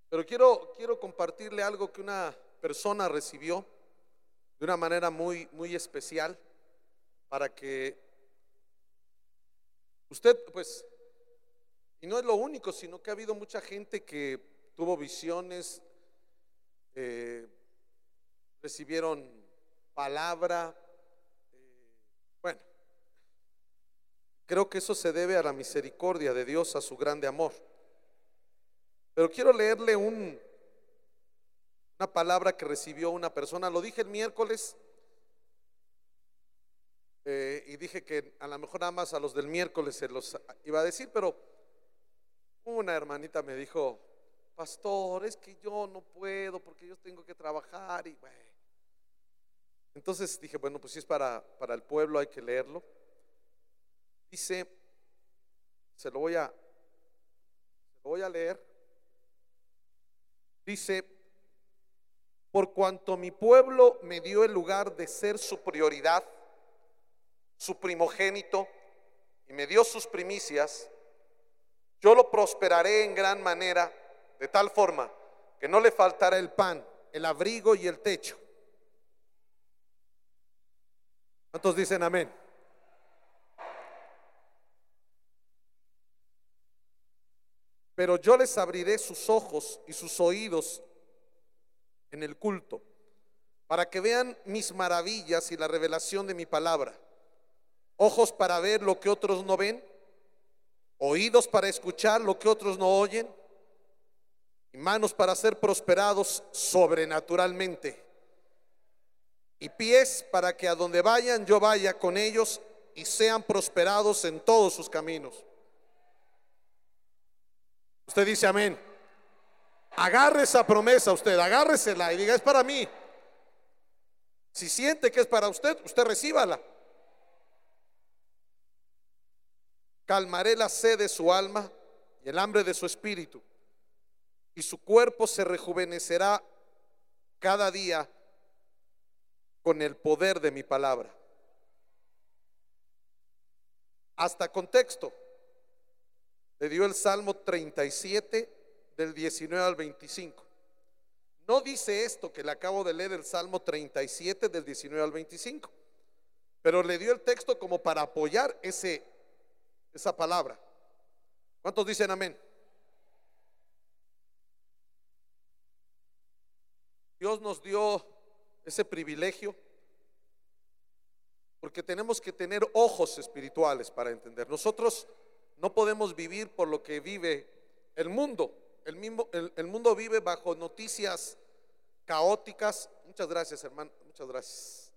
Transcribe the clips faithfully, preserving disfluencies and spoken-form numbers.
Pero quiero, quiero compartirle algo que una persona recibió de una manera muy, muy especial para que usted, pues, y no es lo único, sino que ha habido mucha gente que tuvo visiones, eh, recibieron palabra. eh, bueno, creo que eso se debe a la misericordia de Dios, a su grande amor. Pero quiero leerle un, una palabra que recibió una persona. Lo dije el miércoles eh, y dije que a lo mejor nada más a los del miércoles se los iba a decir, pero una hermanita me dijo: pastor, es que yo no puedo porque yo tengo que trabajar. Y bueno, entonces dije, bueno, pues si es para, para el pueblo hay que leerlo. Dice, se lo voy a, se lo voy a leer. Dice: por cuanto mi pueblo me dio el lugar de ser su prioridad, su primogénito, y me dio sus primicias, yo lo prosperaré en gran manera, de tal forma que no le faltará el pan, el abrigo y el techo. ¿Cuántos dicen amén? Pero yo les abriré sus ojos y sus oídos en el culto, para que vean mis maravillas y la revelación de mi palabra. Ojos para ver lo que otros no ven, oídos para escuchar lo que otros no oyen, y manos para ser prosperados sobrenaturalmente, y pies para que a donde vayan yo vaya con ellos y sean prosperados en todos sus caminos. Usted dice amén. Agarre esa promesa usted, agárresela y diga: es para mí. Si siente que es para usted, usted recíbala. Calmaré la sed de su alma y el hambre de su espíritu, y su cuerpo se rejuvenecerá cada día con el poder de mi palabra. Hasta contexto le dio el Salmo treinta y siete del diecinueve al veinticinco. No dice esto que le acabo de leer, el Salmo treinta y siete del diecinueve al veinticinco, pero le dio el texto como para apoyar ese, esa palabra. ¿Cuántos dicen amén? Dios nos dio ese privilegio porque tenemos que tener ojos espirituales para entender. Nosotros no podemos vivir por lo que vive el mundo. El, mismo, el, el mundo vive bajo noticias caóticas. Muchas gracias, hermano, muchas gracias.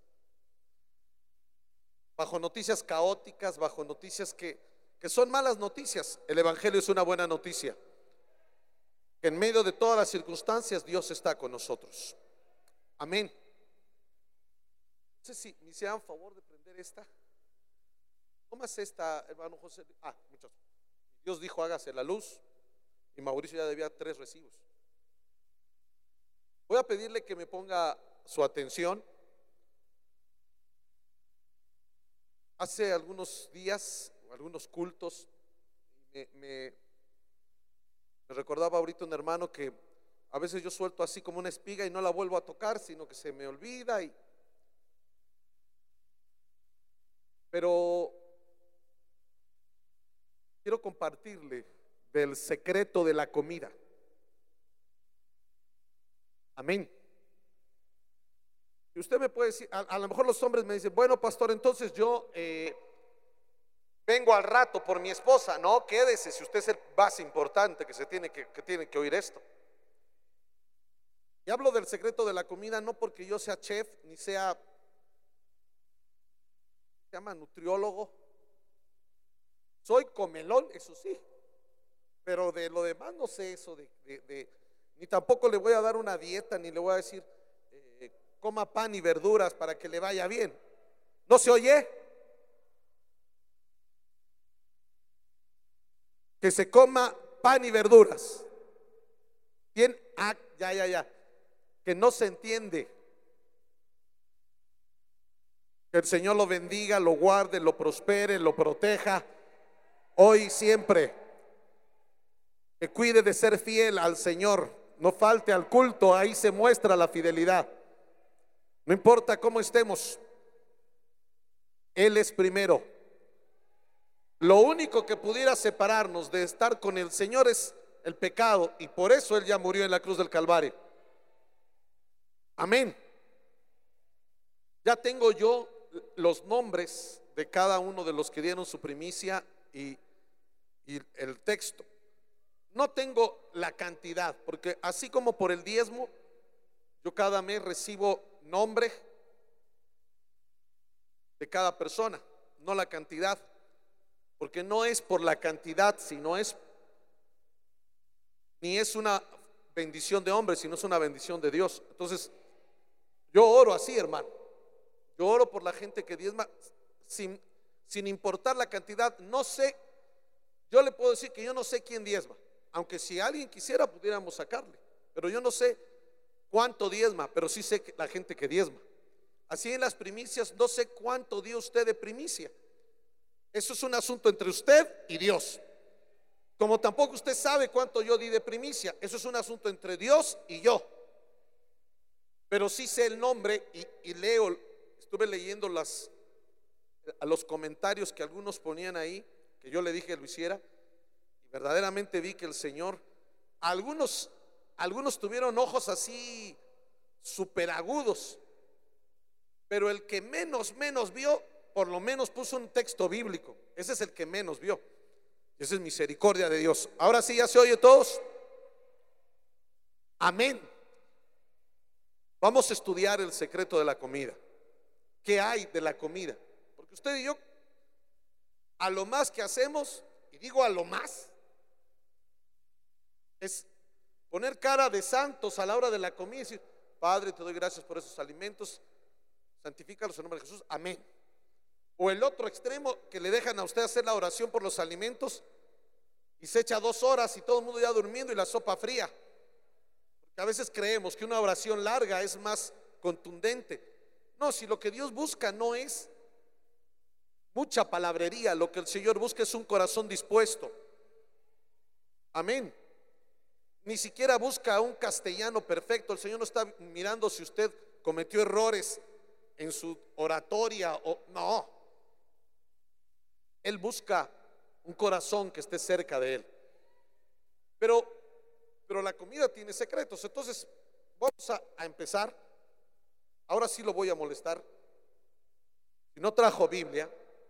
Bajo noticias caóticas, bajo noticias que, que son malas noticias. El evangelio es una buena noticia, que en medio de todas las circunstancias Dios está con nosotros. Amén. No sé si me hicieran favor de prender esta. ¿Cómo es esta, hermano José? Ah, muchas. Dios dijo: hágase la luz. Y Mauricio ya debía tres recibos. Voy a pedirle que me ponga su atención. Hace algunos días, algunos cultos, me, me, me recordaba ahorita un hermano que a veces yo suelto así como una espiga y no la vuelvo a tocar, sino que se me olvida. Y, pero quiero compartirle del secreto de la comida. Amén. Y usted me puede decir, a, a lo mejor los hombres me dicen: bueno, pastor, entonces yo eh, vengo al rato por mi esposa. No, quédese, si usted es el más importante que se tiene que, que tiene que oír esto. Y hablo del secreto de la comida no porque yo sea chef, ni sea, se llama nutriólogo. Soy comelón, eso sí, pero de lo demás no sé eso de, de, de ni tampoco le voy a dar una dieta, ni le voy a decir eh, coma pan y verduras para que le vaya bien. ¿No se oye? Que se coma pan y verduras. ¿Quién? Ah, ya, ya, ya. Que no se entiende. Que el Señor lo bendiga, lo guarde, lo prospere, lo proteja, hoy y siempre. Que cuide de ser fiel al Señor, no falte al culto, ahí se muestra la fidelidad. No importa cómo estemos, Él es primero. Lo único que pudiera separarnos de estar con el Señor es el pecado, y por eso Él ya murió en la cruz del Calvario. Amén. Ya tengo yo los nombres de cada uno de los que dieron su primicia y, y el texto. No tengo la cantidad, porque así como por el diezmo, yo cada mes recibo nombre de cada persona, no la cantidad, porque no es por la cantidad, sino es, ni es una bendición de hombre, sino es una bendición de Dios. Entonces, yo oro así, hermano. Yo oro por la gente que diezma sin, sin importar la cantidad. No sé, yo le puedo decir que yo no sé quién diezma, aunque si alguien quisiera pudiéramos sacarle, pero yo no sé cuánto diezma, pero sí sé que la gente que diezma. Así en las primicias, no sé cuánto dio usted de primicia. Eso es un asunto entre usted y Dios. Como tampoco usted sabe cuánto yo di de primicia, eso es un asunto entre Dios y yo. Pero sí sé el nombre y, y leo, estuve leyendo las, a los comentarios que algunos ponían ahí, que yo le dije que lo hiciera, y verdaderamente vi que el Señor, algunos, algunos tuvieron ojos así súper agudos, pero el que menos, menos vio, por lo menos puso un texto bíblico. Ese es el que menos vio. Esa es misericordia de Dios. Ahora sí, ya se oye todos. Amén. Vamos a estudiar el secreto de la comida. ¿Qué hay de la comida? Porque usted y yo, a lo más que hacemos, y digo a lo más, es poner cara de santos a la hora de la comida y decir: Padre, te doy gracias por esos alimentos, santifícalos en nombre de Jesús, amén. O el otro extremo, que le dejan a usted hacer la oración por los alimentos y se echa dos horas y todo el mundo ya durmiendo y la sopa fría. Porque a veces creemos que una oración larga es más contundente. No, si lo que Dios busca no es mucha palabrería, lo que el Señor busca es un corazón dispuesto. Amén. Ni siquiera busca un castellano perfecto. El Señor no está mirando si usted cometió errores en su oratoria o no. Él busca un corazón que esté cerca de Él. Pero, pero la comida tiene secretos. Entonces vamos a, a empezar. Ahora sí lo voy a molestar. Si no trajo Biblia,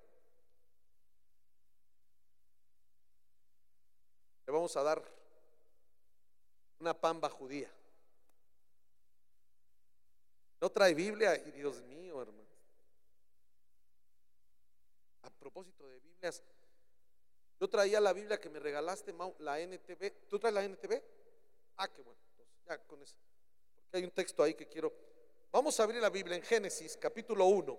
le vamos a dar una pamba judía. No trae Biblia y Dios mío, hermano. A propósito de Biblias, yo traía la Biblia que me regalaste, la N T V. ¿Tú traes la N T V? Ah, qué bueno. Entonces, ya con eso. Porque hay un texto ahí que quiero. Vamos a abrir la Biblia en Génesis, capítulo uno.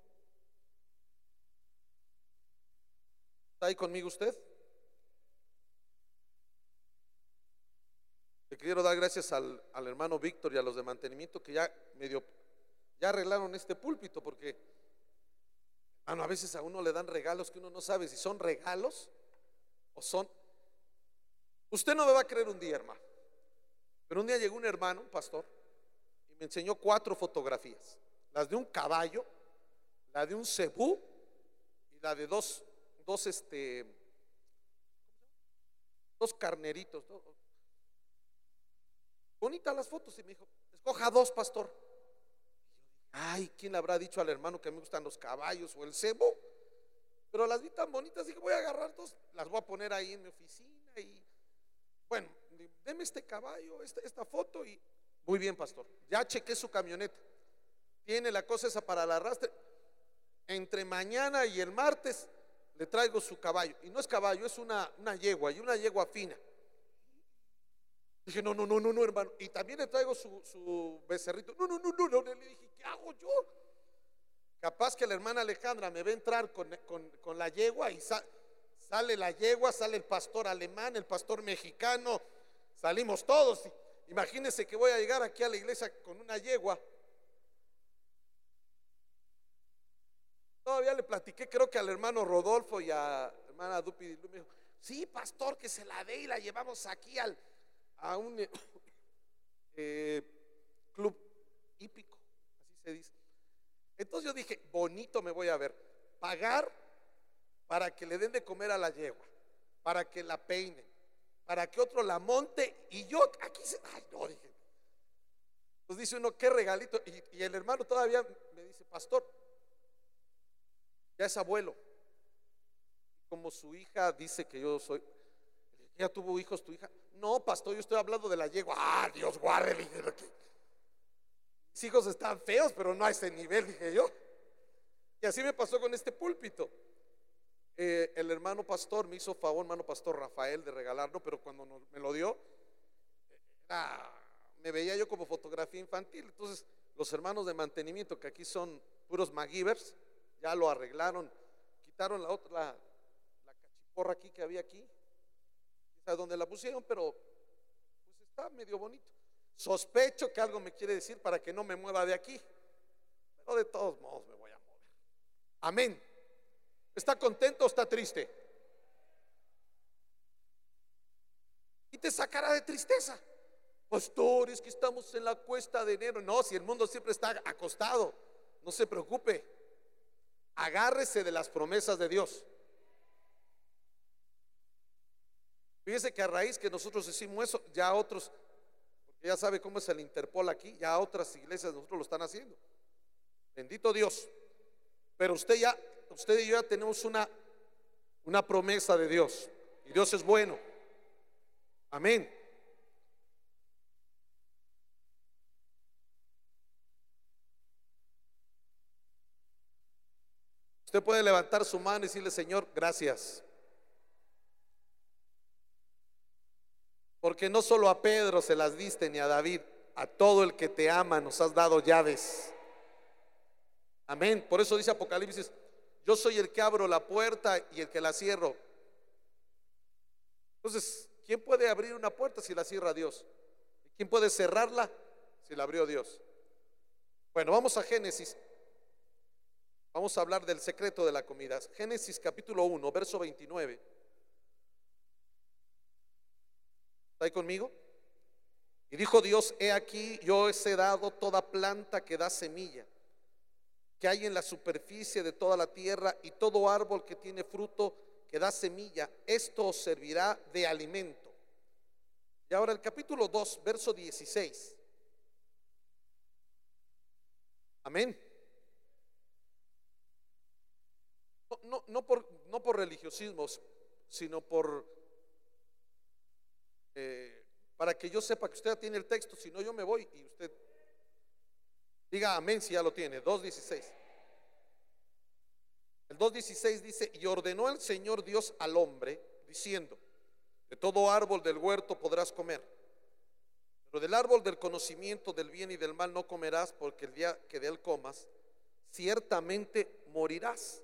¿Está ahí conmigo usted? Le quiero dar gracias al, al hermano Víctor y a los de mantenimiento que ya medio, ya arreglaron este púlpito, porque hermano, a veces a uno le dan regalos que uno no sabe si son regalos o son. Usted no me va a creer un día, hermano, pero un día llegó un hermano, un pastor, y me enseñó cuatro fotografías: las de un caballo, la de un cebú y la de dos, dos este, dos carneritos, ¿no? Bonitas las fotos. Y me dijo: escoja dos, pastor. Ay, ¿quién le habrá dicho al hermano que me gustan los caballos o el cebo? Pero las vi tan bonitas, dije: voy a agarrar dos, las voy a poner ahí en mi oficina. Y bueno, deme este caballo, esta, esta foto. Y muy bien, pastor, ya chequé su camioneta, tiene la cosa esa para el arrastre. Entre mañana y el martes le traigo su caballo. Y no es caballo, es una, una yegua, y una yegua fina. Dije: no, no, no, no, no, hermano. Y también le traigo su, su becerrito. No, no, no, no, no. Le dije: ¿qué hago yo? Capaz que la hermana Alejandra me ve entrar con, con, con la yegua y sa, sale la yegua, sale el pastor alemán, el pastor mexicano, salimos todos. Imagínense que voy a llegar aquí a la iglesia con una yegua. Todavía le platiqué, creo que al hermano Rodolfo y a la hermana Dupi. Me dijo: sí, pastor, que se la dé y la llevamos aquí al a un, eh, club hípico, así se dice. Entonces yo dije, bonito me voy a ver, pagar para que le den de comer a la yegua, para que la peinen, para que otro la monte, y yo aquí se, ay no, dije. Pues dice uno, qué regalito, y, y el hermano todavía me dice, pastor, ya es abuelo, como su hija dice que yo soy, ya tuvo hijos tu hija. No, pastor, yo estoy hablando de la yegua. Ah, Dios guarde, dije, mis hijos están feos, pero no a ese nivel, dije yo. Y así me pasó con este púlpito. Eh, el hermano pastor me hizo favor, hermano pastor Rafael, de regalarlo, pero cuando nos, me lo dio, era, me veía yo como fotografía infantil. Entonces los hermanos de mantenimiento, que aquí son puros MacGyvers, ya lo arreglaron, quitaron la otra, la, la cachiporra aquí que había aquí, a donde la pusieron, pero pues está medio bonito. Sospecho que algo me quiere decir para que no me mueva de aquí, pero de todos modos me voy a mover. Amén. ¿Está contento o está triste? Y te sacará de tristeza. Pastor, es que estamos en la cuesta de enero. No, si el mundo siempre está acostado, no se preocupe. Agárrese de las promesas de Dios. Fíjese que a raíz que nosotros decimos eso, ya otros, porque ya sabe cómo es el Interpol aquí, ya otras iglesias de nosotros lo están haciendo. Bendito Dios. Pero usted ya, usted y yo ya tenemos una, una promesa de Dios, y Dios es bueno. Amén. Usted puede levantar su mano y decirle, Señor, gracias. Porque no solo a Pedro se las diste, ni a David, a todo el que te ama nos has dado llaves. Amén. Por eso dice Apocalipsis, yo soy el que abro la puerta y el que la cierro. Entonces, ¿quién puede abrir una puerta si la cierra Dios? ¿Y quién puede cerrarla si la abrió Dios? Bueno, vamos a Génesis. Vamos a hablar del secreto de la comida. Génesis capítulo uno, verso veintinueve. ¿Está ahí conmigo? Y dijo Dios, he aquí, yo os he dado toda planta que da semilla, que hay en la superficie de toda la tierra, y todo árbol que tiene fruto que da semilla, esto os servirá de alimento. Y ahora el capítulo dos, verso dieciséis. Amén. No, no, no por, no por religiosismos, sino por eh, para que yo sepa que usted ya tiene el texto. Si no, yo me voy y usted diga amén si ya lo tiene. Dos dieciséis. El dos dieciséis dice, y ordenó el Señor Dios al hombre, diciendo, de todo árbol del huerto podrás comer, pero del árbol del conocimiento del bien y del mal no comerás, porque el día que de él comas, ciertamente morirás.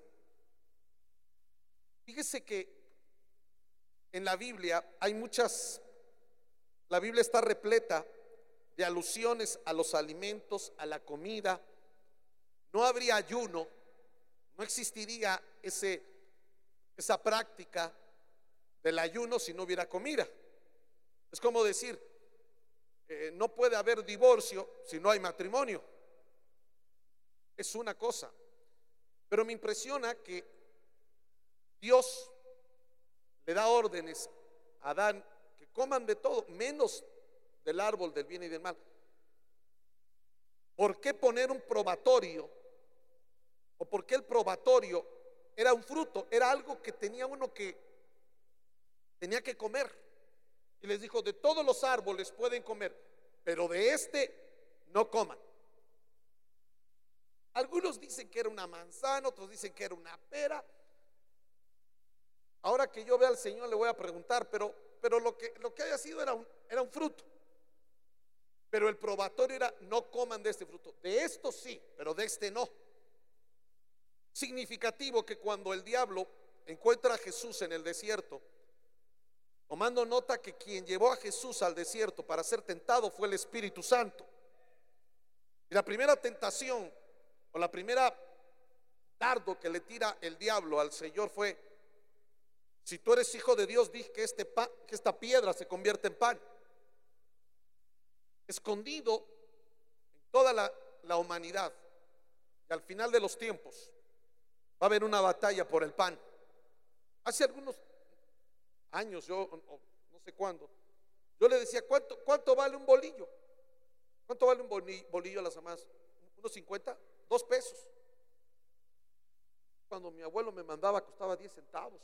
Fíjese que en la Biblia hay muchas, la Biblia está repleta de alusiones a los alimentos, a la comida. No habría ayuno, no existiría ese, esa práctica del ayuno si no hubiera comida. Es como decir, eh, no puede haber divorcio si no hay matrimonio. Es una cosa. Pero me impresiona que Dios le da órdenes a Adán que coman de todo, menos del árbol del bien y del mal. ¿Por qué poner un probatorio? ¿O por qué el probatorio era un fruto? Era algo que tenía uno que tenía que comer. Y les dijo, de todos los árboles pueden comer, pero de este no coman. Algunos dicen que era una manzana, otros dicen que era una pera. Ahora que yo vea al Señor le voy a preguntar, pero, pero lo, que, lo que haya sido era un, era un fruto. Pero el probatorio era, no coman de este fruto. De esto sí, pero de este no. Significativo que cuando el diablo encuentra a Jesús en el desierto, tomando nota que quien llevó a Jesús al desierto para ser tentado fue el Espíritu Santo. Y la primera tentación, o la primera dardo que le tira el diablo al Señor fue, si tú eres hijo de Dios, di que, este pan, que esta piedra se convierta en pan. escondido en toda la, la humanidad. Y al final de los tiempos va a haber una batalla por el pan. Hace algunos años, yo no sé cuándo, yo le decía, ¿cuánto, cuánto vale un bolillo? ¿Cuánto vale un bolillo a las mamás? ¿Unos cincuenta? Dos pesos. Cuando mi abuelo me mandaba costaba diez centavos.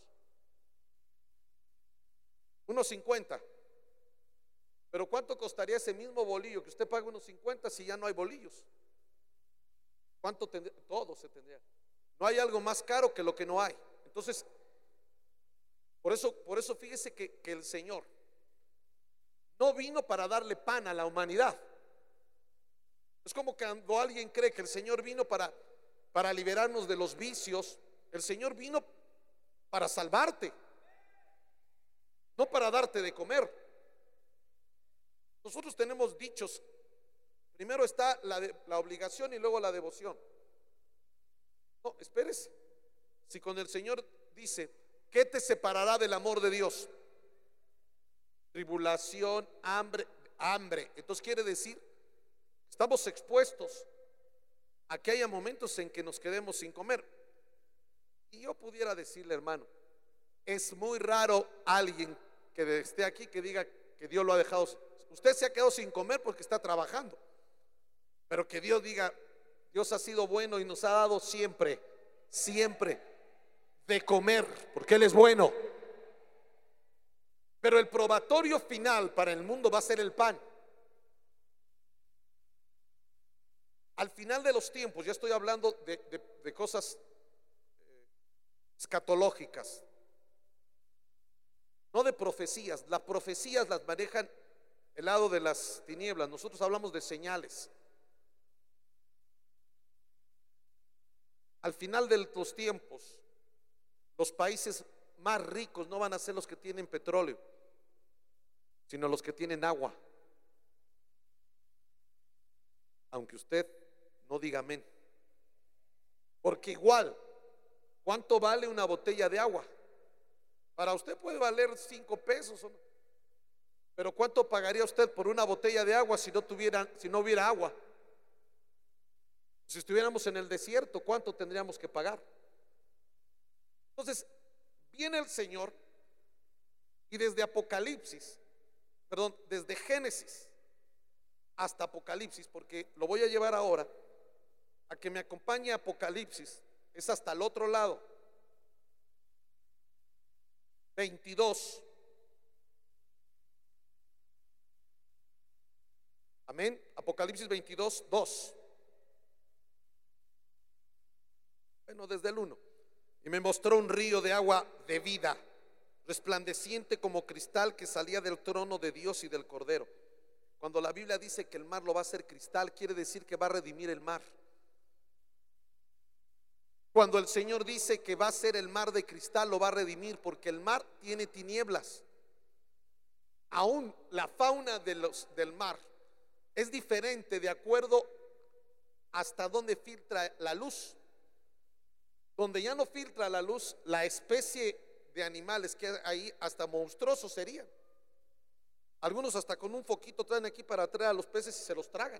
Unos cincuenta. Pero ¿cuánto costaría ese mismo bolillo que usted paga unos cincuenta si ya no hay bolillos? ¿Cuánto tendría? Todo se tendría. No hay algo más caro que lo que no hay. Entonces, por eso, por eso fíjese que, que el Señor no vino para darle pan a la humanidad. Es como cuando alguien cree que el Señor vino para, para liberarnos de los vicios. El Señor vino para salvarte, no para darte de comer. Nosotros tenemos dichos. Primero está la, de, la obligación y luego la devoción. No, espérese. Si con el Señor dice, ¿qué te separará del amor de Dios? Tribulación, hambre, hambre. Entonces quiere decir, estamos expuestos a que haya momentos en que nos quedemos sin comer. Y yo pudiera decirle, hermano, es muy raro alguien que esté aquí que diga que Dios lo ha dejado. Usted se ha quedado sin comer porque está trabajando, pero que Dios diga, Dios ha sido bueno y nos ha dado siempre, siempre de comer, porque Él es bueno. Pero el probatorio final para el mundo va a ser el pan. Al final de los tiempos, ya estoy hablando de, de, de cosas eh, escatológicas, no de profecías. Las profecías las manejan el lado de las tinieblas. Nosotros hablamos de señales. Al final de los tiempos, los países más ricos no van a ser los que tienen petróleo, sino los que tienen agua. Aunque usted no diga amén. Porque igual, ¿cuánto vale una botella de agua? Para usted puede valer cinco pesos, ¿o no? Pero ¿cuánto pagaría usted por una botella de agua si no tuviera, si no hubiera agua? Si estuviéramos en el desierto, ¿cuánto tendríamos que pagar? Entonces, viene el Señor y desde Apocalipsis, perdón, desde Génesis hasta Apocalipsis, porque lo voy a llevar ahora a que me acompañe a Apocalipsis, es hasta el otro lado. veintidós. Amén. Apocalipsis veintidós, dos. Bueno, desde el uno. Y me mostró un río de agua de vida, resplandeciente como cristal, que salía del trono de Dios y del Cordero. Cuando la Biblia dice que el mar lo va a hacer cristal, quiere decir que va a redimir el mar. Cuando el Señor dice que va a ser el mar de cristal, lo va a redimir, porque el mar tiene tinieblas. Aún la fauna de los, del mar es diferente de acuerdo hasta donde filtra la luz. Donde ya no filtra la luz, la especie de animales que hay ahí hasta monstruosos serían. Algunos hasta con un foquito traen aquí para traer a los peces y se los tragan.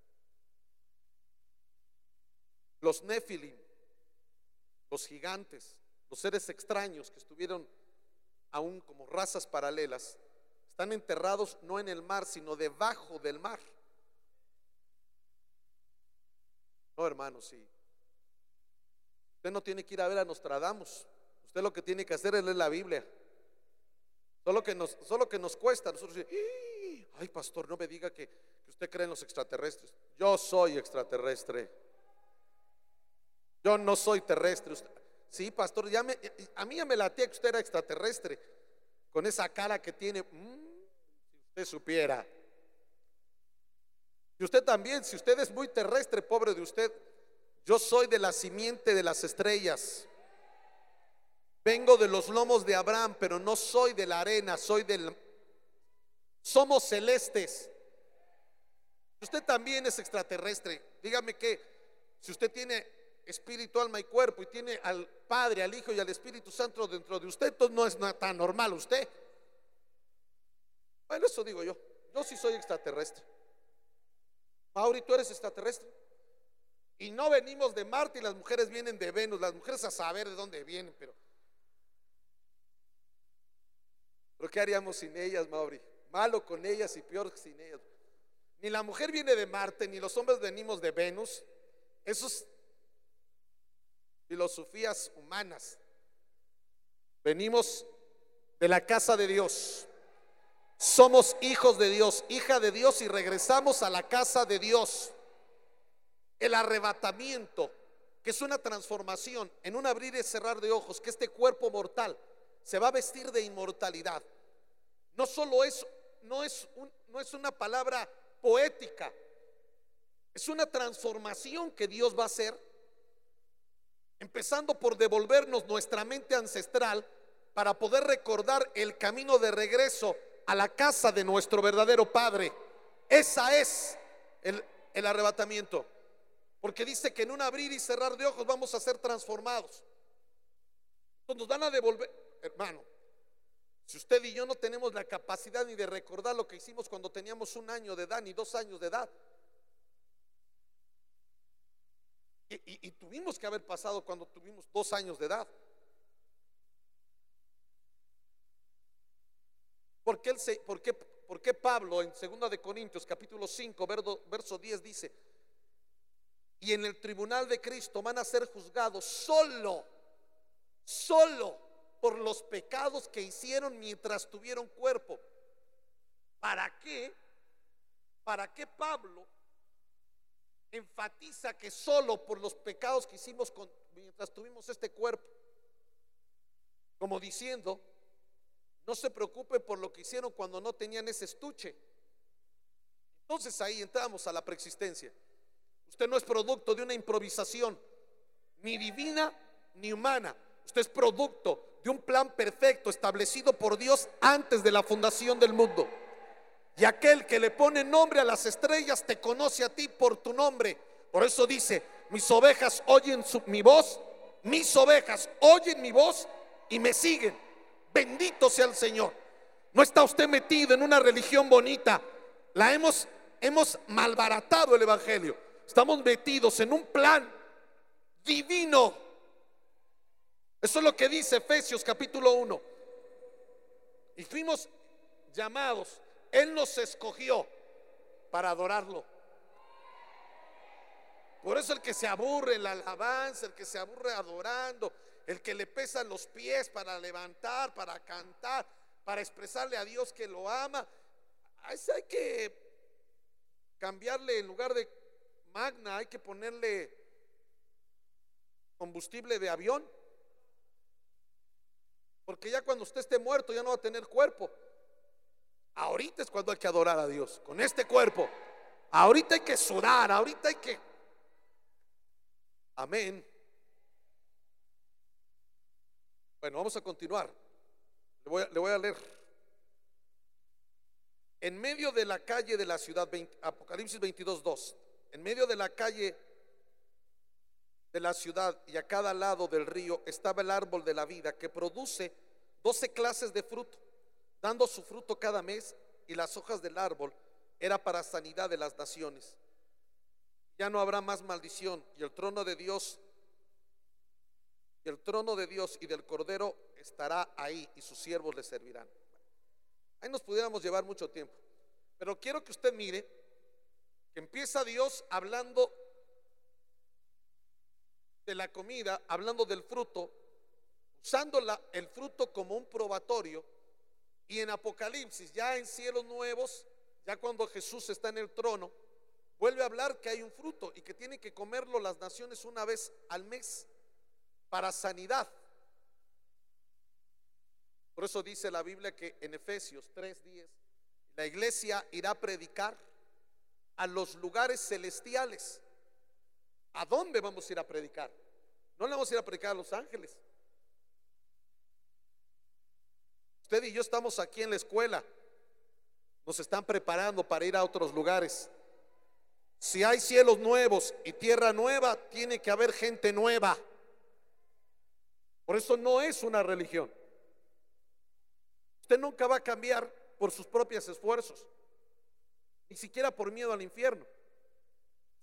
Los Nefilim, los gigantes, los seres extraños que estuvieron aún como razas paralelas, están enterrados no en el mar, sino debajo del mar. No, hermano, sí. Usted no tiene que ir a ver a Nostradamus. Usted lo que tiene que hacer es leer la Biblia. Solo que nos, solo que nos cuesta. Nosotros decimos, ay, pastor, no me diga que, que usted cree en los extraterrestres. Yo soy extraterrestre. Yo no soy terrestre. Usted, sí, pastor, ya me, a mí ya me latía que usted era extraterrestre. Con esa cara que tiene. Mmm, si usted supiera. Y usted también, si usted es muy terrestre, pobre de usted. Yo soy de la simiente de las estrellas. Vengo de los lomos de Abraham, pero no soy de la arena, soy del... Somos celestes. Usted también es extraterrestre. Dígame que si usted tiene espíritu, alma y cuerpo y tiene al Padre, al Hijo y al Espíritu Santo dentro de usted, entonces no es tan normal usted. Bueno, eso digo yo. Yo sí soy extraterrestre. Mauri, tú eres extraterrestre. Y no venimos de Marte y las mujeres vienen de Venus. Las mujeres a saber de dónde vienen, pero ¿Pero qué haríamos sin ellas, Mauri? Malo con ellas y peor sin ellas. Ni la mujer viene de Marte, ni los hombres venimos de Venus. Esas filosofías humanas. Venimos de la casa de Dios. Somos hijos de Dios, hija de Dios, y regresamos a la casa de Dios. El arrebatamiento, que es una transformación en un abrir y cerrar de ojos, que este cuerpo mortal se va a vestir de inmortalidad. No solo es, no es, un, no es una palabra poética, es una transformación que Dios va a hacer, empezando por devolvernos nuestra mente ancestral para poder recordar el camino de regreso a la casa de nuestro verdadero Padre. Esa es el, el arrebatamiento, porque dice que en un abrir y cerrar de ojos vamos a ser transformados. Entonces nos van a devolver, hermano. Si usted y yo no tenemos la capacidad ni de recordar lo que hicimos cuando teníamos un año de edad ni dos años de edad, y, y, y tuvimos que haber pasado cuando tuvimos dos años de edad. ¿Por qué, él se, por qué, por qué Pablo en segunda de Corintios capítulo cinco verso, verso diez dice: y en el tribunal de Cristo van a ser juzgados solo, solo por los pecados que hicieron mientras tuvieron cuerpo? ¿Para qué? ¿Para qué Pablo enfatiza que solo por los pecados que hicimos con, mientras tuvimos este cuerpo? Como diciendo, no se preocupe por lo que hicieron cuando no tenían ese estuche. Entonces ahí entramos a la preexistencia. Usted no es producto de una improvisación, ni divina ni humana. Usted es producto de un plan perfecto establecido por Dios antes de la fundación del mundo. Y aquel que le pone nombre a las estrellas te conoce a ti por tu nombre. Por eso dice: mis ovejas oyen su, mi voz, mis ovejas oyen mi voz y me siguen. Bendito sea el Señor. No está usted metido en una religión bonita. La hemos, hemos malbaratado el evangelio. Estamos metidos en un plan divino. Eso es lo que dice Efesios capítulo uno. Y fuimos llamados, Él nos escogió para adorarlo. Por eso el que se aburre en la alabanza, el que se aburre adorando, el que le pesan los pies para levantar, para cantar, para expresarle a Dios que lo ama, a ese hay que cambiarle, en lugar de magna hay que ponerle combustible de avión. Porque ya cuando usted esté muerto ya no va a tener cuerpo. Ahorita es cuando hay que adorar a Dios con este cuerpo. Ahorita hay que sudar, ahorita hay que... Amén. Bueno, vamos a continuar. Le voy a, le voy a leer. En medio de la calle de la ciudad, veinte, Apocalipsis veintidós dos. En medio de la calle de la ciudad y a cada lado del río estaba el árbol de la vida, que produce doce clases de fruto, dando su fruto cada mes, y las hojas del árbol era para sanidad de las naciones. Ya no habrá más maldición, y el trono de Dios y el trono de Dios y del Cordero estará ahí, y sus siervos le servirán. Ahí nos pudiéramos llevar mucho tiempo, pero quiero que usted mire que empieza Dios hablando de la comida, hablando del fruto, usando la, el fruto como un probatorio. Y en Apocalipsis, ya en cielos nuevos, ya cuando Jesús está en el trono, vuelve a hablar que hay un fruto y que tienen que comerlo las naciones una vez al mes para sanidad. Por eso dice la Biblia que en Efesios tres diez la iglesia irá a predicar a los lugares celestiales. ¿A dónde vamos a ir a predicar? No le vamos a ir a predicar a Los Ángeles. Usted y yo estamos aquí en la escuela, nos están preparando para ir a otros lugares. Si hay cielos nuevos y tierra nueva, tiene que haber gente nueva. Por eso no es una religión. Usted nunca va a cambiar por sus propios esfuerzos, ni siquiera por miedo al infierno.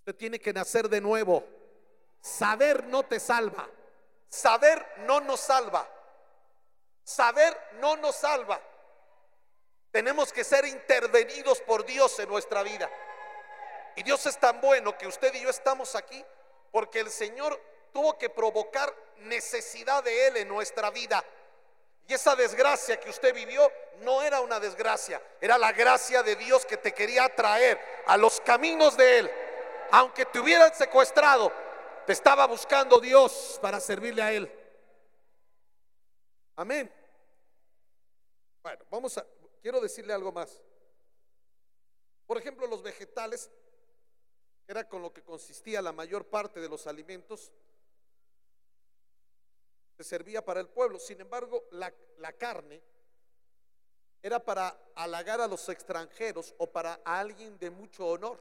Usted tiene que nacer de nuevo. Saber no te salva. Saber no nos salva. Saber no nos salva. Tenemos que ser intervenidos por Dios en nuestra vida. Y Dios es tan bueno que usted y yo estamos aquí porque el Señor tuvo que provocar necesidad de Él en nuestra vida. Y esa desgracia que usted vivió no era una desgracia, era la gracia de Dios que te quería traer a los caminos de Él. Aunque te hubieran secuestrado, te estaba buscando Dios para servirle a Él. Amén. Bueno, vamos a, quiero decirle algo más. Por ejemplo, los vegetales, que era con lo que consistía la mayor parte de los alimentos, se servía para el pueblo. Sin embargo, la, la carne era para halagar a los extranjeros o para alguien de mucho honor.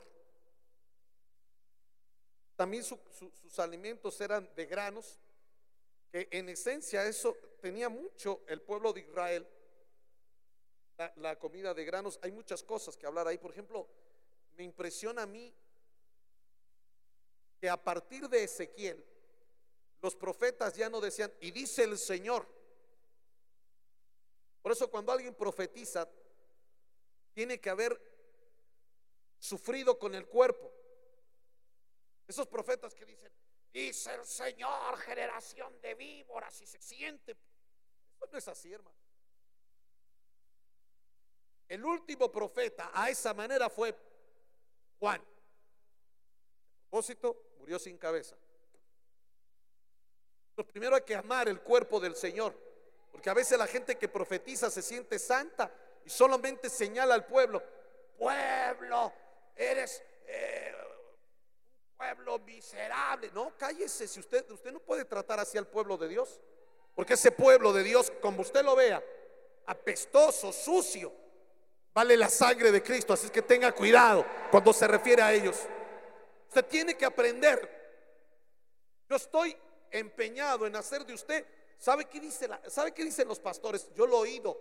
También su, su, sus alimentos eran de granos, que en esencia eso tenía mucho el pueblo de Israel. La, la comida de granos, hay muchas cosas que hablar ahí. Por ejemplo, me impresiona a mí que a partir de Ezequiel los profetas ya no decían y dice el Señor. Por eso cuando alguien profetiza tiene que haber sufrido con el cuerpo. Esos profetas que dicen dice el Señor, generación de víboras, y se siente. Eso no es así, hermano. El último profeta a esa manera fue Juan. A propósito, murió sin cabeza. Lo primero, hay que amar el cuerpo del Señor, porque a veces la gente que profetiza se siente santa y solamente señala al pueblo: pueblo, eres eh, un pueblo miserable. No, cállese. Si usted, usted no puede tratar así al pueblo de Dios, porque ese pueblo de Dios, como usted lo vea, apestoso, sucio, vale la sangre de Cristo. Así que tenga cuidado cuando se refiere a ellos. Usted tiene que aprender. Yo estoy empeñado en hacer de usted. ¿Sabe qué dice la, ¿Sabe qué dicen los pastores? Yo lo he oído.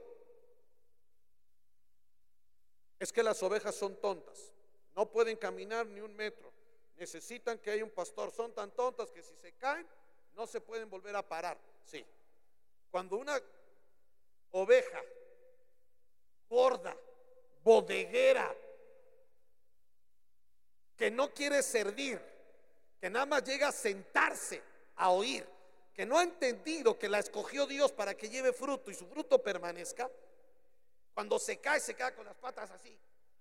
Es que las ovejas son tontas, no pueden caminar ni un metro, necesitan que haya un pastor. Son tan tontas que si se caen no se pueden volver a parar. Sí. Cuando una oveja gorda, bodeguera, que no quiere servir, que nada más llega a sentarse a oír, que no ha entendido que la escogió Dios para que lleve fruto y su fruto permanezca, cuando se cae, se queda con las patas así.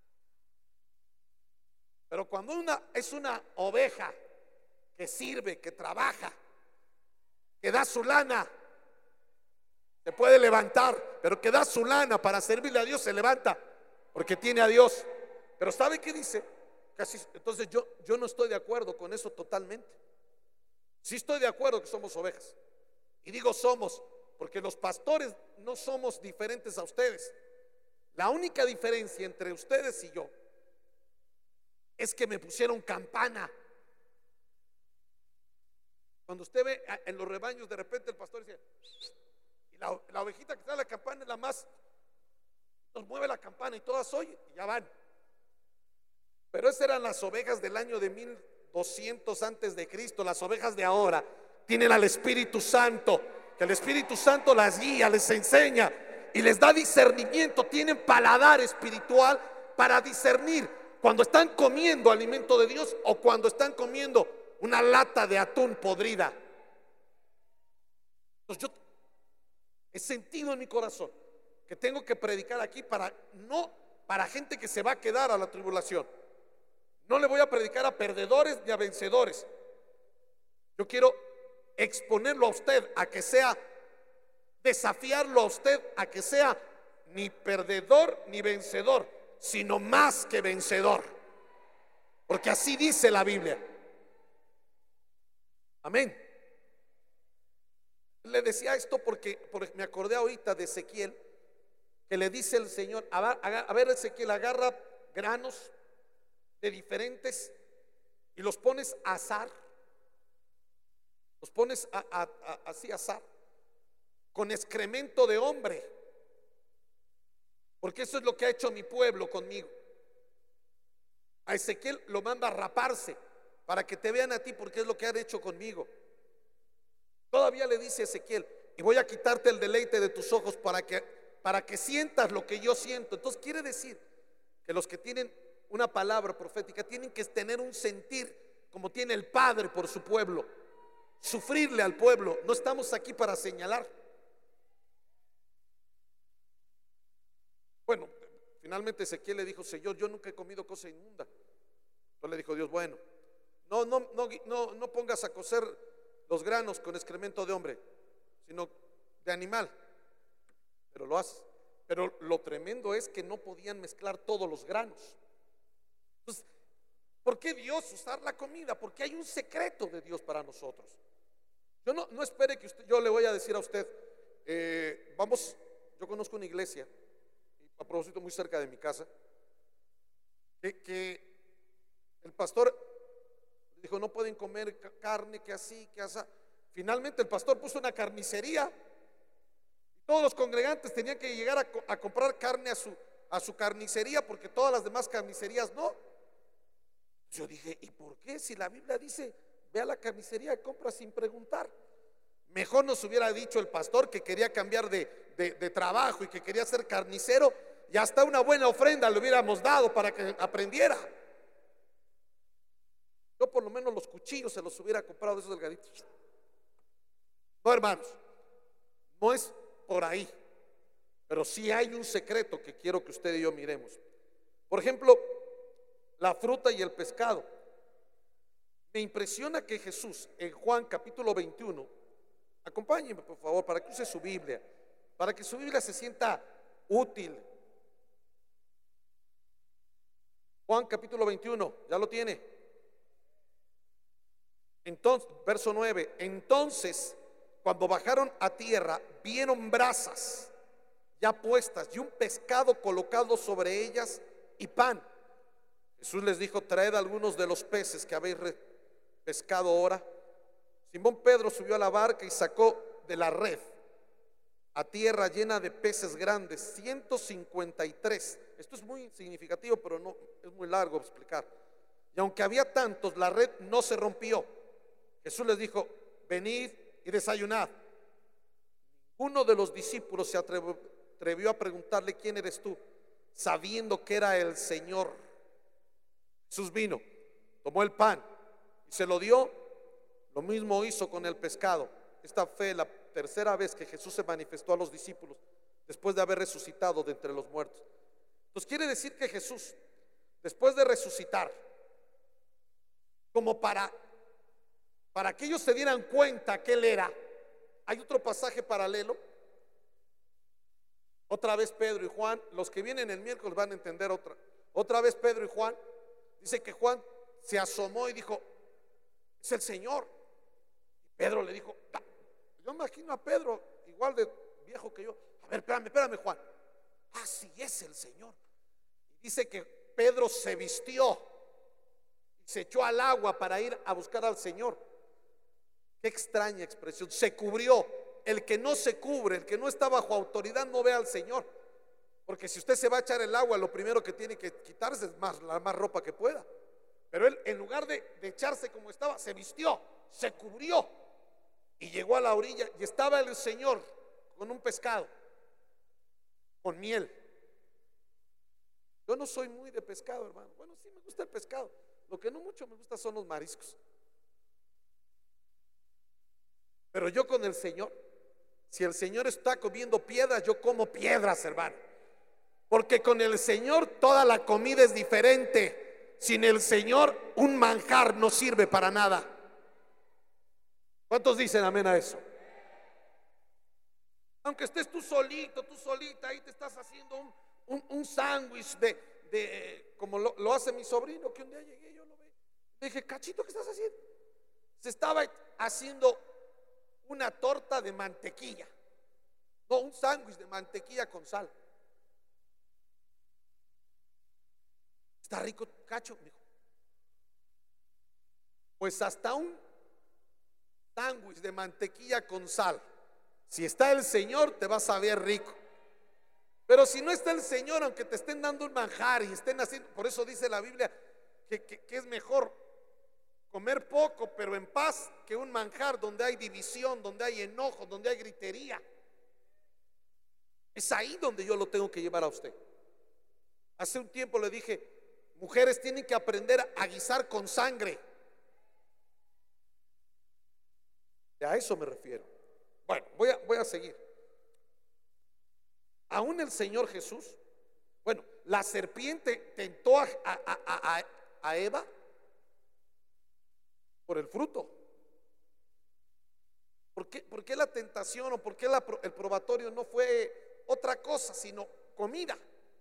Pero cuando una es una oveja que sirve, que trabaja, que da su lana, se puede levantar, pero que da su lana para servirle a Dios, se levanta porque tiene a Dios. Pero ¿sabe qué dice? Casi, entonces yo, yo no estoy de acuerdo con eso totalmente. Sí estoy de acuerdo que somos ovejas. Y digo somos porque los pastores no somos diferentes a ustedes. La única diferencia entre ustedes y yo es que me pusieron campana. Cuando usted ve en los rebaños, de repente el pastor dice, y la, la ovejita que está en la campana es la más, nos mueve la campana y todas oyen y ya van. Pero esas eran las ovejas del año de mil doscientos antes de Cristo. Las ovejas de ahora tienen al Espíritu Santo, que el Espíritu Santo las guía, les enseña y les da discernimiento. Tienen paladar espiritual para discernir cuando están comiendo alimento de Dios o cuando están comiendo una lata de atún podrida. Entonces yo he sentido en mi corazón que tengo que predicar aquí para no para gente que se va a quedar a la tribulación. No le voy a predicar a perdedores ni a vencedores. Yo quiero exponerlo a usted a que sea, desafiarlo a usted a que sea ni perdedor ni vencedor, sino más que vencedor, porque así dice la Biblia. Amén. Le decía esto porque, porque me acordé ahorita de Ezequiel, que le dice el Señor: a ver, a ver, Ezequiel, agarra granos de diferentes y los pones a asar, los pones a, a, a, así a asar con excremento de hombre, porque eso es lo que ha hecho mi pueblo conmigo. A Ezequiel lo manda a raparse para que te vean a ti, porque es lo que han hecho conmigo. Todavía le dice Ezequiel: y voy a quitarte el deleite de tus ojos para que, para que sientas lo que yo siento. Entonces quiere decir que los que tienen una palabra profética tienen que tener un sentir como tiene el Padre por su pueblo, sufrirle al pueblo. No estamos aquí para señalar. Bueno, finalmente Ezequiel le dijo: Señor, yo nunca he comido cosa inmunda. Entonces le dijo Dios: bueno, no, no, no, no, no pongas a cocer los granos con excremento de hombre, sino de animal. Pero lo haces. Pero lo tremendo es que no podían mezclar todos los granos. Entonces, ¿por qué Dios usar la comida? Porque hay un secreto de Dios para nosotros. Yo no, no espere que usted, yo le voy a decir a usted, eh, vamos, yo conozco una iglesia, a propósito muy cerca de mi casa, que, que el pastor dijo: no pueden comer carne, que así, que así. Finalmente el pastor puso una carnicería y todos los congregantes tenían que llegar a, a comprar carne a su, a su carnicería, porque todas las demás carnicerías no. Yo dije: ¿y por qué? Si la Biblia dice: ve a la carnicería y compra sin preguntar. Mejor nos hubiera dicho el pastor que quería cambiar de, de, de trabajo y que quería ser carnicero, y hasta una buena ofrenda le hubiéramos dado para que aprendiera. Yo por lo menos los cuchillos se los hubiera comprado de esos delgaditos. No, hermanos, no es por ahí, pero sí hay un secreto que quiero que usted y yo miremos. Por ejemplo, la fruta y el pescado. Me impresiona que Jesús en Juan capítulo veintiuno, acompáñenme por favor para que use su Biblia, para que su Biblia se sienta útil. Juan capítulo veintiuno, ¿ya lo tiene? Entonces, verso nueve: entonces, cuando bajaron a tierra, vieron brasas ya puestas y un pescado colocado sobre ellas y pan. Jesús les dijo: traed algunos de los peces que habéis pescado ahora. Simón Pedro subió a la barca y sacó de la red a tierra llena de peces grandes, ciento cincuenta y tres. Esto es muy significativo, pero no es muy largo explicar. Y aunque había tantos, la red no se rompió. Jesús les dijo: venid y desayunad. Uno de los discípulos se atrevió a preguntarle: ¿quién eres tú?, sabiendo que era el Señor. Jesús vino, tomó el pan y se lo dio. Lo mismo hizo con el pescado. Esta fue la tercera vez que Jesús se manifestó a los discípulos después de haber resucitado de entre los muertos. Entonces quiere decir que Jesús, después de resucitar, como para para que ellos se dieran cuenta que Él era, hay otro pasaje paralelo. Otra vez Pedro y Juan, los que vienen el miércoles van a entender otra. Otra vez Pedro y Juan, dice que Juan se asomó y dijo: es el Señor. Y Pedro le dijo: ah, yo imagino a Pedro igual de viejo que yo. A ver, espérame, espérame, Juan. Ah, sí, es el Señor. Y dice que Pedro se vistió y se echó al agua para ir a buscar al Señor. Qué extraña expresión. Se cubrió. El que no se cubre, el que no está bajo autoridad, no ve al Señor. Porque si usted se va a echar el agua, lo primero que tiene que quitarse es más, la más ropa que pueda. Pero él, en lugar de, de echarse como estaba, se vistió, se cubrió y llegó a la orilla. Y estaba el Señor con un pescado, con miel. Yo no soy muy de pescado, hermano. Bueno, sí me gusta el pescado. Lo que no mucho me gusta son los mariscos. Pero yo con el Señor, si el Señor está comiendo piedras, yo como piedras, hermano. Porque con el Señor toda la comida es diferente. Sin el Señor un manjar no sirve para nada. ¿Cuántos dicen amén a eso? Aunque estés tú solito, tú solita, ahí te estás haciendo un, un, un sándwich de, de como lo, lo hace mi sobrino, que un día llegué, yo lo vi. Le dije: Cachito, ¿qué estás haciendo? Se estaba haciendo una torta de mantequilla. No, un sándwich de mantequilla con sal. ¿Está rico, Cacho? Me dijo. Pues hasta un sándwich de mantequilla con sal, si está el Señor, te vas a ver rico. Pero si no está el Señor, aunque te estén dando un manjar y estén haciendo, por eso dice la Biblia que, que, que es mejor comer poco pero en paz, que un manjar donde hay división, donde hay enojo, donde hay gritería. Es ahí donde yo lo tengo que llevar a usted. Hace un tiempo le dije, mujeres tienen que aprender a guisar con sangre. Y a eso me refiero. Bueno, voy a, voy a seguir. Aún el Señor Jesús, bueno, la serpiente tentó a, a, a, a, a Eva por el fruto. ¿Por qué, por qué la tentación o por qué la, el probatorio no fue otra cosa sino comida?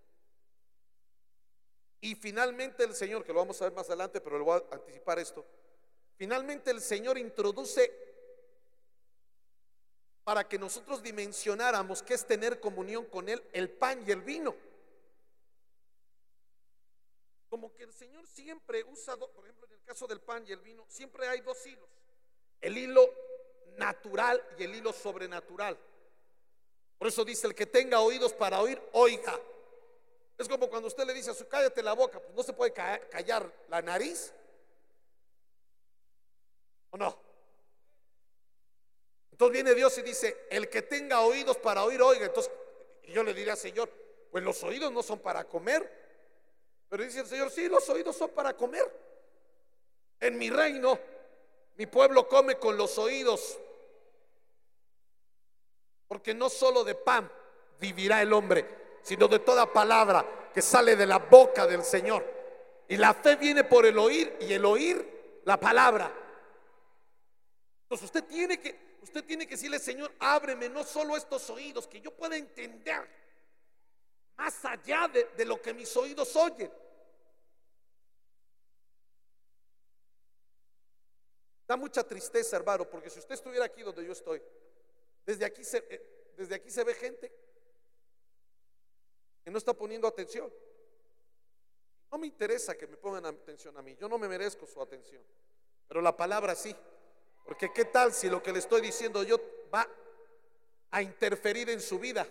Y finalmente el Señor, que lo vamos a ver más adelante, pero le voy a anticipar esto, finalmente el Señor introduce, para que nosotros dimensionáramos qué es tener comunión con Él, el pan y el vino. Como que el Señor siempre usa, por ejemplo, en el caso del pan y el vino, siempre hay dos hilos: el hilo natural y el hilo sobrenatural. Por eso dice, el que tenga oídos para oír, oiga. Es como cuando usted le dice a su, cállate la boca, pues no se puede callar la nariz, ¿o no? Entonces viene Dios y dice, el que tenga oídos para oír, oiga. Entonces y yo le diría, Señor, pues los oídos no son para comer. Pero dice el Señor, sí, los oídos son para comer. En mi reino, mi pueblo come con los oídos, porque no solo de pan vivirá el hombre, sino de toda palabra que sale de la boca del Señor. Y la fe viene por el oír, y el oír la palabra. Entonces usted tiene que Usted tiene que decirle, Señor, ábreme no solo estos oídos, que yo pueda entender más allá de, de lo que mis oídos oyen. Da mucha tristeza, hermano, porque si usted estuviera aquí donde yo estoy, desde aquí se, eh, desde aquí se ve gente que no está poniendo atención. No me interesa que me pongan atención a mí, yo no me merezco su atención, pero la palabra sí. Porque qué tal si lo que le estoy diciendo yo va a interferir en su vida.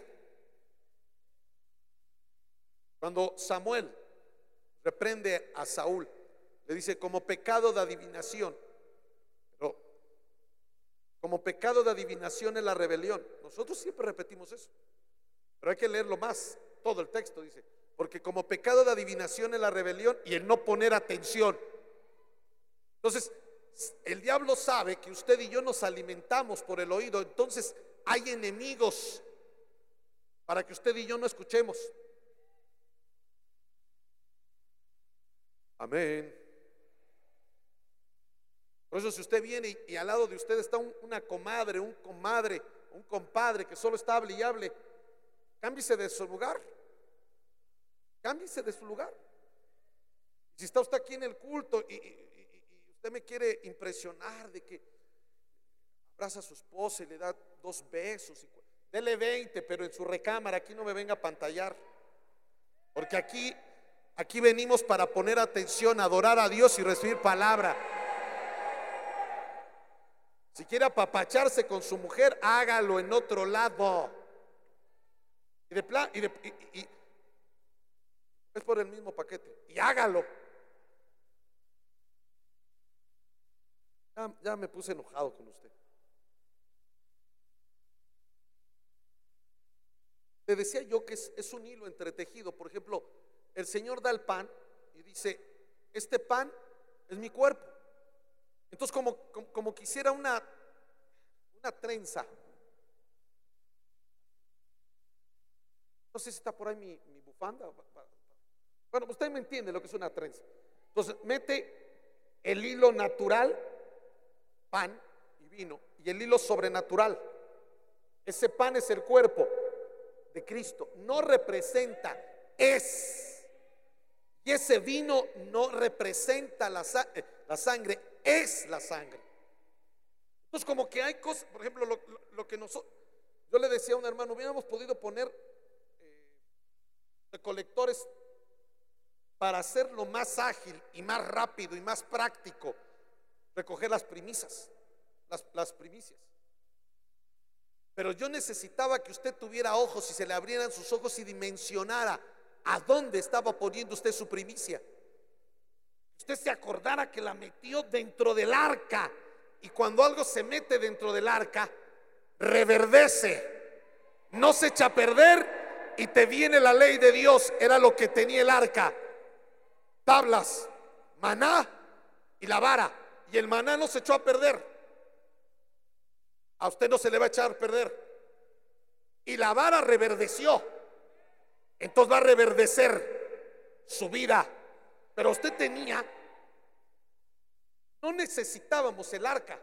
Cuando Samuel reprende a Saúl, le dice, como pecado de adivinación, pero como pecado de adivinación es la rebelión. Nosotros siempre repetimos eso, pero hay que leerlo más, todo el texto dice, porque como pecado de adivinación es la rebelión y el no poner atención. Entonces el diablo sabe que usted y yo nos alimentamos por el oído. Entonces hay enemigos para que usted y yo no escuchemos. Amén. Por eso si usted viene y, y al lado de usted está un, una comadre, un comadre, un compadre que solo está hable y hable, cámbiese de su lugar. Cámbiese de su lugar. Si está usted aquí en el culto y, y usted me quiere impresionar de que abraza a su esposa y le da dos besos, y dele veinte, pero en su recámara. Aquí no me venga a pantallar, porque aquí aquí venimos para poner atención, adorar a Dios y recibir palabra. Si quiere apapacharse con su mujer, hágalo en otro lado. Y de plan, y, de, y, y es por el mismo paquete, y hágalo. Ya, ya me puse enojado con usted. Le decía yo que es, es un hilo entretejido. Por ejemplo, el Señor da el pan y dice, este pan es mi cuerpo. Entonces como, como, como quisiera una, una trenza. No sé si está por ahí mi, mi bufanda. Bueno, usted me entiende lo que es una trenza. Entonces mete el hilo natural, pan y vino, y el hilo sobrenatural. Ese pan es el cuerpo de Cristo, no representa, es. Y ese vino no representa la, la sangre, es la sangre. Entonces como que hay cosas, por ejemplo, lo, lo, lo que nosotros, yo le decía a un hermano, hubiéramos podido poner eh, recolectores para hacerlo más ágil y más rápido y más práctico, recoger las primicias, las, las primicias. Pero yo necesitaba que usted tuviera ojos y se le abrieran sus ojos y dimensionara a dónde estaba poniendo usted su primicia. usted se acordara que la metió dentro del arca. Y cuando algo se mete dentro del arca, reverdece, no se echa a perder y te viene la ley de Dios. Era lo que tenía el arca: tablas, maná y la vara. Y el maná no se echó a perder. A usted no se le va a echar a perder. Y la vara reverdeció. Entonces va a reverdecer su vida. Pero usted tenía, no necesitábamos el arca,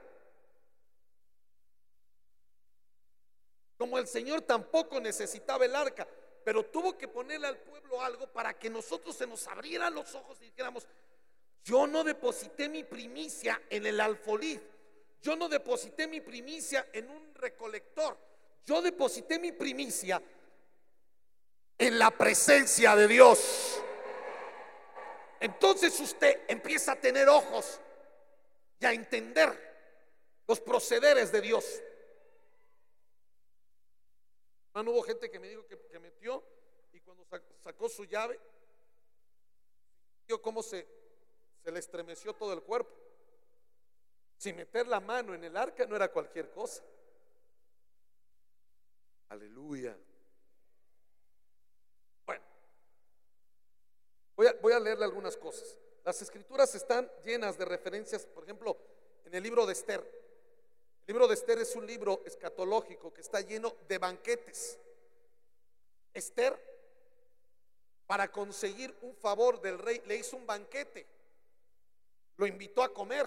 como el Señor tampoco necesitaba el arca, pero tuvo que ponerle al pueblo algo para que nosotros se nos abrieran los ojos y dijéramos: yo no deposité mi primicia en el alfolí, yo no deposité mi primicia en un recolector, yo deposité mi primicia en la presencia de Dios. Entonces usted empieza a tener ojos y a entender los procederes de Dios. No hubo gente que me dijo que, que metió, y cuando sacó su llave, vio cómo se, se le estremeció todo el cuerpo. Sin meter la mano en el arca no era cualquier cosa. Aleluya. Bueno, voy a, voy a leerle algunas cosas. Las escrituras están llenas de referencias. Por ejemplo, en el libro de Esther. El libro de Esther es un libro escatológico que está lleno de banquetes. Esther, para conseguir un favor del rey, le hizo un banquete, lo invitó a comer.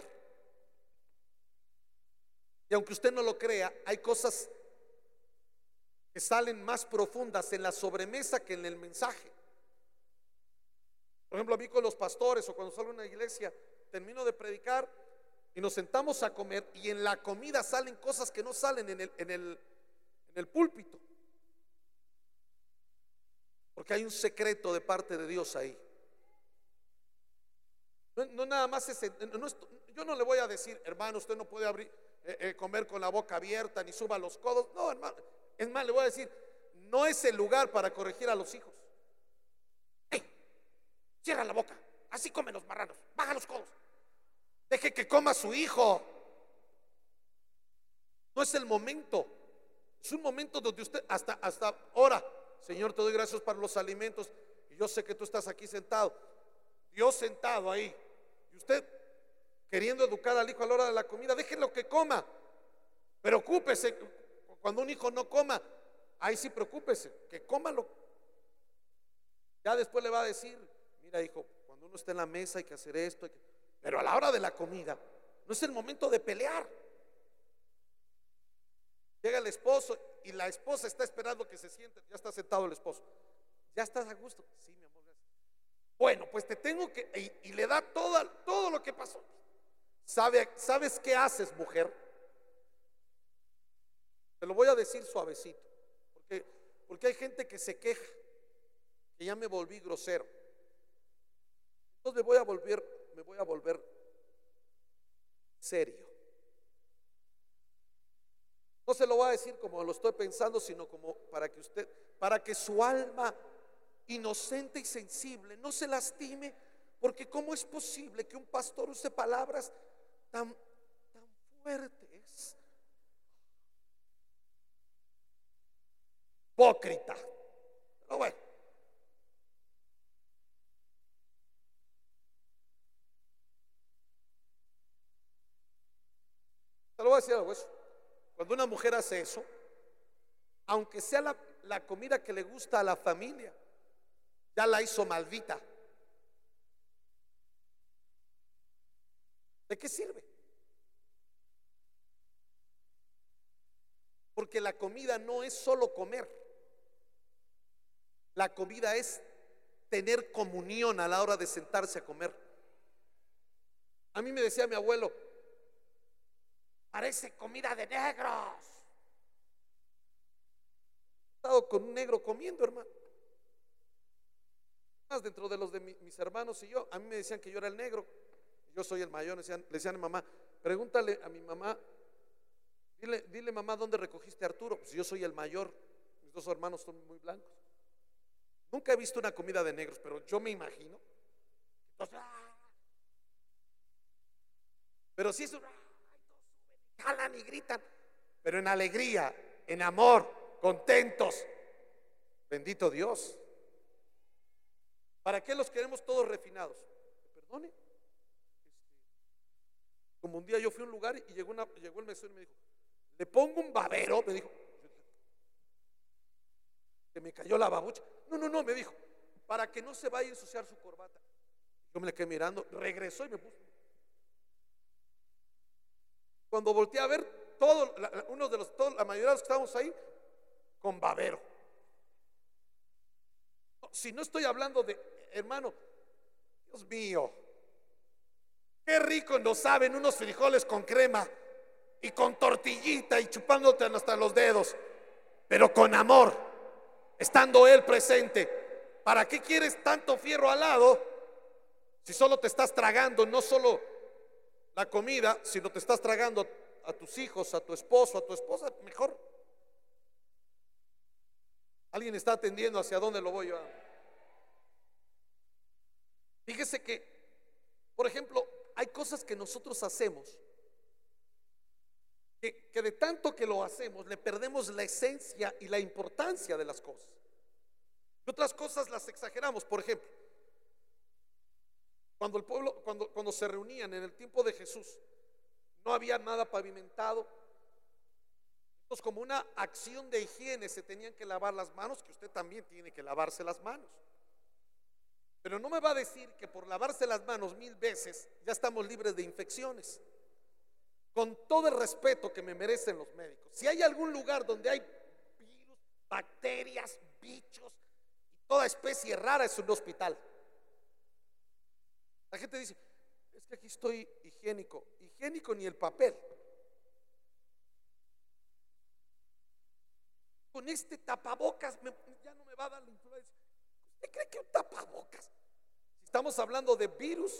Y aunque usted no lo crea, hay cosas que salen más profundas en la sobremesa que en el mensaje. Por ejemplo, a mí con los pastores, o cuando salgo a una iglesia, termino de predicar y nos sentamos a comer, y en la comida salen cosas que no salen en el, en el, en el púlpito, porque hay un secreto de parte de Dios ahí. No, no nada más es, no, yo no le voy a decir: hermano, usted no puede abrir, eh, eh, comer con la boca abierta, ni suba los codos. No, hermano. Es más, le voy a decir: no es el lugar para corregir a los hijos. ¡Hey! Cierra la boca, así comen los marranos, baja los codos, deje que coma su hijo. No es el momento. Es un momento donde usted hasta, hasta ora: Señor, te doy gracias para los alimentos, y yo sé que tú estás aquí sentado. Dios sentado ahí, y usted queriendo educar al hijo a la hora de la comida. Déjenlo que coma. Preocúpese cuando un hijo no coma. Ahí sí preocúpese, que cómalo. Ya después le va a decir: mira, hijo, cuando uno está en la mesa hay que hacer esto, hay que... pero a la hora de la comida no es el momento de pelear. Llega el esposo y la esposa está esperando que se siente. Ya está sentado el esposo. ¿Ya estás a gusto? Sí, mi amor, gracias. Bueno, pues te tengo que... Y, y le da todo, todo lo que pasó. ¿Sabe, ¿Sabes qué haces, mujer? Te lo voy a decir suavecito, porque, porque hay gente que se queja que ya me volví grosero. Entonces me voy a volver, me voy a volver serio. No se lo voy a decir como lo estoy pensando, sino como para que usted, para que su alma inocente y sensible no se lastime, porque ¿cómo es posible que un pastor use palabras tan, tan fuertes? Hipócrita. Pero bueno, te lo voy a decir algo. Eso, cuando una mujer hace eso, aunque sea la, la comida que le gusta a la familia, ya la hizo maldita. ¿De qué sirve? Porque la comida no es solo comer. La comida es tener comunión a la hora de sentarse a comer. A mí me decía mi abuelo: parece comida de negros. He estado con un negro comiendo, hermano. Más dentro de los de mi, mis hermanos y yo, a mí me decían que yo era el negro. Yo soy el mayor. Le decían, le decían a mi mamá: pregúntale a mi mamá, dile, dile mamá, ¿dónde recogiste a Arturo? Pues yo soy el mayor, mis dos hermanos son muy blancos. Nunca he visto una comida de negros, pero yo me imagino. Entonces, ¡ah! Pero si es un, jalan y gritan, pero en alegría, en amor, contentos. Bendito Dios. ¿Para qué los queremos todos refinados? Perdone. Este, como un día yo fui a un lugar y llegó, una, llegó el mesero y me dijo, le pongo un babero, me dijo. Se me cayó la babucha. No, no, no, me dijo, para que no se vaya a ensuciar su corbata. Yo me le quedé mirando, regresó y me puso. Cuando volteé a ver, todo, la, uno de los, todos, la mayoría de los que estábamos ahí, con babero. No, si no estoy hablando de, hermano, Dios mío, qué rico nos saben unos frijoles con crema y con tortillita y chupándote hasta los dedos, pero con amor, estando Él presente. ¿Para qué quieres tanto fierro al lado si solo te estás tragando no solo la comida, sino te estás tragando a tus hijos, a tu esposo, a tu esposa? Mejor. ¿Alguien está atendiendo hacia dónde lo voy yo? Fíjese que, por ejemplo, hay cosas que nosotros hacemos que, que de tanto que lo hacemos le perdemos la esencia y la importancia de las cosas. Y otras cosas las exageramos. Por ejemplo, cuando el pueblo, cuando, cuando se reunían en el tiempo de Jesús, no había nada pavimentado. Entonces, como una acción de higiene, se tenían que lavar las manos, que usted también tiene que lavarse las manos. Pero no me va a decir que por lavarse las manos mil veces ya estamos libres de infecciones. Con todo el respeto que me merecen los médicos, si hay algún lugar donde hay virus, bacterias, bichos y toda especie rara, es un hospital. La gente dice, es que aquí estoy higiénico. Higiénico ni el papel. Con este tapabocas me, ya no me va a dar la influencia. ¿Usted cree que un tapabocas? Si estamos hablando de virus.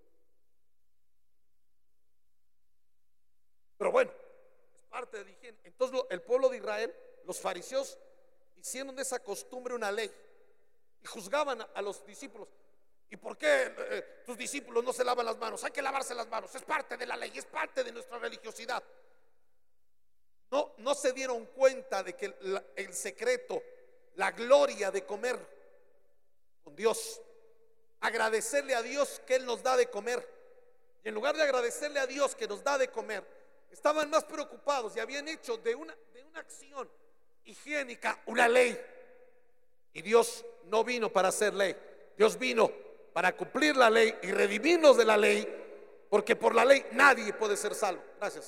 Pero bueno, es parte de la higiene. Entonces el pueblo de Israel, los fariseos, hicieron de esa costumbre una ley y juzgaban a, a los discípulos. ¿Y por qué eh, tus discípulos no se lavan las manos? Hay que lavarse las manos, es parte de la ley, es parte de nuestra religiosidad. No, no se dieron cuenta de que el, el secreto, la gloria de comer con Dios, agradecerle a Dios que Él nos da de comer, y en lugar de agradecerle a Dios que nos da de comer, estaban más preocupados y habían hecho de una, de una acción higiénica una ley. Y Dios no vino para hacer ley, Dios vino para cumplir la ley y redimirnos de la ley, porque por la ley nadie puede ser salvo. Gracias.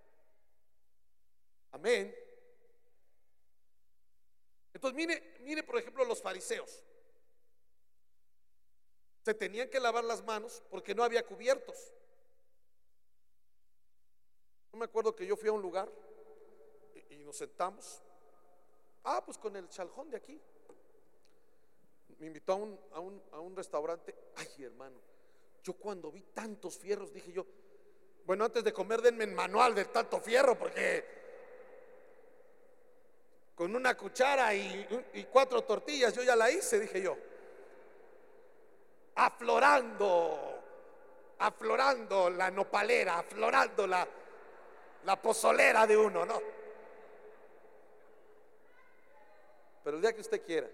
Amén. Entonces mire, mire por ejemplo los fariseos. Se tenían que lavar las manos porque no había cubiertos. Yo me acuerdo que yo fui a un lugar y, y nos sentamos. Ah, pues con el chaljón de aquí. Me invitó a un, a, un, a un restaurante. Ay, hermano, yo cuando vi tantos fierros dije yo, bueno, antes de comer denme el manual de tanto fierro, porque con una cuchara y, y cuatro tortillas yo ya la hice, dije yo. Aflorando, aflorando la nopalera, aflorando la, la pozolera de uno, ¿no? Pero el día que usted quiera,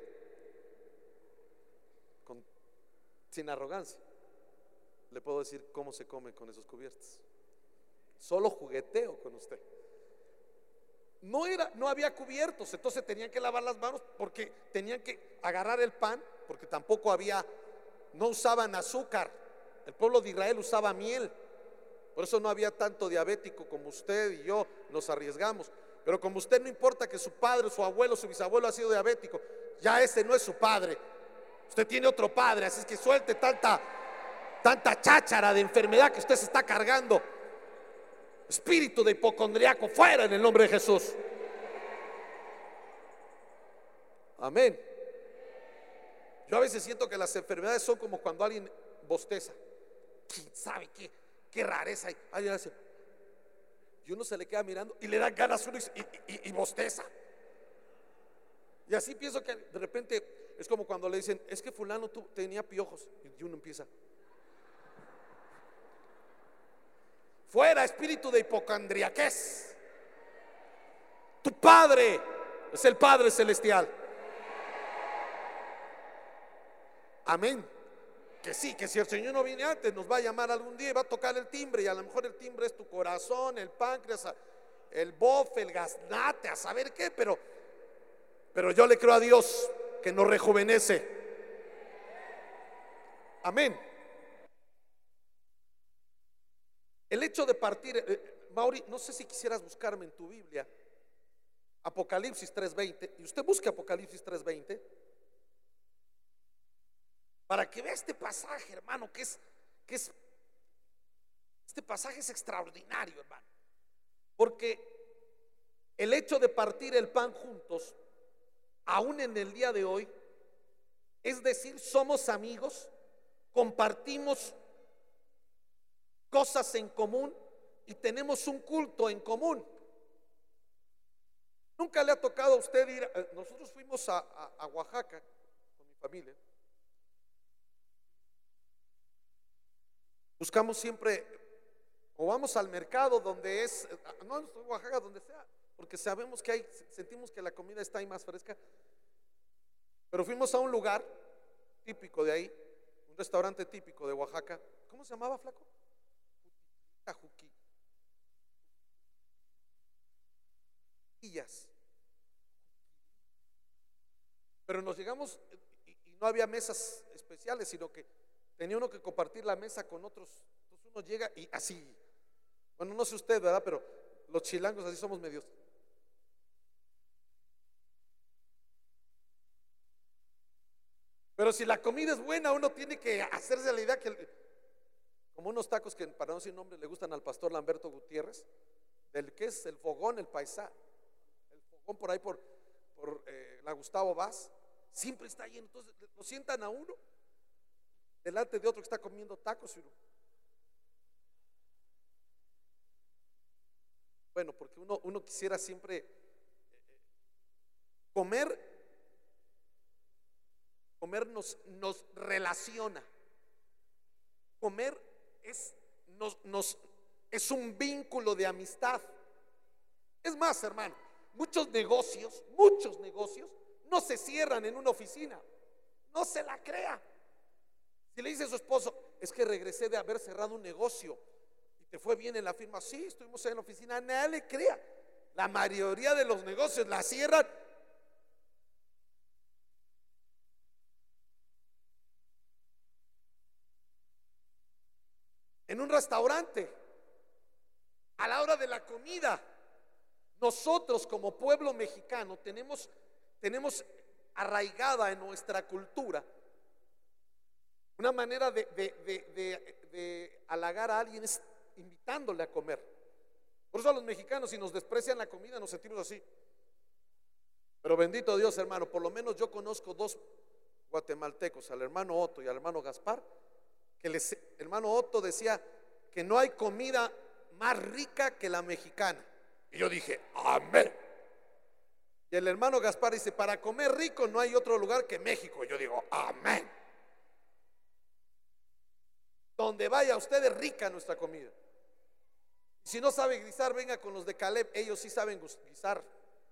con, sin arrogancia, le puedo decir cómo se come con esos cubiertos. Solo jugueteo con usted. No era, no había cubiertos, entonces tenían que lavar las manos porque tenían que agarrar el pan, porque tampoco había, no usaban azúcar. El pueblo de Israel usaba miel. Por eso no había tanto diabético como usted y yo nos arriesgamos. Pero como usted, no importa que su padre, su abuelo, su bisabuelo ha sido diabético, ya ese no es su padre. Usted tiene otro padre, así es que suelte tanta, tanta cháchara de enfermedad que usted se está cargando. Espíritu de hipocondriaco, fuera en el nombre de Jesús. Amén. Yo a veces siento que las enfermedades son como cuando alguien bosteza. ¿Quién sabe qué, qué rareza hay? Alguien hace, y uno se le queda mirando y le dan ganas uno y, y, y bosteza. Y así pienso que de repente es como cuando le dicen, es que fulano tú, tenía piojos, y uno empieza. Fuera espíritu de hipocondriaquez. Tu Padre es el Padre celestial. Amén. Que sí, que si el Señor no viene antes, nos va a llamar algún día y va a tocar el timbre, y a lo mejor el timbre es tu corazón, el páncreas, el bofe, el gaznate, a saber qué, pero, pero yo le creo a Dios que nos rejuvenece. Amén. El hecho de partir, eh, Mauri, no sé si quisieras buscarme en tu Biblia Apocalipsis tres veinte, y usted busque Apocalipsis tres veinte para que vea este pasaje, hermano, que es, que es, este pasaje es extraordinario, hermano, porque el hecho de partir el pan juntos, aún en el día de hoy, es decir, somos amigos, compartimos cosas en común y tenemos un culto en común. Nunca le ha tocado a usted ir, nosotros fuimos a, a, a Oaxaca con mi familia. Buscamos siempre, o vamos al mercado donde es, no en Oaxaca, donde sea, porque sabemos que hay, sentimos que la comida está ahí más fresca. Pero fuimos a un lugar típico de ahí, un restaurante típico de Oaxaca. ¿Cómo se llamaba, flaco? Juquillas. Pero nos llegamos y, y no había mesas especiales, sino que tenía uno que compartir la mesa con otros. Entonces uno llega y así, bueno, no sé usted, ¿verdad? Pero los chilangos así somos medios. Pero si la comida es buena, uno tiene que hacerse la idea que, como unos tacos que para no decir nombre le gustan al pastor Lamberto Gutiérrez, del que es el fogón, el paisá, el fogón por ahí por, por eh, la Gustavo Vaz, siempre está lleno. Entonces lo sientan a uno delante de otro que está comiendo tacos. Y uno, bueno, porque uno, uno quisiera siempre eh, comer. Comer nos, nos relaciona. Comer es, nos, nos, es un vínculo de amistad. Es más, hermano, muchos negocios, muchos negocios no se cierran en una oficina. No se la crea. Si le dice a su esposo, es que regresé de haber cerrado un negocio y te fue bien en la firma, sí, estuvimos en la oficina, nadie le crea. La mayoría de los negocios la cierran. En un restaurante, a la hora de la comida. Nosotros como pueblo mexicano tenemos, tenemos arraigada en nuestra cultura una manera de, de, de, de, de halagar a alguien es invitándole a comer. Por eso a los mexicanos, si nos desprecian la comida, nos sentimos así. Pero bendito Dios, hermano, por lo menos yo conozco dos guatemaltecos, al hermano Otto y al hermano Gaspar, que les, el hermano Otto decía que no hay comida más rica que la mexicana. Y yo dije, amén. Y el hermano Gaspar dice, para comer rico no hay otro lugar que México. Y yo digo, amén. Donde vaya usted es rica nuestra comida. Si no sabe guisar, venga con los de Caleb, ellos sí saben guisar.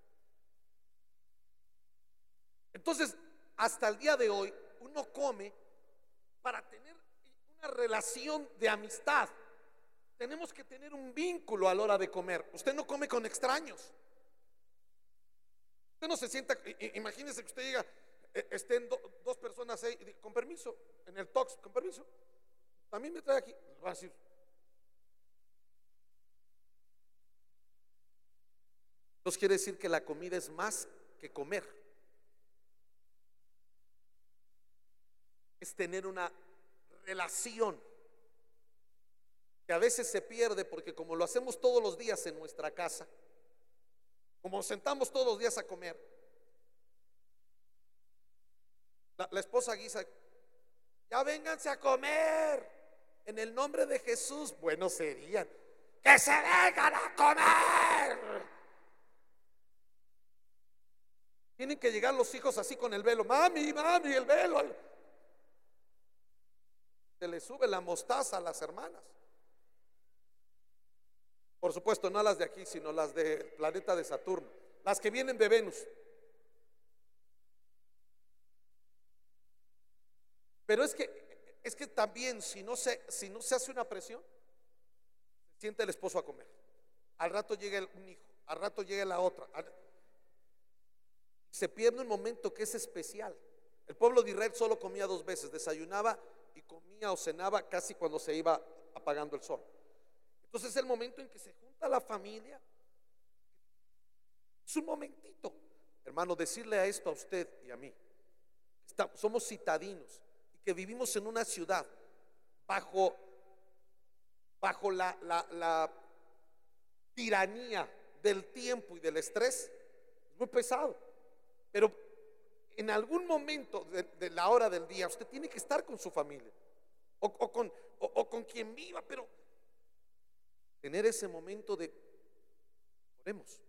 Entonces, hasta el día de hoy, uno come para tener una relación de amistad. Tenemos que tener un vínculo a la hora de comer. Usted no come con extraños. Usted no se sienta, imagínese que usted llega, estén do, dos personas ahí, con permiso, en el Tox, con permiso. También me trae aquí, va a decir. Entonces quiere decir que la comida es más que comer. Es tener una relación que a veces se pierde porque como lo hacemos todos los días en nuestra casa, como nos sentamos todos los días a comer, la, la esposa guisa, ya vénganse a comer en el nombre de Jesús. Bueno, serían que se vengan a comer. Tienen que llegar los hijos así con el velo, mami, mami, el velo. Se le sube la mostaza a las hermanas. Por supuesto, no las de aquí, sino las del planeta de Saturno, las que vienen de Venus. Pero es que es que también si no se si no se hace una presión, siente el esposo a comer. Al rato llega el, un hijo, al rato llega la otra. Al, se pierde un momento que es especial. El pueblo de Israel solo comía dos veces, desayunaba y comía o cenaba casi cuando se iba apagando el sol. Entonces es el momento en que se junta la familia. Es un momentito, hermano, decirle a esto a usted y a mí. Estamos, somos citadinos y que vivimos en una ciudad bajo, bajo la, la, la tiranía del tiempo y del estrés. Es muy pesado, pero en algún momento de, de la hora del día usted tiene que estar con su familia o, o, con, o, o con quien viva, pero tener ese momento de oremos.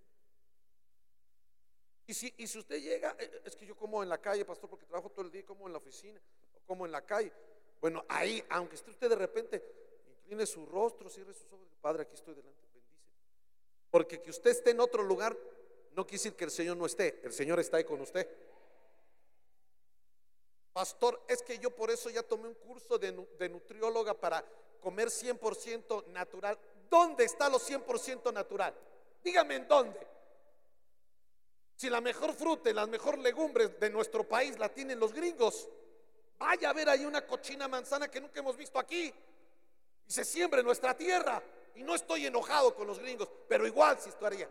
Y si, y si usted llega, es que yo como en la calle, pastor, porque trabajo todo el día, como en la oficina, o como en la calle. Bueno, ahí, aunque esté usted de repente, incline su rostro, cierre sus ojos, Padre, aquí estoy delante, bendice. Porque que usted esté en otro lugar no quiere decir que el Señor no esté, el Señor está ahí con usted. Pastor, es que yo por eso ya tomé un curso de, de nutrióloga para comer cien por ciento natural. ¿Dónde está lo cien por ciento natural? Dígame en dónde. Si la mejor fruta y las mejores legumbres de nuestro país la tienen los gringos, vaya a ver ahí una cochina manzana que nunca hemos visto aquí y se siembra en nuestra tierra. Y no estoy enojado con los gringos, pero igual si estaría.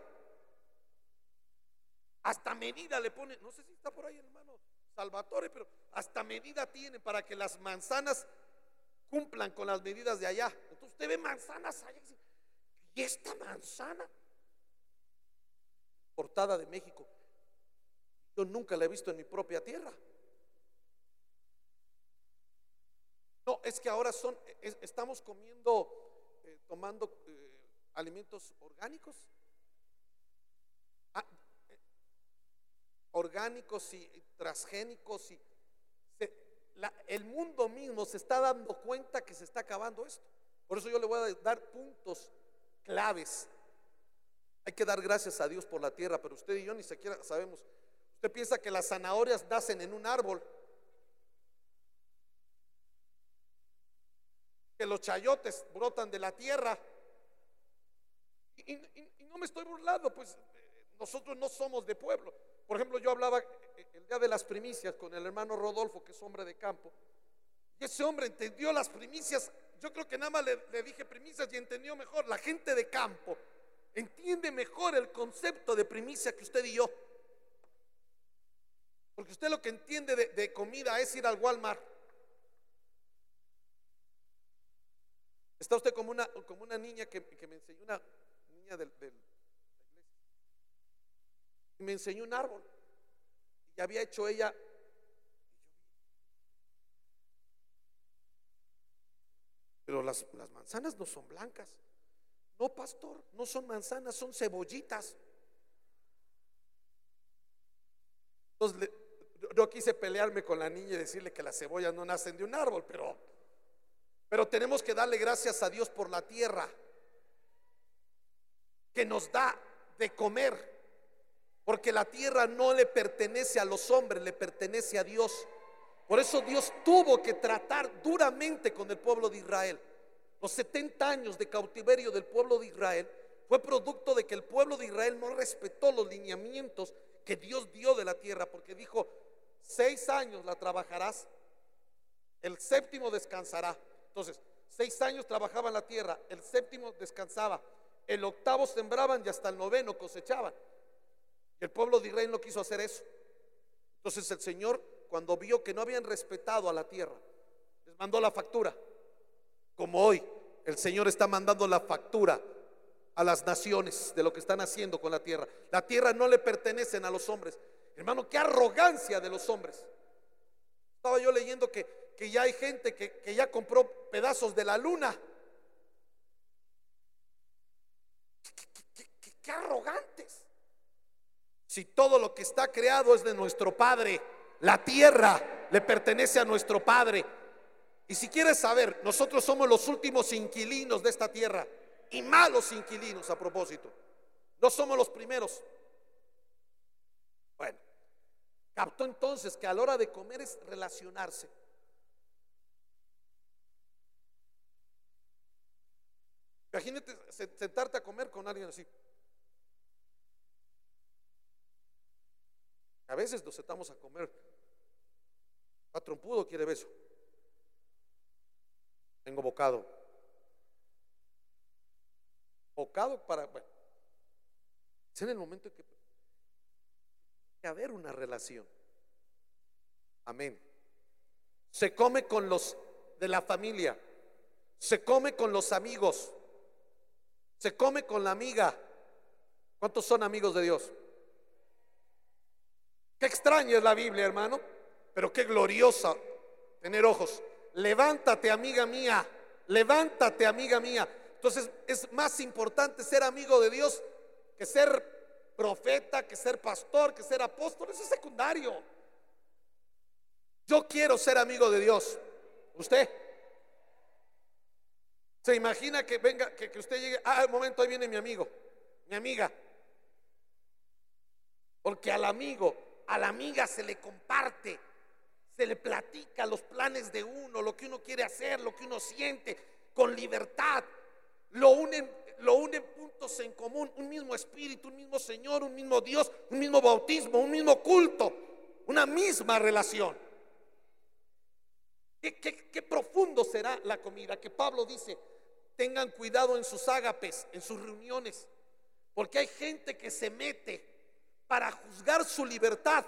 Hasta medida le ponen, no sé si está por ahí el hermano Salvatore, pero hasta medida tienen para que las manzanas cumplan con las medidas de allá. Entonces usted ve manzanas allá y esta manzana importada de México, yo nunca la he visto en mi propia tierra. No, es que ahora son, es, estamos comiendo, eh, tomando eh, alimentos orgánicos, ah, eh, orgánicos y, y transgénicos y se, la, el mundo mismo se está dando cuenta que se está acabando esto. Por eso yo le voy a dar puntos claves. Hay que dar gracias a Dios por la tierra, pero usted y yo ni siquiera sabemos. Usted piensa que las zanahorias nacen en un árbol, que los chayotes brotan de la tierra. Y, y, y no me estoy burlando, pues nosotros no somos de pueblo. Por ejemplo, yo hablaba el día de las primicias con el hermano Rodolfo, que es hombre de campo, y ese hombre entendió las primicias. Yo creo que nada más le, le dije primicias y entendió mejor. La gente de campo entiende mejor el concepto de primicia que usted y yo, porque usted lo que entiende de, de comida es ir al Walmart. Está usted como una, como una niña que, que me enseñó, una niña del, del, de la iglesia, y me enseñó un árbol y había hecho ella. Pero las, las manzanas no son blancas. No, pastor, no son manzanas, son cebollitas. Entonces le, yo quise pelearme con la niña y decirle que las cebollas no nacen de un árbol, pero, pero tenemos que darle gracias a Dios por la tierra que nos da de comer, porque la tierra no le pertenece a los hombres, le pertenece a Dios. Por eso Dios tuvo que tratar duramente con el pueblo de Israel. Los setenta años de cautiverio del pueblo de Israel fue producto de que el pueblo de Israel no respetó los lineamientos que Dios dio de la tierra, porque dijo: seis años la trabajarás, el séptimo descansará. Entonces, seis años trabajaban la tierra, el séptimo descansaba, el octavo sembraban y hasta el noveno cosechaban. Y el pueblo de Israel no quiso hacer eso. Entonces el Señor, cuando vio que no habían respetado a la tierra, les mandó la factura. Como hoy el Señor está mandando la factura a las naciones de lo que están haciendo con la tierra. La tierra no le pertenecen a los hombres. Hermano, qué arrogancia de los hombres. Estaba yo leyendo que, que ya hay gente que, que ya compró pedazos de la luna. Qué, qué, qué, qué arrogantes. Si todo lo que está creado es de nuestro Padre, la tierra le pertenece a nuestro Padre. Y si quieres saber, nosotros somos los últimos inquilinos de esta tierra. y malos inquilinos a propósito. No somos los primeros. Bueno, captó entonces que a la hora de comer es relacionarse. Imagínate sentarte a comer con alguien así. A veces nos sentamos a comer. A trompudo quiere beso. Tengo bocado. Bocado para, bueno, es en el momento en que tiene que haber una relación. Amén. Se come con los de la familia, se come con los amigos, se come con la amiga. ¿Cuántos son amigos de Dios? Qué extraña es la Biblia, hermano, pero qué gloriosa tener ojos. Levántate, amiga mía, levántate, amiga mía. Entonces es más importante ser amigo de Dios que ser profeta, que ser pastor, que ser apóstol. Eso es secundario. Yo quiero ser amigo de Dios. ¿Usted? ¿Se imagina que venga, que, que usted llegue? Ah, un momento, ahí viene mi amigo, mi amiga. Porque al amigo, a la amiga se le comparte, se le platica los planes de uno, lo que uno quiere hacer, lo que uno siente, con libertad. Lo unen, lo unen puntos en común, un mismo espíritu, un mismo Señor, un mismo Dios, un mismo bautismo, un mismo culto, una misma relación. ¿Qué, qué, qué profundo será la comida? Que Pablo dice: tengan cuidado en sus ágapes, en sus reuniones, porque hay gente que se mete para juzgar su libertad.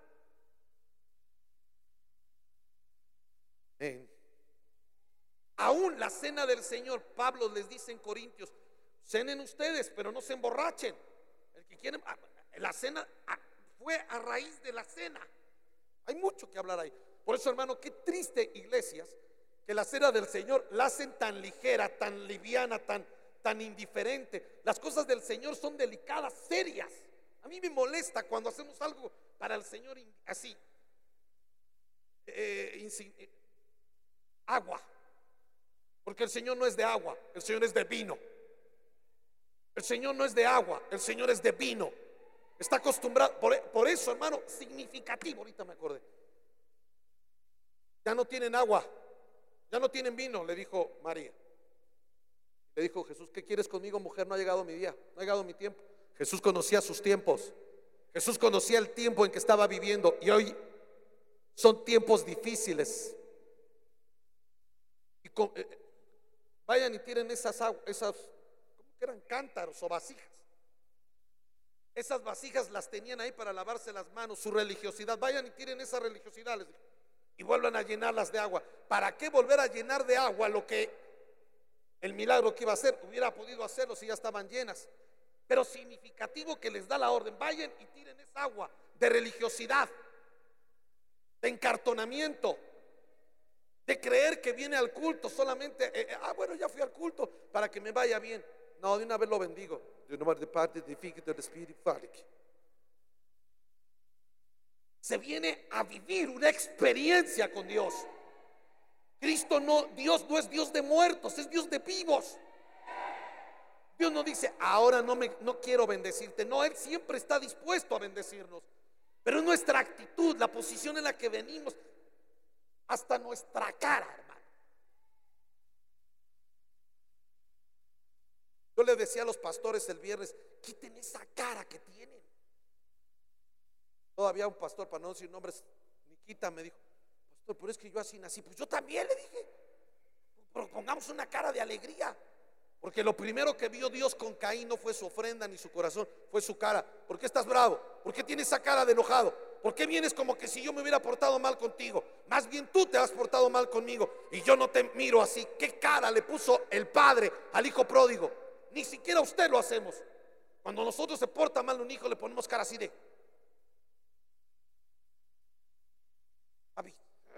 Amén. Aún la cena del Señor, Pablo les dice en Corintios: cenen ustedes, pero no se emborrachen. El que quiere, la cena fue a raíz de la cena. Hay mucho que hablar ahí. Por eso, hermano, qué triste, iglesias, que la cena del Señor la hacen tan ligera, tan liviana, tan, tan indiferente. Las cosas del Señor son delicadas, serias. A mí me molesta cuando hacemos algo para el Señor así. Eh, eh, agua. Porque el Señor no es de agua, el Señor es de vino. El Señor no es de agua, el Señor es de vino. Está acostumbrado, por, por eso, hermano, significativo, ahorita me acordé. Ya no tienen agua, ya no tienen vino, le dijo María. Le dijo Jesús: ¿qué quieres conmigo, mujer? No ha llegado mi día, no ha llegado mi tiempo. Jesús conocía sus tiempos. Jesús conocía el tiempo en que estaba viviendo. Y hoy son tiempos difíciles. Y con, eh, vayan y tiren esas aguas, esas, ¿cómo que eran? Cántaros o vasijas. Esas vasijas las tenían ahí para lavarse las manos. Su religiosidad, vayan y tiren esa religiosidad, les dijo, y vuelvan a llenarlas de agua. ¿Para qué volver a llenar de agua lo que el milagro que iba a hacer? Hubiera podido hacerlo si ya estaban llenas. Pero significativo que les da la orden: vayan y tiren esa agua de religiosidad, de encartonamiento, de creer que viene al culto solamente, eh, eh, ah, bueno, ya fui al culto para que me vaya bien. No, de una vez lo bendigo. De una vez de parte de del Espíritu. Se viene a vivir una experiencia con Dios. Cristo no, Dios no es Dios de muertos, es Dios de vivos. Dios no dice: ahora no, me, no quiero bendecirte. No, Él siempre está dispuesto a bendecirnos. Pero es nuestra actitud, la posición en la que venimos, hasta nuestra cara, hermano. Yo le decía a los pastores el viernes: quiten esa cara que tienen. Todavía un pastor, para no decir nombres, Niquita, me dijo: pastor, pero es que yo así nací. Pues yo también, le dije, pero pongamos una cara de alegría. Porque lo primero que vio Dios con Caín no fue su ofrenda ni su corazón, fue su cara. ¿Por qué estás bravo? ¿Por qué tienes esa cara de enojado? ¿Por qué vienes como que si yo me hubiera portado mal contigo? Más bien tú te has portado mal conmigo y yo no te miro así. ¿Qué cara le puso el padre al hijo pródigo? Ni siquiera usted lo hacemos. Cuando nosotros se porta mal un hijo, le ponemos cara así de Abi.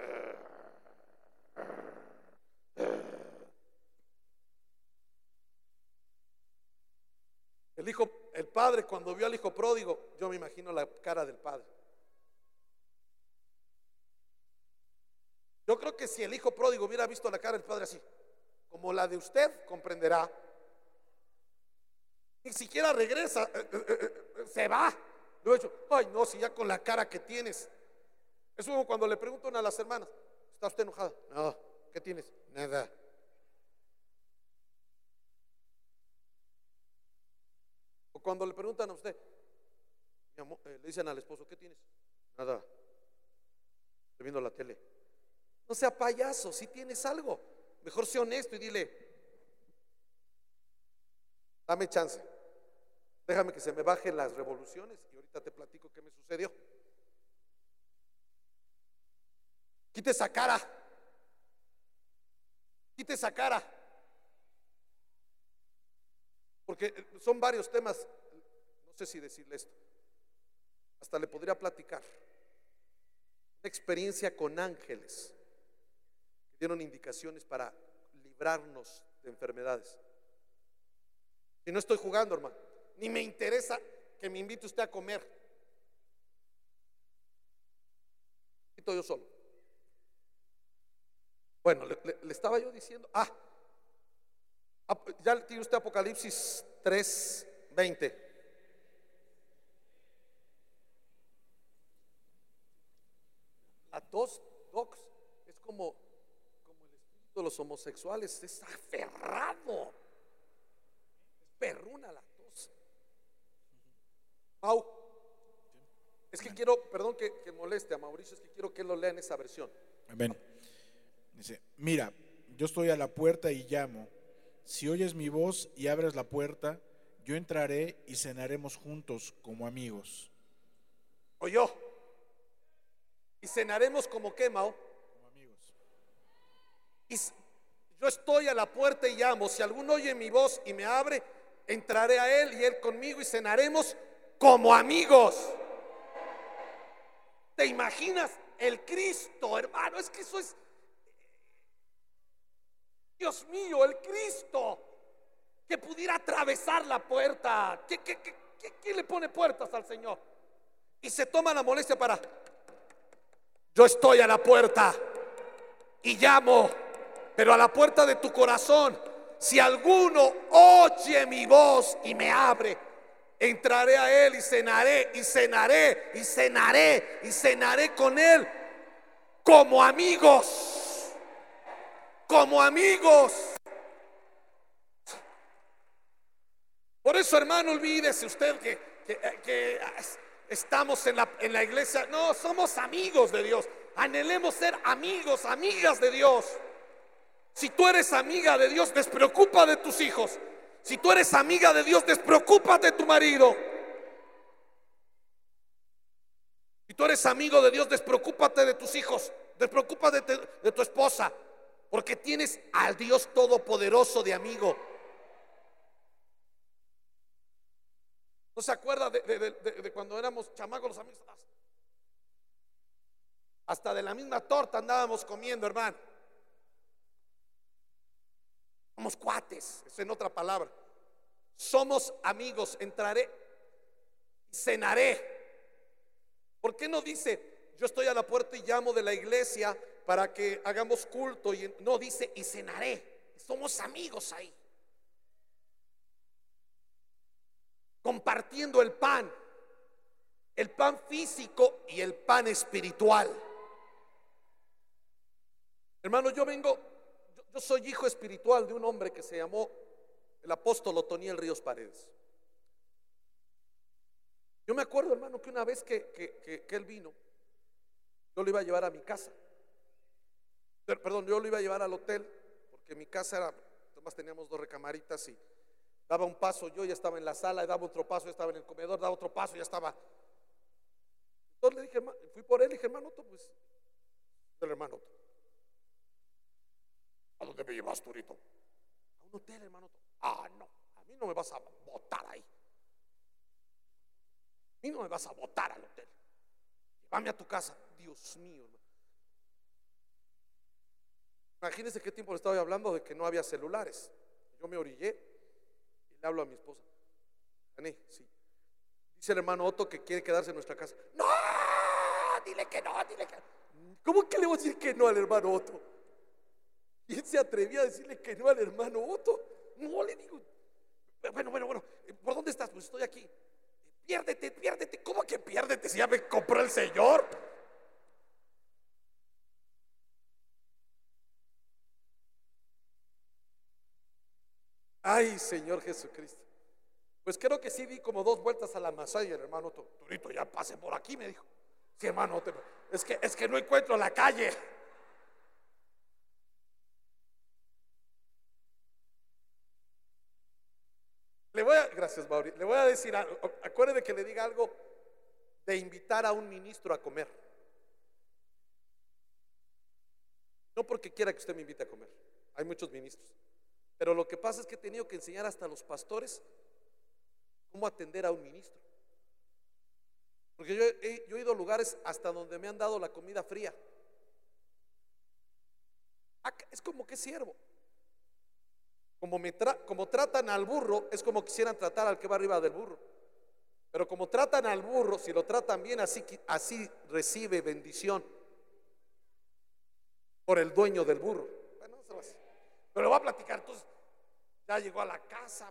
El hijo, el padre, cuando vio al hijo pródigo, yo me imagino la cara del padre. Yo creo que si el hijo pródigo hubiera visto la cara del padre así, como la de usted, comprenderá Ni siquiera regresa, eh, eh, eh, se va. Lo he hecho, ay no, si ya con la cara que tienes. Es como cuando le preguntan a las hermanas, ¿está usted enojada? No, ¿qué tienes? Nada. O cuando le preguntan a usted, mi amor, eh, le dicen al esposo, ¿qué tienes? Nada, estoy viendo la tele. No sea payaso, si tienes algo, mejor sea honesto y dile, dame chance, déjame que se me bajen las revoluciones y ahorita te platico qué me sucedió. Quite esa cara, quite esa cara, porque son varios temas, no sé si decirle esto, hasta le podría platicar una experiencia con ángeles que dieron indicaciones para librarnos de enfermedades. Y no estoy jugando, hermano, ni me interesa que me invite usted a comer. Estoy yo solo. Bueno, le, le, le estaba yo diciendo, ah, ya tiene usted Apocalipsis tres veinte. A dos docs es como, como el espíritu de los homosexuales, es aferrado, es perruna la tos. Mau, es que quiero, perdón que, que moleste a Mauricio, es que quiero que él lo lea en esa versión. Amén. Dice, mira, yo estoy a la puerta y llamo. Si oyes mi voz y abres la puerta, yo entraré y cenaremos juntos como amigos. O yo. Y cenaremos como qué, Mao. Como amigos. Y yo estoy a la puerta y llamo. Si alguno oye mi voz y me abre, entraré a él y él conmigo y cenaremos como amigos. ¿Te imaginas el Cristo, hermano? Es que eso es, Dios mío, el Cristo que pudiera atravesar la puerta. ¿Qué, qué, qué, qué, qué le pone puertas al Señor? Y se toma la molestia para, yo estoy a la puerta y llamo, pero a la puerta de tu corazón. Si alguno oye mi voz y me abre, entraré a él y cenaré, y cenaré, y cenaré, y cenaré con él como amigos. Como amigos. Por eso, hermano, olvídese usted que, que, que estamos en la, en la iglesia. No, somos amigos de Dios. Anhelemos ser amigos, amigas de Dios. Si tú eres amiga de Dios, despreocupa de tus hijos. Si tú eres amiga de Dios, despreocúpate de tu marido. Si tú eres amigo de Dios, despreocúpate de tus hijos. Despreocúpate de, de tu esposa. Porque tienes al Dios Todopoderoso de amigo. ¿No se acuerda de, de, de, de cuando éramos chamacos los amigos? Hasta de la misma torta andábamos comiendo, hermano. Somos cuates, es en otra palabra. Somos amigos, entraré, cenaré. ¿Por qué no dice, yo estoy a la puerta y llamo de la iglesia para que hagamos culto? Y no, dice, y cenaré. Somos amigos ahí, compartiendo el pan, el pan físico y el pan espiritual. Hermano, yo vengo, yo, yo soy hijo espiritual de un hombre que se llamó el apóstol Otoniel Ríos Paredes. Yo me acuerdo, hermano, que una vez que, que, que, que él vino, yo lo iba a llevar a mi casa. Perdón, yo lo iba a llevar al hotel, porque mi casa era, además teníamos dos recamaritas y daba un paso, yo ya estaba en la sala, y daba otro paso, ya estaba en el comedor, daba otro paso, ya estaba. Entonces le dije, hermano, fui por él, le dije, hermano, pues, el hermano, ¿a dónde me llevas, Turito? A un hotel, hermano. Ah, no, a mí no me vas a botar ahí. A mí no me vas a botar al hotel. Llévame a tu casa. Dios mío, hermano. Imagínense qué tiempo le estaba hablando de que no había celulares. Yo me orillé y le hablo a mi esposa. Ani, sí. Dice el hermano Otto que quiere quedarse en nuestra casa. No, dile que no, dile que no. ¿Cómo que le voy a decir que no al hermano Otto? ¿Quién se atrevía a decirle que no al hermano Otto? No le digo. Bueno, bueno, bueno. ¿por dónde estás? Pues estoy aquí. Piérdete, piérdete. ¿Cómo que piérdete si ya me compró el Señor? Ay, Señor Jesucristo. Pues creo que sí di como dos vueltas a la masa y el hermano Turito, ya pase por aquí, me dijo. Sí, hermano, te- es que, es que no encuentro la calle. Le voy a, gracias, Mauri, le voy a decir algo. Acuérdate que le diga algo de invitar a un ministro a comer. No porque quiera que usted me invite a comer. Hay muchos ministros. Pero lo que pasa es que he tenido que enseñar hasta a los pastores cómo atender a un ministro. Porque yo he, yo he ido a lugares hasta donde me han dado la comida fría. Acá es como que siervo. Como, me tra- como tratan al burro, es como quisieran tratar al que va arriba del burro. Pero como tratan al burro, si lo tratan bien, así, así recibe bendición por el dueño del burro. Bueno, eso es. Pero le voy a platicar. Entonces, ya llegó a la casa.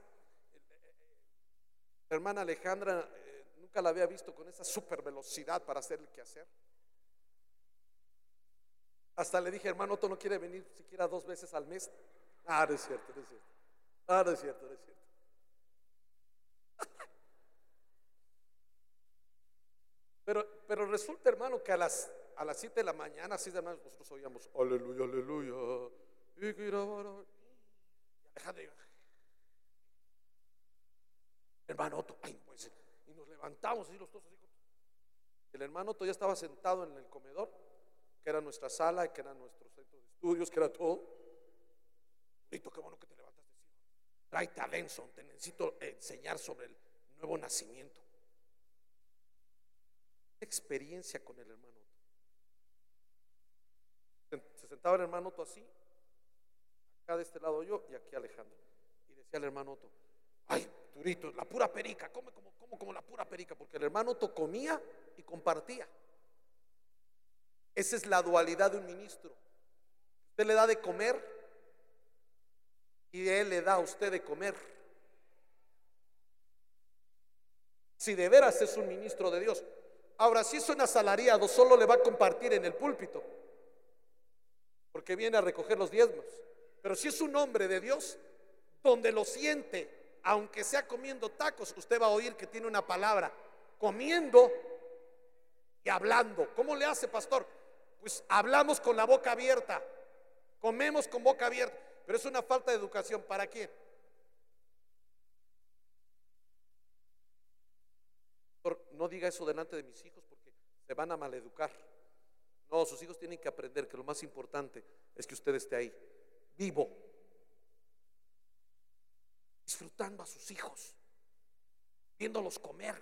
La hermana Alejandra, eh, nunca la había visto con esa super velocidad para hacer el quehacer. Hasta le dije, hermano, ¿tú no quiere venir siquiera dos veces al mes? Ah, no es cierto, no es cierto. Ah, no es cierto, no es cierto. Pero, pero resulta, hermano, que a las a las siete de la mañana, así de hermanos, nosotros oíamos, aleluya, aleluya. Y Alejandro, hermano Otto, ay, pues, y nos levantamos y los dos así. El hermano Otto ya estaba sentado en el comedor, que era nuestra sala, que era nuestro centro de estudios, que era todo. Rito, qué bueno que te levantaste. Tráete a Benson, te necesito enseñar sobre el nuevo nacimiento. Experiencia con el hermano Otto. Se sentaba el hermano Otto así, acá de este lado yo y aquí Alejandro. Y decía el hermano Otto, ay, Turito, la pura perica, come como, como, como la pura perica, porque el hermano Otto comía y compartía. Esa es la dualidad de un ministro. Usted le da de comer y él le da a usted de comer. Si de veras es un ministro de Dios. Ahora, si es un asalariado, solo le va a compartir en el púlpito, porque viene a recoger los diezmos. Pero si es un hombre de Dios, donde lo siente, aunque sea comiendo tacos, usted va a oír que tiene una palabra, comiendo y hablando. ¿Cómo le hace, pastor? Pues hablamos con la boca abierta, comemos con boca abierta, pero es una falta de educación. ¿Para quién? No diga eso delante de mis hijos porque se van a maleducar. No, sus hijos tienen que aprender que lo más importante es que usted esté ahí, vivo, disfrutando a sus hijos, viéndolos comer.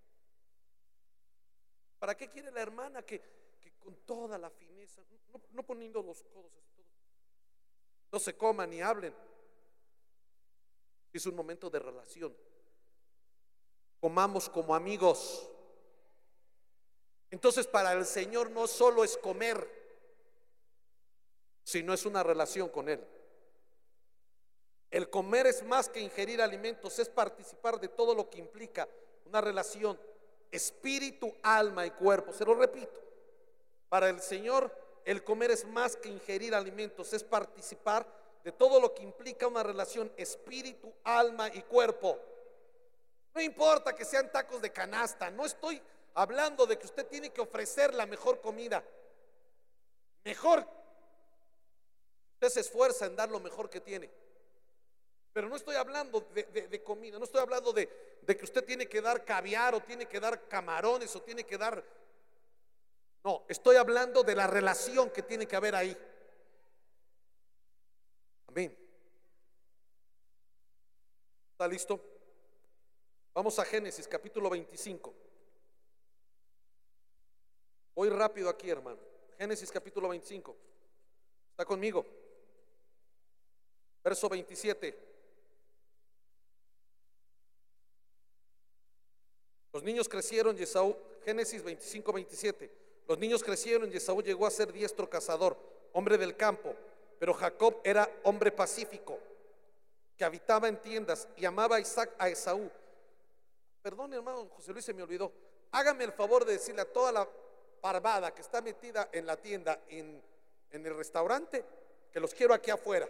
¿Para qué quiere la hermana que, que con toda la fineza, no, no poniendo los codos así todos, no se coman ni hablen? Es un momento de relación. Comamos como amigos. Entonces, para el Señor no solo es comer, sino es una relación con Él. El comer es más que ingerir alimentos, es participar de todo lo que implica una relación espíritu, alma y cuerpo. Se lo repito, para el Señor el comer es más que ingerir alimentos, es participar de todo lo que implica una relación espíritu, alma y cuerpo. No importa que sean tacos de canasta, no estoy hablando de que usted tiene que ofrecer la mejor comida. Mejor, usted se esfuerza en dar lo mejor que tiene. Pero no estoy hablando de, de, de comida, no estoy hablando de, de que usted tiene que dar caviar o tiene que dar camarones o tiene que dar... No, estoy hablando de la relación que tiene que haber ahí. Amén. ¿Está listo? Vamos a Génesis capítulo veinticinco. Voy rápido aquí, hermano. Génesis capítulo veinticinco. ¿Está conmigo? Verso veintisiete. Los niños crecieron y Esaú, Génesis veinticinco, veintisiete. Los niños crecieron y Esaú llegó a ser diestro cazador, hombre del campo. Pero Jacob era hombre pacífico, que habitaba en tiendas y amaba a Isaac a Esaú. perdón, hermano José Luis, se me olvidó. Hágame el favor de decirle a toda la parvada que está metida en la tienda, en, en el restaurante, que los quiero aquí afuera.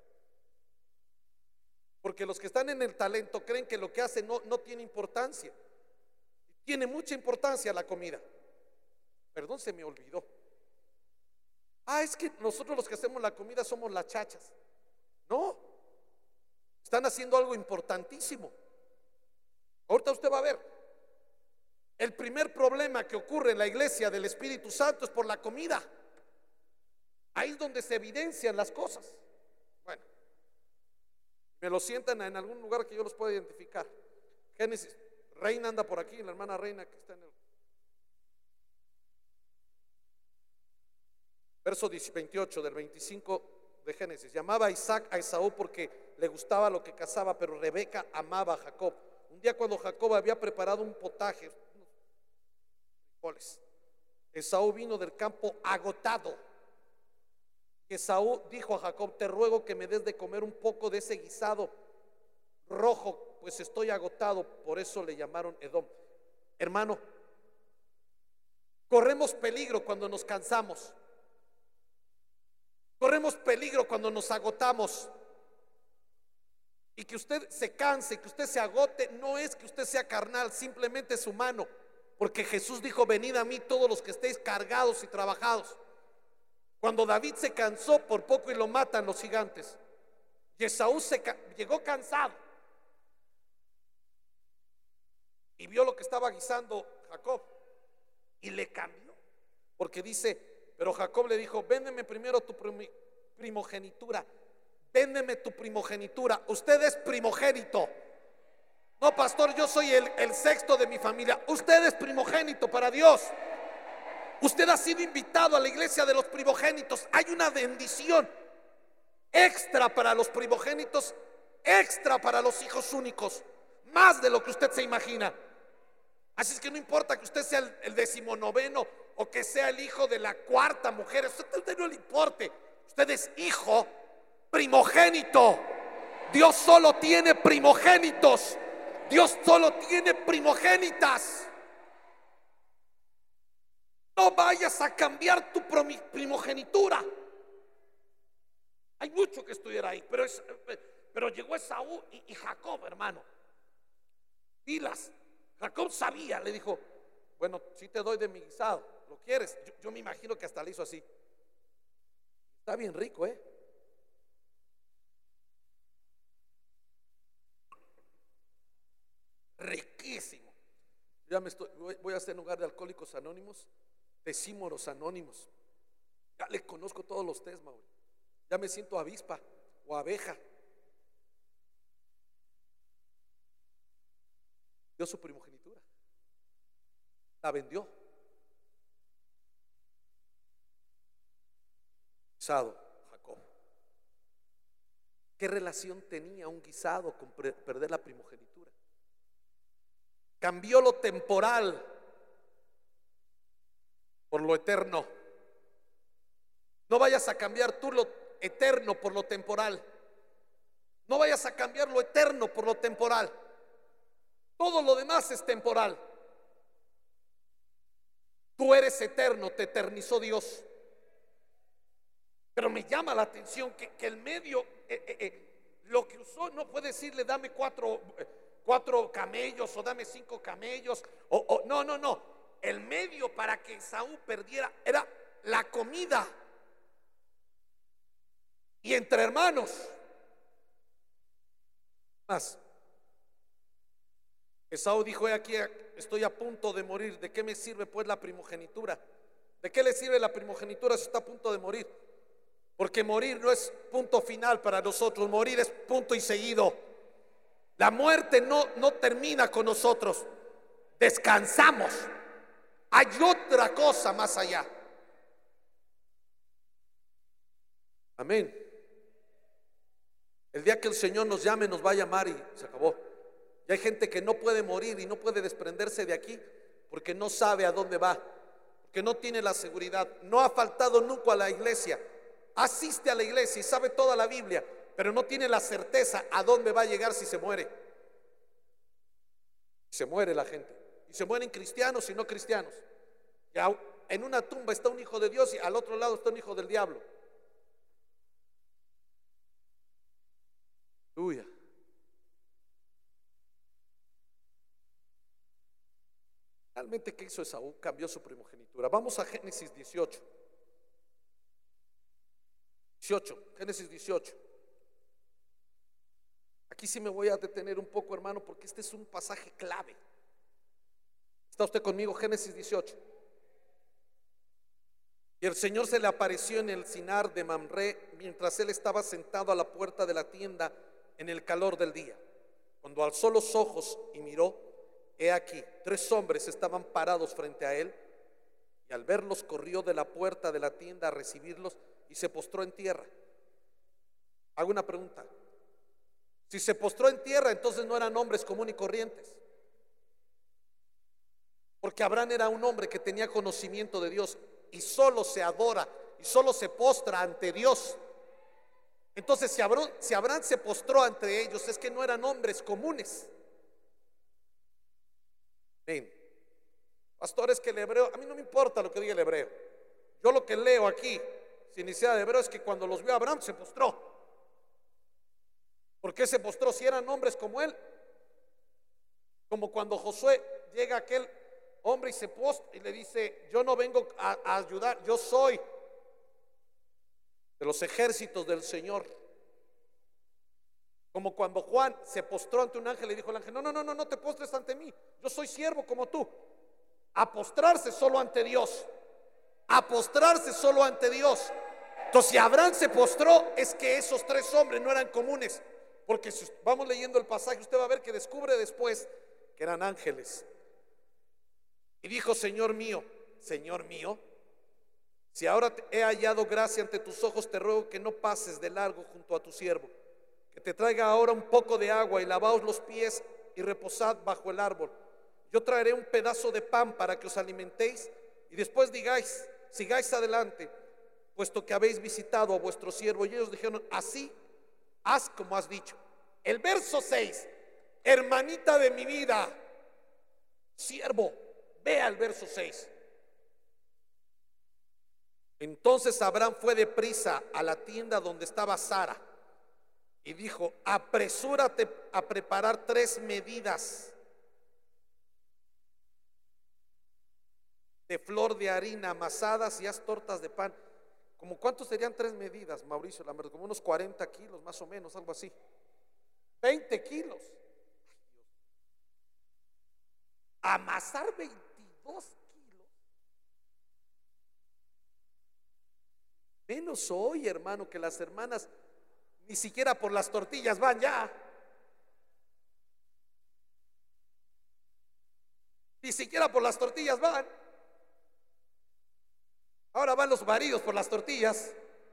Porque los que están en el talento creen que lo que hacen no, no tiene importancia. Tiene mucha importancia la comida. Perdón, se me olvidó. Ah, es que nosotros los que hacemos la comida somos las chachas. No, están haciendo algo importantísimo. Ahorita usted va a ver. El primer problema que ocurre en la iglesia del Espíritu Santo es por la comida. Ahí es donde se evidencian las cosas. Bueno, me lo sientan en algún lugar que yo los pueda identificar. Génesis, Reina anda por aquí, la hermana Reina que está en el verso veintiocho del veinticinco de Génesis. Llamaba a Isaac a Esaú porque le gustaba lo que cazaba, pero Rebeca amaba a Jacob. Un día, cuando Jacob había preparado un potaje, unos frijoles, Esaú vino del campo agotado. Esaú dijo a Jacob: te ruego que me des de comer un poco de ese guisado rojo, pues estoy agotado. Por eso le llamaron Edom. Hermano, corremos peligro cuando nos cansamos. Corremos peligro cuando nos agotamos. Y que usted se canse, que usted se agote, no es que usted sea carnal, simplemente es humano. Porque Jesús dijo: venid a mí todos los que estéis cargados y trabajados. Cuando David se cansó, por poco y lo matan los gigantes. Y Esaú se ca- llegó cansado y vio lo que estaba guisando Jacob y le cambió. Porque dice: pero Jacob le dijo: véndeme primero tu primogenitura. Véndeme tu primogenitura. Usted es primogénito. No, pastor, yo soy el, el sexto de mi familia. Usted es primogénito para Dios. Usted ha sido invitado a la iglesia de los primogénitos. Hay una bendición extra para los primogénitos, extra para los hijos únicos, más de lo que usted se imagina. Así es que no importa que usted sea el, el decimonoveno o que sea el hijo de la cuarta mujer, eso a usted no le importe. Usted es hijo primogénito. Dios solo tiene primogénitos. Dios solo tiene primogénitas. No vayas a cambiar tu primogenitura. Hay mucho que estudiar ahí, pero, es, pero llegó Esaú y, y Jacob, hermano. Pilas. Jacob sabía, le dijo: bueno, si te doy de mi guisado, ¿lo quieres? Yo, yo me imagino que hasta le hizo así. Está bien rico, ¿eh? Riquísimo. Ya me estoy, voy a hacer en lugar de Alcohólicos Anónimos, Tesímoros Anónimos. Ya le conozco todos los test, Mauro. Ya me siento avispa o abeja. Dio su primogenitura, la vendió. Guisado, Jacob. ¿Qué relación tenía un guisado con perder la primogenitura? Cambió lo temporal por lo eterno. No vayas a cambiar tú lo eterno por lo temporal. No vayas a cambiar lo eterno por lo temporal. Todo lo demás es temporal. Tú eres eterno, te eternizó Dios. Pero me llama la atención que, que el medio, eh, eh, eh, lo que usó, no puede decirle: dame cuatro, eh, cuatro camellos o dame cinco camellos. O, o, no, no, no. El medio para que Esaú perdiera era la comida. Y entre hermanos. Más. Esaú dijo: he aquí, estoy a punto de morir. ¿De qué me sirve pues la primogenitura? ¿De qué le sirve la primogenitura si está a punto de morir? Porque morir no es punto final para nosotros. Morir es punto y seguido. La muerte no, no termina con nosotros. Descansamos. Hay otra cosa más allá. Amén. El día que el Señor nos llame, nos va a llamar y se acabó. Y hay gente que no puede morir y no puede desprenderse de aquí porque no sabe a dónde va, porque no tiene la seguridad. No ha faltado nunca a la iglesia, asiste a la iglesia y sabe toda la Biblia, pero no tiene la certeza a dónde va a llegar si se muere. Se muere la gente. Y se mueren cristianos y no cristianos. Ya en una tumba está un hijo de Dios y al otro lado está un hijo del diablo. Aleluya. Realmente, ¿qué hizo Esaú? Cambió su primogenitura. Vamos a Génesis dieciocho. dieciocho, Génesis dieciocho. Aquí sí me voy a detener un poco, hermano, porque este es un pasaje clave. ¿Está usted conmigo? Génesis dieciocho. Y el Señor se le apareció en el Sinar de Mamre mientras él estaba sentado a la puerta de la tienda en el calor del día. Cuando alzó los ojos y miró, he aquí, tres hombres estaban parados frente a él, y al verlos corrió de la puerta de la tienda a recibirlos y se postró en tierra. Hago una pregunta. Si se postró en tierra, entonces no eran hombres comunes y corrientes, porque Abraham era un hombre que tenía conocimiento de Dios y solo se adora y solo se postra ante Dios. Entonces si Abraham, si Abraham se postró ante ellos, es que no eran hombres comunes. Bien, pastores, que el hebreo, a mí no me importa lo que diga el hebreo. Yo lo que leo aquí, sin necesidad de hebreo, es que cuando los vio Abraham se postró. ¿Por qué se postró? Si eran hombres como él. Como cuando Josué llega a aquel hombre y se postra y le dice: yo no vengo a, a ayudar, yo soy de los ejércitos del Señor. Como cuando Juan se postró ante un ángel y dijo al ángel: no, no, no, no, no te postres ante mí, yo soy siervo como tú. A postrarse solo ante Dios, a postrarse solo ante Dios. Entonces si Abraham se postró, es que esos tres hombres no eran comunes, porque si vamos leyendo el pasaje, usted va a ver que descubre después que eran ángeles. Y dijo: Señor mío, Señor mío, si ahora he hallado gracia ante tus ojos, te ruego que no pases de largo junto a tu siervo, que te traiga ahora un poco de agua y lavaos los pies y reposad bajo el árbol. Yo traeré un pedazo de pan para que os alimentéis y después digáis, sigáis adelante, puesto que habéis visitado a vuestro siervo. Y ellos dijeron: así, haz como has dicho. El verso seis, hermanita de mi vida, siervo, vea el verso seis. Entonces Abraham fue deprisa a la tienda donde estaba Sara y dijo: apresúrate a preparar tres medidas de flor de harina amasadas y haz tortas de pan. ¿Como cuántos serían tres medidas, Mauricio Lamberto? Como unos cuarenta kilos más o menos, algo así. veinte kilos. Amasar veintidós kilos. Menos hoy, hermano, que las hermanas ni siquiera por las tortillas van ya. Ni siquiera por las tortillas van. Ahora van los maridos por las tortillas.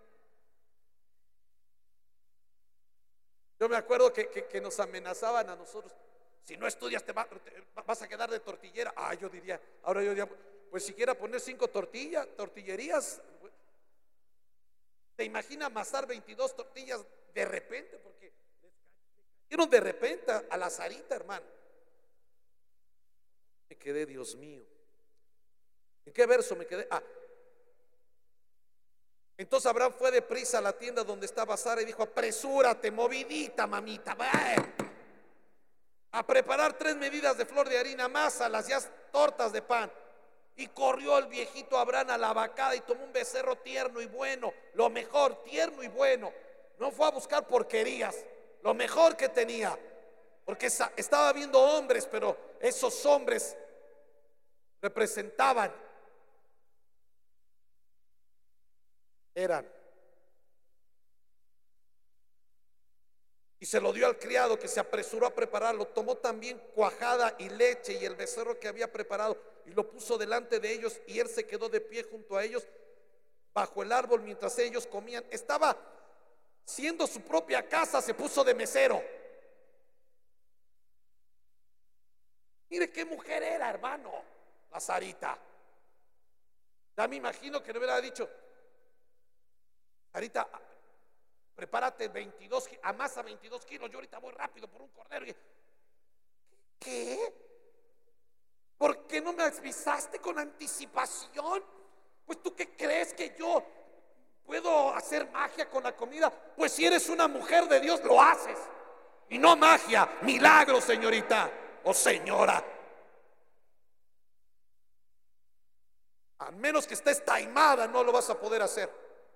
Yo me acuerdo que, que, que nos amenazaban a nosotros: si no estudias te, va, te vas a quedar de tortillera. Ah, yo diría, ahora yo diría, pues siquiera poner cinco tortillas, tortillerías. ¿Te imaginas amasar veintidós tortillas de repente? Porque les cayeron de repente a la Sarita, hermano. Me quedé, Dios mío. ¿En qué verso me quedé? Ah. Entonces Abraham fue deprisa a la tienda donde estaba Sara y dijo: apresúrate, movidita, mamita, a preparar tres medidas de flor de harina, amásalas y haz tortas de pan. Y corrió el viejito Abraham a la vacada y tomó un becerro tierno y bueno, lo mejor, tierno y bueno. No fue a buscar porquerías, lo mejor que tenía, porque estaba viendo hombres, pero esos hombres representaban, eran. Y se lo dio al criado, que se apresuró a prepararlo. Tomó también cuajada y leche y el becerro que había preparado y lo puso delante de ellos, y él se quedó de pie junto a ellos bajo el árbol mientras ellos comían. Estaba siendo su propia casa, se puso de mesero. Mire qué mujer era, hermano, la Sarita. Ya me imagino que le hubiera dicho: Sarita, prepárate veintidós, amasa veintidós kilos, yo ahorita voy rápido por un cordero. ¿Qué? avisaste con anticipación. Pues tú qué crees que yo puedo hacer magia con la comida. Pues si eres una mujer de Dios lo haces. Y no magia, milagro, señorita o señora. A menos que estés taimada, no lo vas a poder hacer.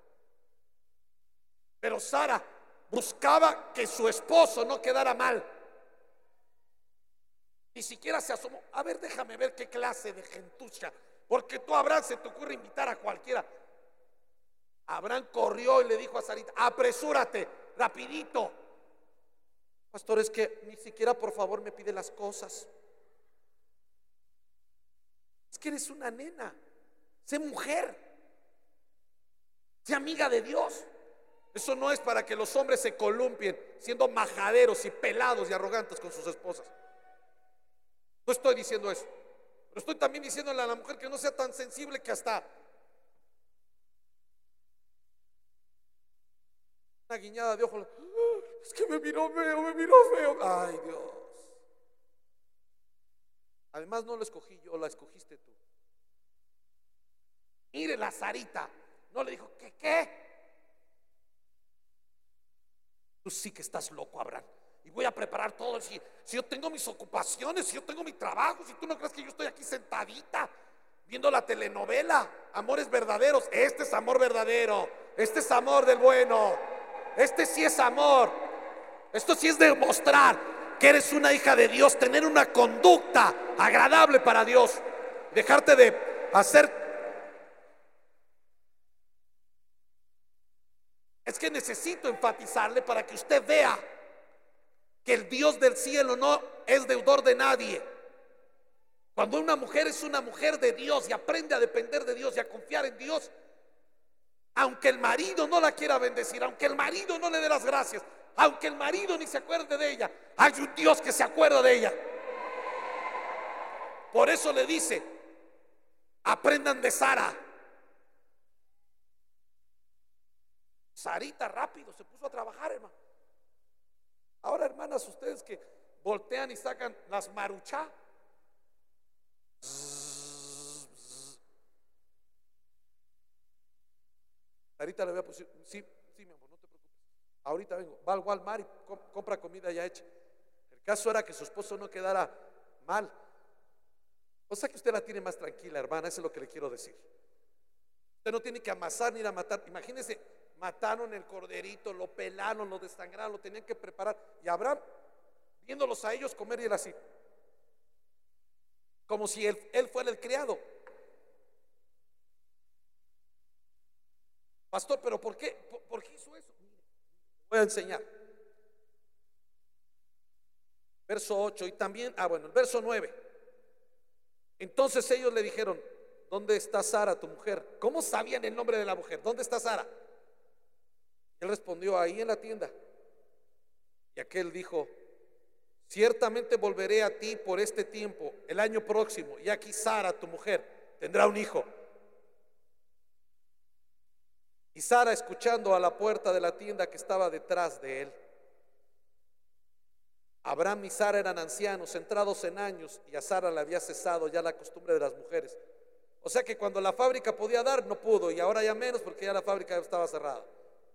Pero Sara buscaba que su esposo no quedara mal. Ni siquiera se asomó. A ver, déjame ver qué clase de gentucha. Porque tú, Abraham, se te ocurre invitar a cualquiera. Abraham corrió y le dijo a Sarita: apresúrate, rapidito. Pastor, es que ni siquiera por favor me pide las cosas. Es que eres una nena. Sé mujer. Sé amiga de Dios. Eso no es para que los hombres se columpien siendo majaderos y pelados y arrogantes con sus esposas. No estoy diciendo eso, pero estoy también diciéndole a la mujer que no sea tan sensible que hasta una guiñada de ojo. Es que me miró feo, me miró feo. Ay, Dios. Además no lo escogí yo, la escogiste tú. Mire la Sarita, no le dijo que qué. Tú sí que estás loco, Abraham. Y voy a preparar todo. Si, si yo tengo mis ocupaciones, si yo tengo mi trabajo, si tú no crees que yo estoy aquí sentadita viendo la telenovela, Amores Verdaderos. Este es amor verdadero. Este es amor del bueno. Este sí es amor. Esto sí es demostrar que eres una hija de Dios, tener una conducta agradable para Dios, dejarte de hacer. Es que necesito enfatizarle para que usted vea que el Dios del cielo no es deudor de nadie. Cuando una mujer es una mujer de Dios y aprende a depender de Dios y a confiar en Dios, aunque el marido no la quiera bendecir, aunque el marido no le dé las gracias, aunque el marido ni se acuerde de ella, hay un Dios que se acuerda de ella. Por eso le dice: aprendan de Sara. Sarita rápido se puso a trabajar, hermano. Ahora, hermanas, ustedes que voltean y sacan las maruchá, Sarita le voy a poner: sí, sí, mi amor, no te preocupes, ahorita vengo. Va al Walmart y comp- compra comida ya hecha. El caso era que su esposo no quedara mal. O sea que usted la tiene más tranquila, hermana. Eso es lo que le quiero decir. Usted no tiene que amasar ni ir a matar. Imagínese, mataron el corderito, lo pelaron, lo desangraron, lo tenían que preparar. Y Abraham, viéndolos a ellos comer, y él así, como si él, él fuera el criado. Pastor, ¿pero por qué? ¿Por, por qué hizo eso? Voy a enseñar. Verso ocho y también, ah bueno, el verso nueve. Entonces ellos le dijeron: ¿dónde está Sara, tu mujer? ¿Cómo sabían el nombre de la mujer? ¿Dónde está Sara? Él respondió: ahí en la tienda. Y aquel dijo: ciertamente volveré a ti por este tiempo, el año próximo, y aquí Sara, tu mujer, tendrá un hijo. Y Sara, escuchando a la puerta de la tienda que estaba detrás de él. Abraham y Sara eran ancianos, entrados en años, y a Sara le había cesado ya la costumbre de las mujeres. O sea que cuando la fábrica podía dar, no pudo, y ahora ya menos, porque ya la fábrica estaba cerrada.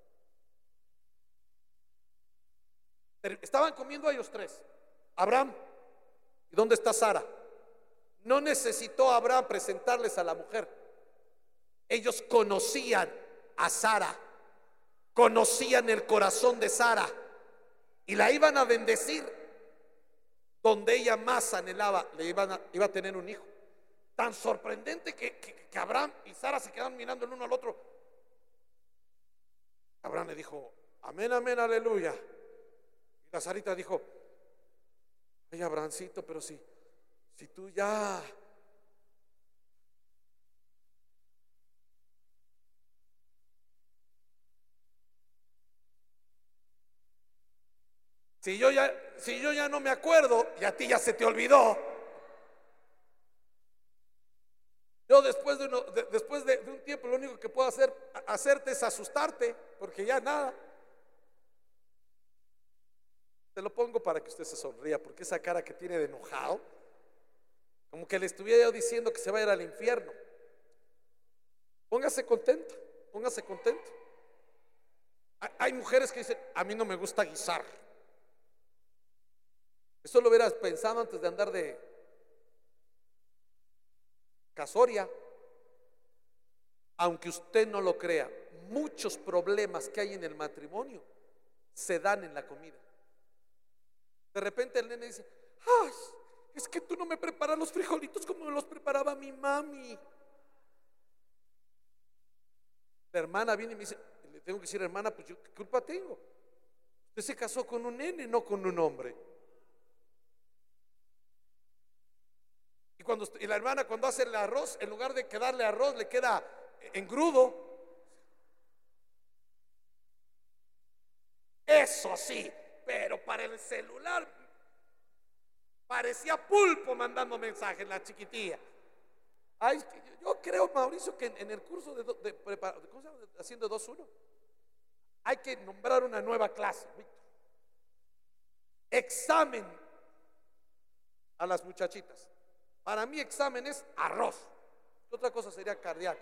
Estaban comiendo ellos tres, Abraham, ¿y dónde está Sara? No necesitó Abraham presentarles a la mujer. Ellos conocían a Sara, conocían el corazón de Sara, y la iban a bendecir donde ella más anhelaba. Le iban a, iba a tener un hijo. Tan sorprendente que, que, que Abraham y Sara se quedaron mirando el uno al otro. Abraham le dijo: amén, amén, aleluya. Y la Sarita dijo: ay, Abrahamcito, pero si, si tú ya Si yo ya, si yo ya no me acuerdo y a ti ya se te olvidó. Yo después de, uno, de después de, de un tiempo lo único que puedo hacer hacerte es asustarte, porque ya nada. Te lo pongo para que usted se sonría, porque esa cara que tiene de enojado. Como que le estuviera yo diciendo que se va a ir al infierno. Póngase contenta, póngase contento. Hay mujeres que dicen, a mí no me gusta guisar. Eso lo hubieras pensado antes de andar de casoria. Aunque usted no lo crea, muchos problemas que hay en el matrimonio se dan en la comida. De repente el nene dice, ay, es que tú no me preparas los frijolitos como me los preparaba mi mami. La hermana viene y me dice, le tengo que decir, hermana, pues yo qué culpa tengo. Usted se casó con un nene, no con un hombre. Y, cuando, y la hermana cuando hace el arroz, en lugar de quedarle arroz, le queda engrudo. Eso sí, pero para el celular parecía pulpo mandando mensajes la chiquitilla. Ay, yo creo, Mauricio, que en, en el curso de, de, prepara, ¿cómo se llama? Haciendo dos uno, hay que nombrar una nueva clase, Víctor. Examen a las muchachitas. Para mí examen es arroz. Otra cosa sería cardíaco.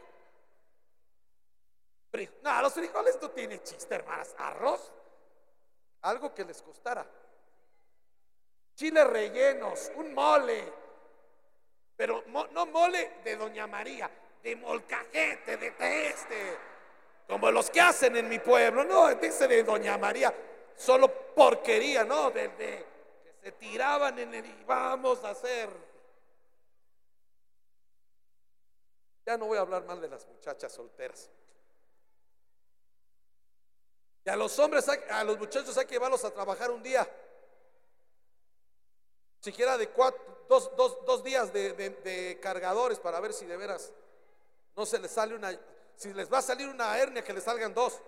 No, los frijoles no tienen chiste, hermanas. Arroz, algo que les costara. Chiles rellenos, un mole, pero mo, no mole de Doña María, de molcajete, de este, como los que hacen en mi pueblo, no, dice de Doña María, solo porquería, no, de, de que se tiraban en el y vamos a hacer. Ya no voy a hablar mal de las muchachas solteras. Y a los hombres, a los muchachos hay que llevarlos a trabajar un día, siquiera de cuatro, dos, dos, dos días de, de, de cargadores, para ver si de veras no se les sale una, si les va a salir una hernia, que les salgan dos.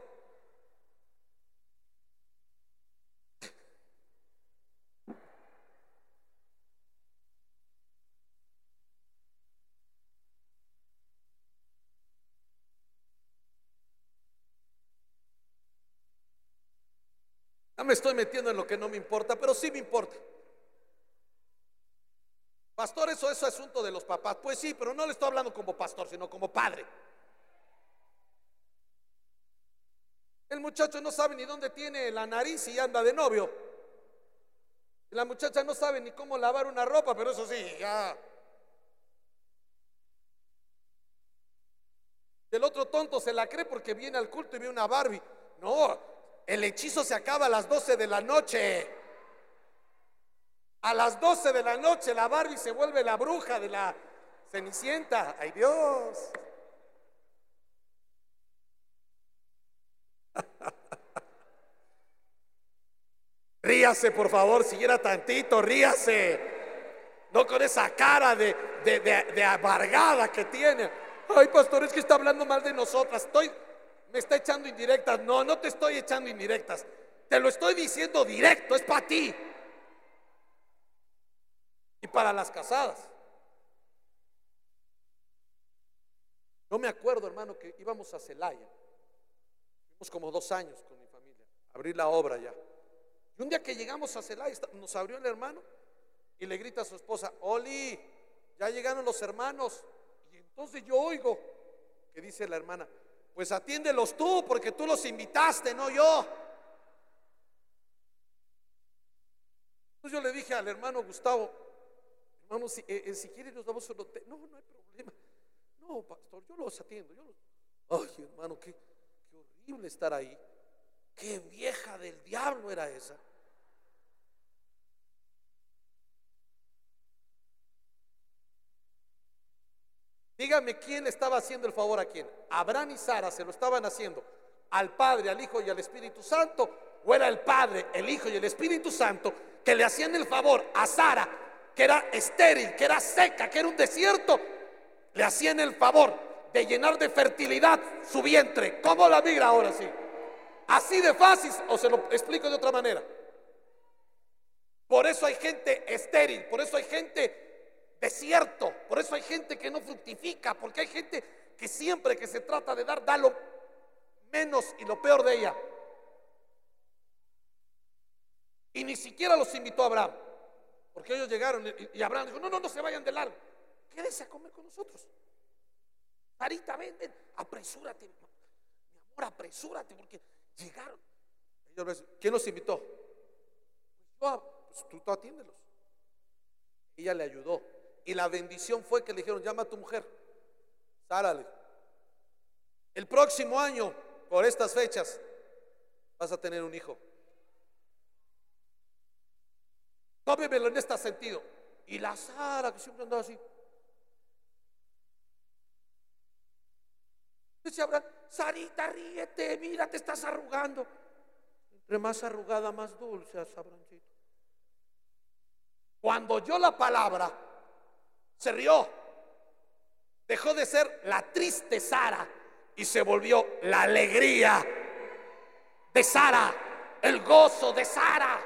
No me estoy metiendo en lo que no me importa, pero sí me importa. Pastor, eso es asunto de los papás. Pues sí, pero no le estoy hablando como pastor, sino como padre. El muchacho no sabe ni dónde tiene la nariz y anda de novio. Y la muchacha no sabe ni cómo lavar una ropa, pero eso sí, ya. El otro tonto se la cree porque viene al culto y ve una Barbie. No, el hechizo se acaba a las doce de la noche. A las doce de la noche la Barbie se vuelve la bruja de la Cenicienta. ¡Ay, Dios! Ríase, por favor, siguiera tantito, ríase. No con esa cara de, de, de, de amargada que tiene. Ay, pastor, es que está hablando mal de nosotras. Estoy, me está echando indirectas. No, no te estoy echando indirectas. Te lo estoy diciendo directo, es para ti. Y para las casadas. Yo me acuerdo, hermano, que íbamos a Celaya. Fuimos como dos años con mi familia, abrir la obra ya. Y un día que llegamos a Celaya, nos abrió el hermano y le grita a su esposa: Oli, ya llegaron los hermanos. Y entonces yo oigo que dice la hermana: pues atiéndelos tú, porque tú los invitaste, no yo. Entonces yo le dije al hermano Gustavo: hermano, si, eh, si quiere nos vamos a un hotel. No, no hay problema. No, pastor, yo los atiendo. Yo los... Ay, hermano, qué, qué horrible estar ahí. Qué vieja del diablo era esa. Dígame, ¿quién le estaba haciendo el favor a quién? Abraham y Sara se lo estaban haciendo al Padre, al Hijo y al Espíritu Santo, o era el Padre, el Hijo y el Espíritu Santo que le hacían el favor a Sara, que era estéril, que era seca, que era un desierto, le hacían el favor de llenar de fertilidad su vientre. ¿Cómo la mira ahora sí? Así de fácil, o se lo explico de otra manera. Por eso hay gente estéril, por eso hay gente desierto, por eso hay gente que no fructifica, porque hay gente que siempre que se trata de dar, da lo menos y lo peor de ella. Y ni siquiera los invitó a Abraham, porque ellos llegaron y Abraham dijo: no, no, no se vayan de largo. quédese a comer con nosotros. Sarita, ven, ven, apresúrate, mi amor, apresúrate, porque llegaron. ¿Quién los invitó? Yo, pues tú, tú atiéndelos. Ella le ayudó. Y la bendición fue que le dijeron: llama a tu mujer, Sara, el próximo año, por estas fechas, vas a tener un hijo. Tómemelo en este sentido. Y la Sara, que siempre andaba así, dice Abraham: Sarita, ríete, mira, te estás arrugando. Entre más arrugada, más dulce, Abrahamcito. Cuando oyó la palabra, se rió. Dejó de ser la triste Sara y se volvió la alegría de Sara, el gozo de Sara.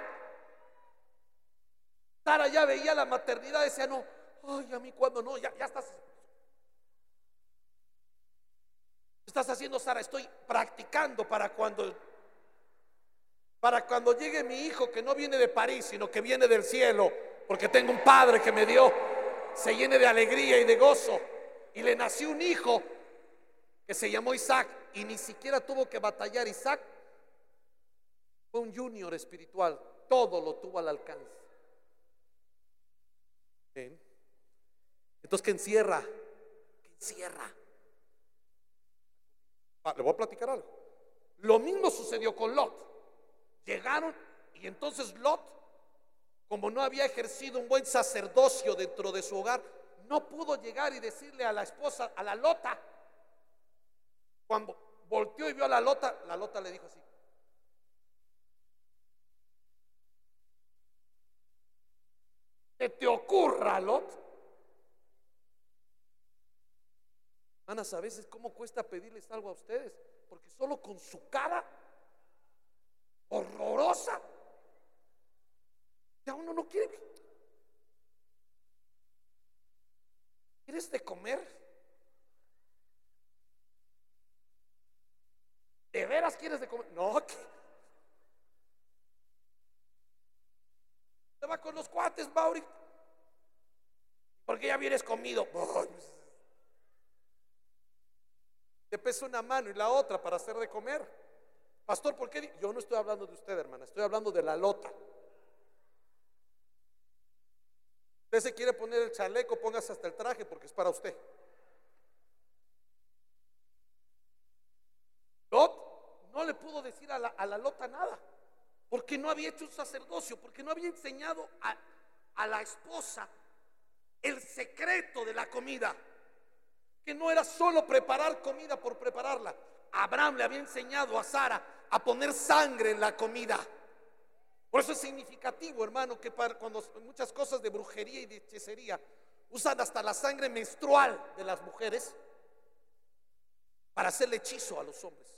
Sara ya veía la maternidad, decía: no, ay, a mí cuando no, ya, ya estás. Estás haciendo, Sara, estoy practicando para cuando para cuando llegue mi hijo, que no viene de París, sino que viene del cielo, porque tengo un padre que me dio, se llene de alegría y de gozo. Y le nació un hijo que se llamó Isaac, y ni siquiera tuvo que batallar. Isaac fue un junior espiritual, todo lo tuvo al alcance. ¿Ven? Entonces, ¿qué encierra? ¿Qué encierra? Ah, le voy a platicar algo. Lo mismo sucedió con Lot. Llegaron, y entonces Lot, como no había ejercido un buen sacerdocio dentro de su hogar, no pudo llegar y decirle a la esposa, a la Lota. Cuando volteó y vio a la Lota, la Lota le dijo así: ¿qué te ocurra, Lot? Hermanas, a veces cómo cuesta pedirles algo a ustedes, porque solo con su cara horrorosa ya uno no quiere. ¿Quieres de comer? ¿De veras quieres de comer? No, ¿qué? Te va con los cuates, Mauri, porque ya vienes comido. Te pesa una mano y la otra para hacer de comer. Pastor, ¿por qué? Yo no estoy hablando de usted, hermana, estoy hablando de la Lota. Usted se quiere poner el chaleco, póngase hasta el traje, porque es para usted. Lot no le pudo decir a la, a la Lota nada, porque no había hecho un sacerdocio, porque no había enseñado a, a la esposa el secreto de la comida, que no era solo preparar comida por prepararla. Abraham le había enseñado a Sara a poner sangre en la comida. Por eso es significativo, hermano, que para cuando muchas cosas de brujería y de hechicería usan hasta la sangre menstrual de las mujeres para hacerle hechizo a los hombres.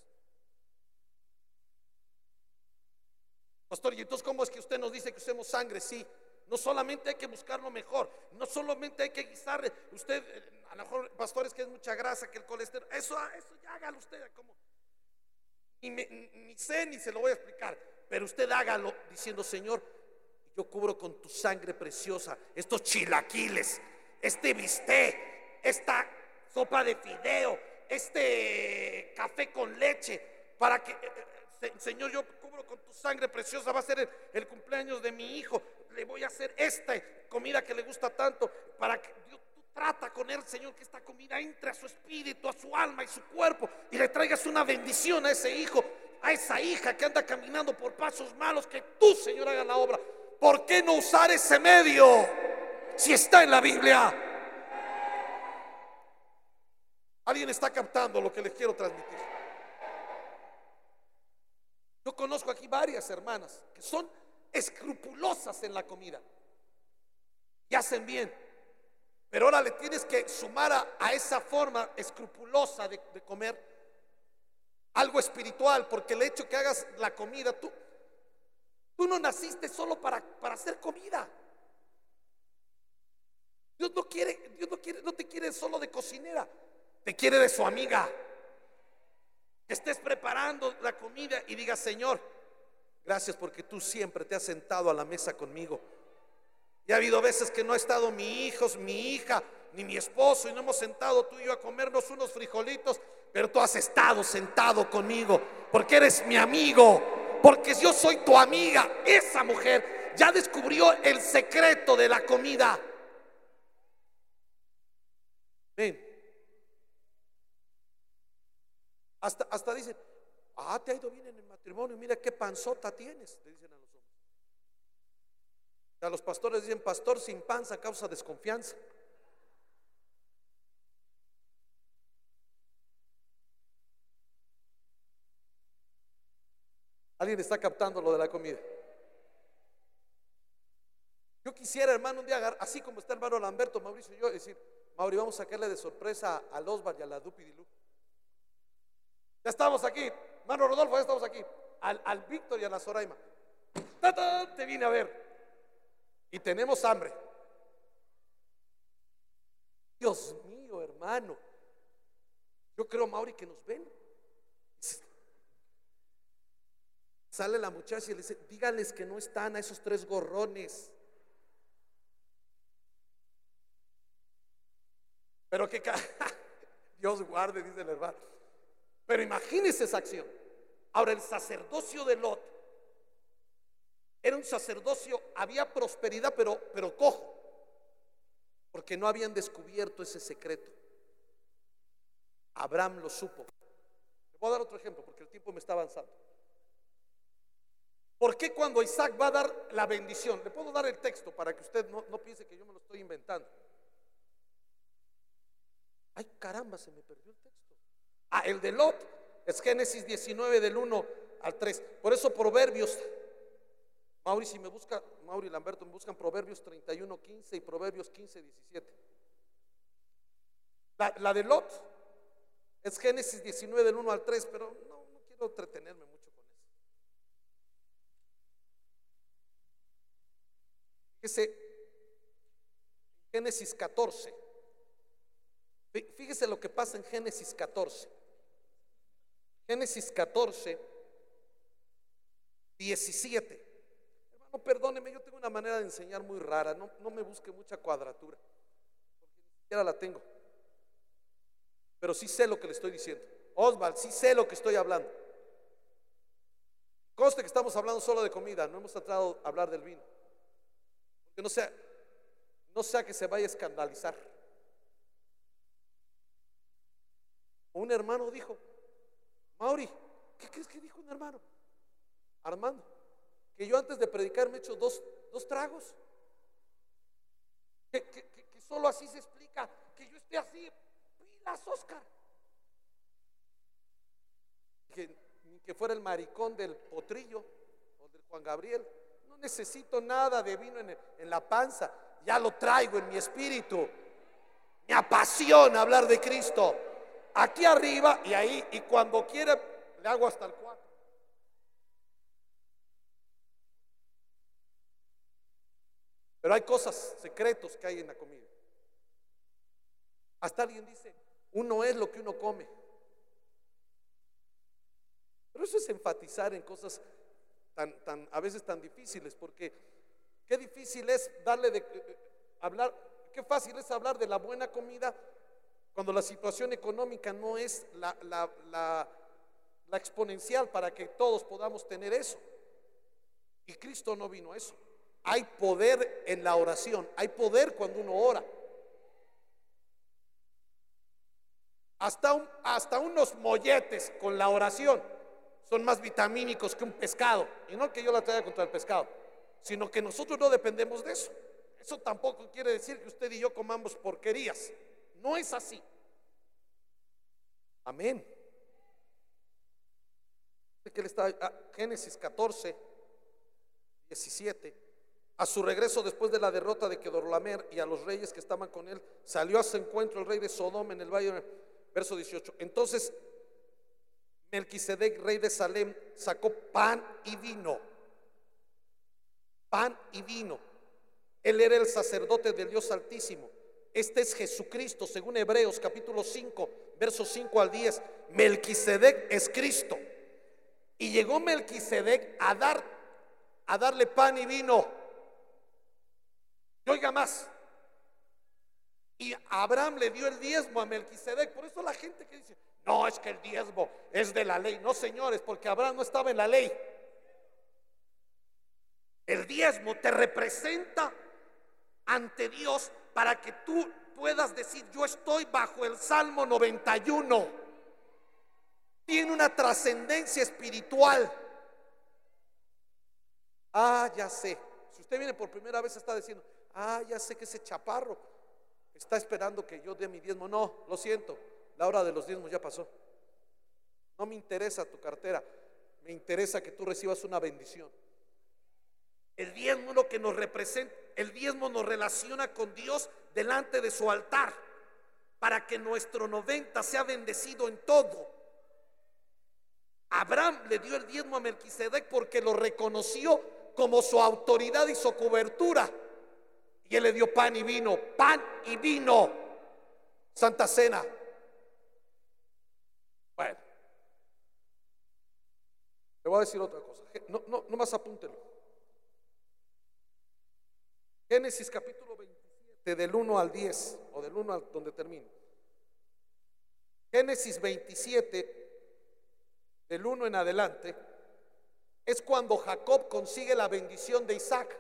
Pastor, y entonces, ¿cómo es que usted nos dice que usemos sangre? Sí, no solamente hay que buscar lo mejor, no solamente hay que guisar. Usted, a lo mejor, pastores, que es mucha grasa, que el colesterol, eso, eso ya hágalo usted, como ni, me, ni sé ni se lo voy a explicar, pero usted hágalo diciendo: Señor, yo cubro con tu sangre preciosa estos chilaquiles, este bistec, esta sopa de fideo, este café con leche, para que, Señor, yo cubro con tu sangre preciosa, va a ser el, el cumpleaños de mi hijo, le voy a hacer esta comida que le gusta tanto, para que Dios, tú trata con él, Señor, que esta comida entre a su espíritu, a su alma y su cuerpo, y le traigas una bendición a ese hijo, a esa hija que anda caminando por pasos malos, que tú, Señor, hagas la obra. ¿Por qué no usar ese medio si está en la Biblia? ¿Alguien está captando lo que les quiero transmitir? Yo conozco aquí varias hermanas que son escrupulosas en la comida y hacen bien, pero ahora le tienes que sumar a, a esa forma escrupulosa de, de comer algo espiritual, porque el hecho que hagas la comida, tú, tú no naciste solo para, para hacer comida. Dios no quiere, Dios no quiere, no te quiere solo de cocinera, te quiere de su amiga. Que estés preparando la comida y digas: Señor, gracias porque tú siempre te has sentado a la mesa conmigo. Y ha habido veces que no ha estado mi hijo, mi hija, ni mi esposo, y no hemos sentado tú y yo a comernos unos frijolitos, pero tú has estado sentado conmigo porque eres mi amigo, porque yo soy tu amiga. Esa mujer ya descubrió el secreto de la comida. Ven. Hasta, hasta dicen, ah, te ha ido bien en el matrimonio, mira qué panzota tienes, le dicen a los hombres. A los pastores dicen, pastor sin panza causa desconfianza. ¿Alguien está captando lo de la comida? Yo quisiera, hermano, un día agarrar, así como está el hermano Lamberto, Mauricio y yo, decir, Mauri, vamos a sacarle de sorpresa al Osvaldo y a la Dupidilu. Ya estamos aquí, hermano Rodolfo, ya estamos aquí. Al, al Víctor y a la Zoraima. ¡Tata! Te vine a ver. Y tenemos hambre. Dios mío, hermano. Yo creo, Mauri, que nos ven. Sale la muchacha y le dice, díganles que no están a esos tres gorrones. Pero que Dios guarde, dice el hermano. Pero imagínense esa acción. Ahora, el sacerdocio de Lot era un sacerdocio, había prosperidad, pero, pero cojo, porque no habían descubierto ese secreto. Abraham lo supo. Le voy a dar otro ejemplo porque el tiempo me está avanzando. ¿Por qué cuando Isaac va a dar la bendición? Le puedo dar el texto para que usted no, no piense que yo me lo estoy inventando. Ay, caramba, se me perdió el texto. Ah, el de Lot es Génesis diecinueve del uno al tres. Por eso Proverbios, Mauri, si me busca, Mauri y Lamberto me buscan Proverbios treinta y uno quince y Proverbios quince diecisiete. La, la de Lot es Génesis diecinueve del uno al tres, pero no, no quiero entretenerme mucho con eso. Fíjese, Génesis catorce. Fíjese lo que pasa en Génesis catorce. Génesis catorce, diecisiete. Hermano, perdóneme, yo tengo una manera de enseñar muy rara. No, no me busque mucha cuadratura, porque ni siquiera la tengo. Pero sí sé lo que le estoy diciendo. Osvaldo, sí sé lo que estoy hablando. Conste que estamos hablando solo de comida, no hemos tratado de hablar del vino. Porque no sea, no sea que se vaya a escandalizar. Un hermano dijo, Mauri, ¿qué crees que dijo un hermano? Armando, que yo antes de predicar me he hecho dos, dos tragos. Que, que, que, que solo así se explica que yo esté así. Pilas, Oscar. Que, que fuera el maricón del potrillo o del Juan Gabriel. No necesito nada de vino en, el, en la panza. Ya lo traigo en mi espíritu. Me apasiona hablar de Cristo. Aquí arriba y ahí, y cuando quiera le hago hasta el cuatro. Pero hay cosas, secretos que hay en la comida. Hasta alguien dice, uno es lo que uno come. Pero eso es enfatizar en cosas tan, tan a veces tan difíciles, porque qué difícil es darle de eh, hablar, qué fácil es hablar de la buena comida cuando la situación económica no es la, la, la, la exponencial para que todos podamos tener eso. Y Cristo no vino a eso. Hay poder en la oración, hay poder cuando uno ora. Hasta, un, hasta unos molletes con la oración son más vitamínicos que un pescado. Y no que yo la traiga contra el pescado, sino que nosotros no dependemos de eso. Eso tampoco quiere decir que usted y yo comamos porquerías. No es así. Amén. Que él está, ah, Génesis catorce, diecisiete. A su regreso después de la derrota de Kedorlaomer y a los reyes que estaban con él, salió a su encuentro el rey de Sodoma en el valle. Verso dieciocho. Entonces Melquisedec, rey de Salem, sacó pan y vino. Pan y vino. Él era el sacerdote del Dios Altísimo. Este es Jesucristo, según Hebreos capítulo cinco, versos cinco al diez. Melquisedec es Cristo. Y llegó Melquisedec a dar, a darle pan y vino. Y oiga más, Y Abraham le dio el diezmo a Melquisedec. Por eso la gente que dice, no, es que el diezmo es de la ley. No, señores, porque Abraham no estaba en la ley. El diezmo te representa ante Dios para que tú puedas decir, yo estoy bajo el Salmo noventa y uno. Tiene una trascendencia espiritual. Ah, ya sé. Si usted viene por primera vez está diciendo, ah, ya sé que ese chaparro está esperando que yo dé mi diezmo. No, lo siento, la hora de los diezmos ya pasó. No me interesa tu cartera, me interesa que tú recibas una bendición. El diezmo es lo que nos representa. El diezmo nos relaciona con Dios delante de su altar, para que nuestro noventa sea bendecido en todo. Abraham le dio el diezmo a Melquisedec porque lo reconoció como su autoridad y su cobertura. Y él le dio pan y vino, pan y vino, Santa Cena. Bueno, le voy a decir otra cosa. No, no, no más apúntelo. Génesis capítulo veintisiete, del uno al diez, o del uno al donde termine. Génesis veintisiete, del uno en adelante, es cuando Jacob consigue la bendición de Isaac.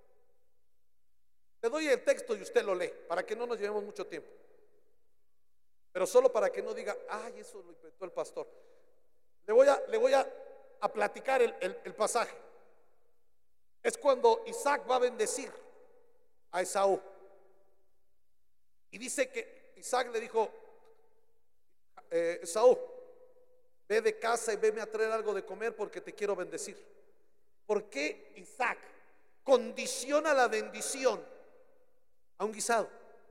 Le doy el texto y usted lo lee, para que no nos llevemos mucho tiempo. Pero solo para que no diga, ay, eso lo inventó el pastor. Le voy a, le voy a, a platicar el, el, el pasaje. Es cuando Isaac va a bendecir a Esaú. Y dice que Isaac le dijo, eh, Esaú, ve de casa y veme a traer algo de comer porque te quiero bendecir. ¿Por qué Isaac condiciona la bendición a un guisado?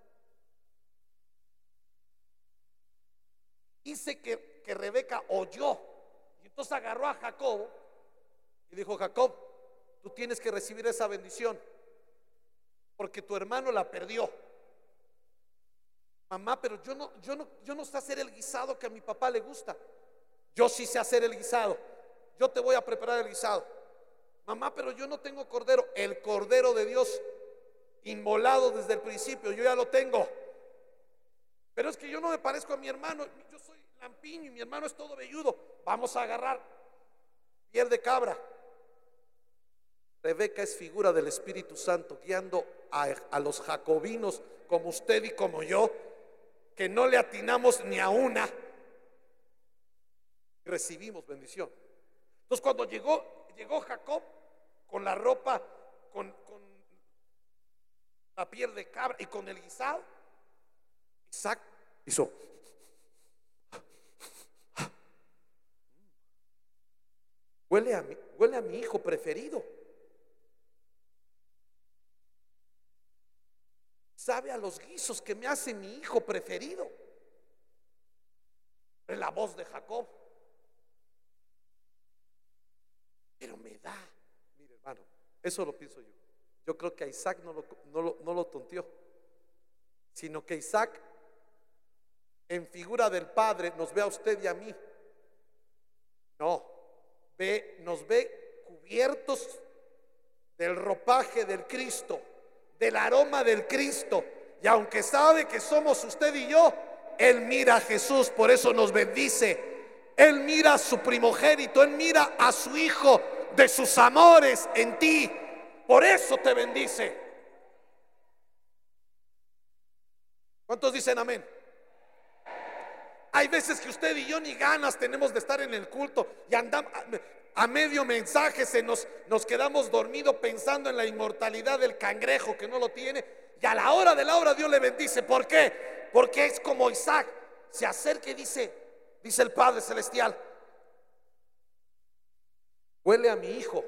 Dice que, que Rebeca oyó y entonces agarró a Jacob y dijo, Jacob, tú tienes que recibir esa bendición porque tu hermano la perdió. Mamá, pero yo no, yo no, yo no sé hacer el guisado que a mi papá le gusta. Yo sí sé hacer el guisado. Yo te voy a preparar el guisado. Mamá, pero yo no tengo cordero. El cordero de Dios inmolado desde el principio, yo ya lo tengo. Pero es que yo no me parezco a mi hermano. Yo soy lampiño y mi hermano es todo velludo. Vamos a agarrar piel de cabra. Rebeca es figura del Espíritu Santo guiando a, a los jacobinos como usted y como yo, que no le atinamos ni a una, y recibimos bendición. Entonces cuando llegó, llegó Jacob con la ropa, con, con la piel de cabra y con el guisado, Isaac hizo, huele a mi, huele a mi hijo preferido. Sabe a los guisos que me hace mi hijo preferido. Es la voz de Jacob. Pero me da, mire hermano, eso lo pienso yo. Yo creo que a Isaac no lo, no lo, no lo tonteó, sino que Isaac, en figura del Padre, nos ve a usted y a mí. No, ve, nos ve cubiertos del ropaje del Cristo, del aroma del Cristo, y aunque sabe que somos usted y yo, Él mira a Jesús, por eso nos bendice. Él mira a su primogénito, Él mira a su hijo de sus amores en ti, por eso te bendice. ¿Cuántos dicen amén? Hay veces que usted y yo ni ganas tenemos de estar en el culto y andamos a medio mensaje, se nos, nos quedamos dormidos pensando en la inmortalidad del cangrejo que no lo tiene, y a la hora de la hora Dios le bendice. ¿Por qué? Porque es como Isaac se acerca y dice, dice el Padre Celestial, huele a mi hijo,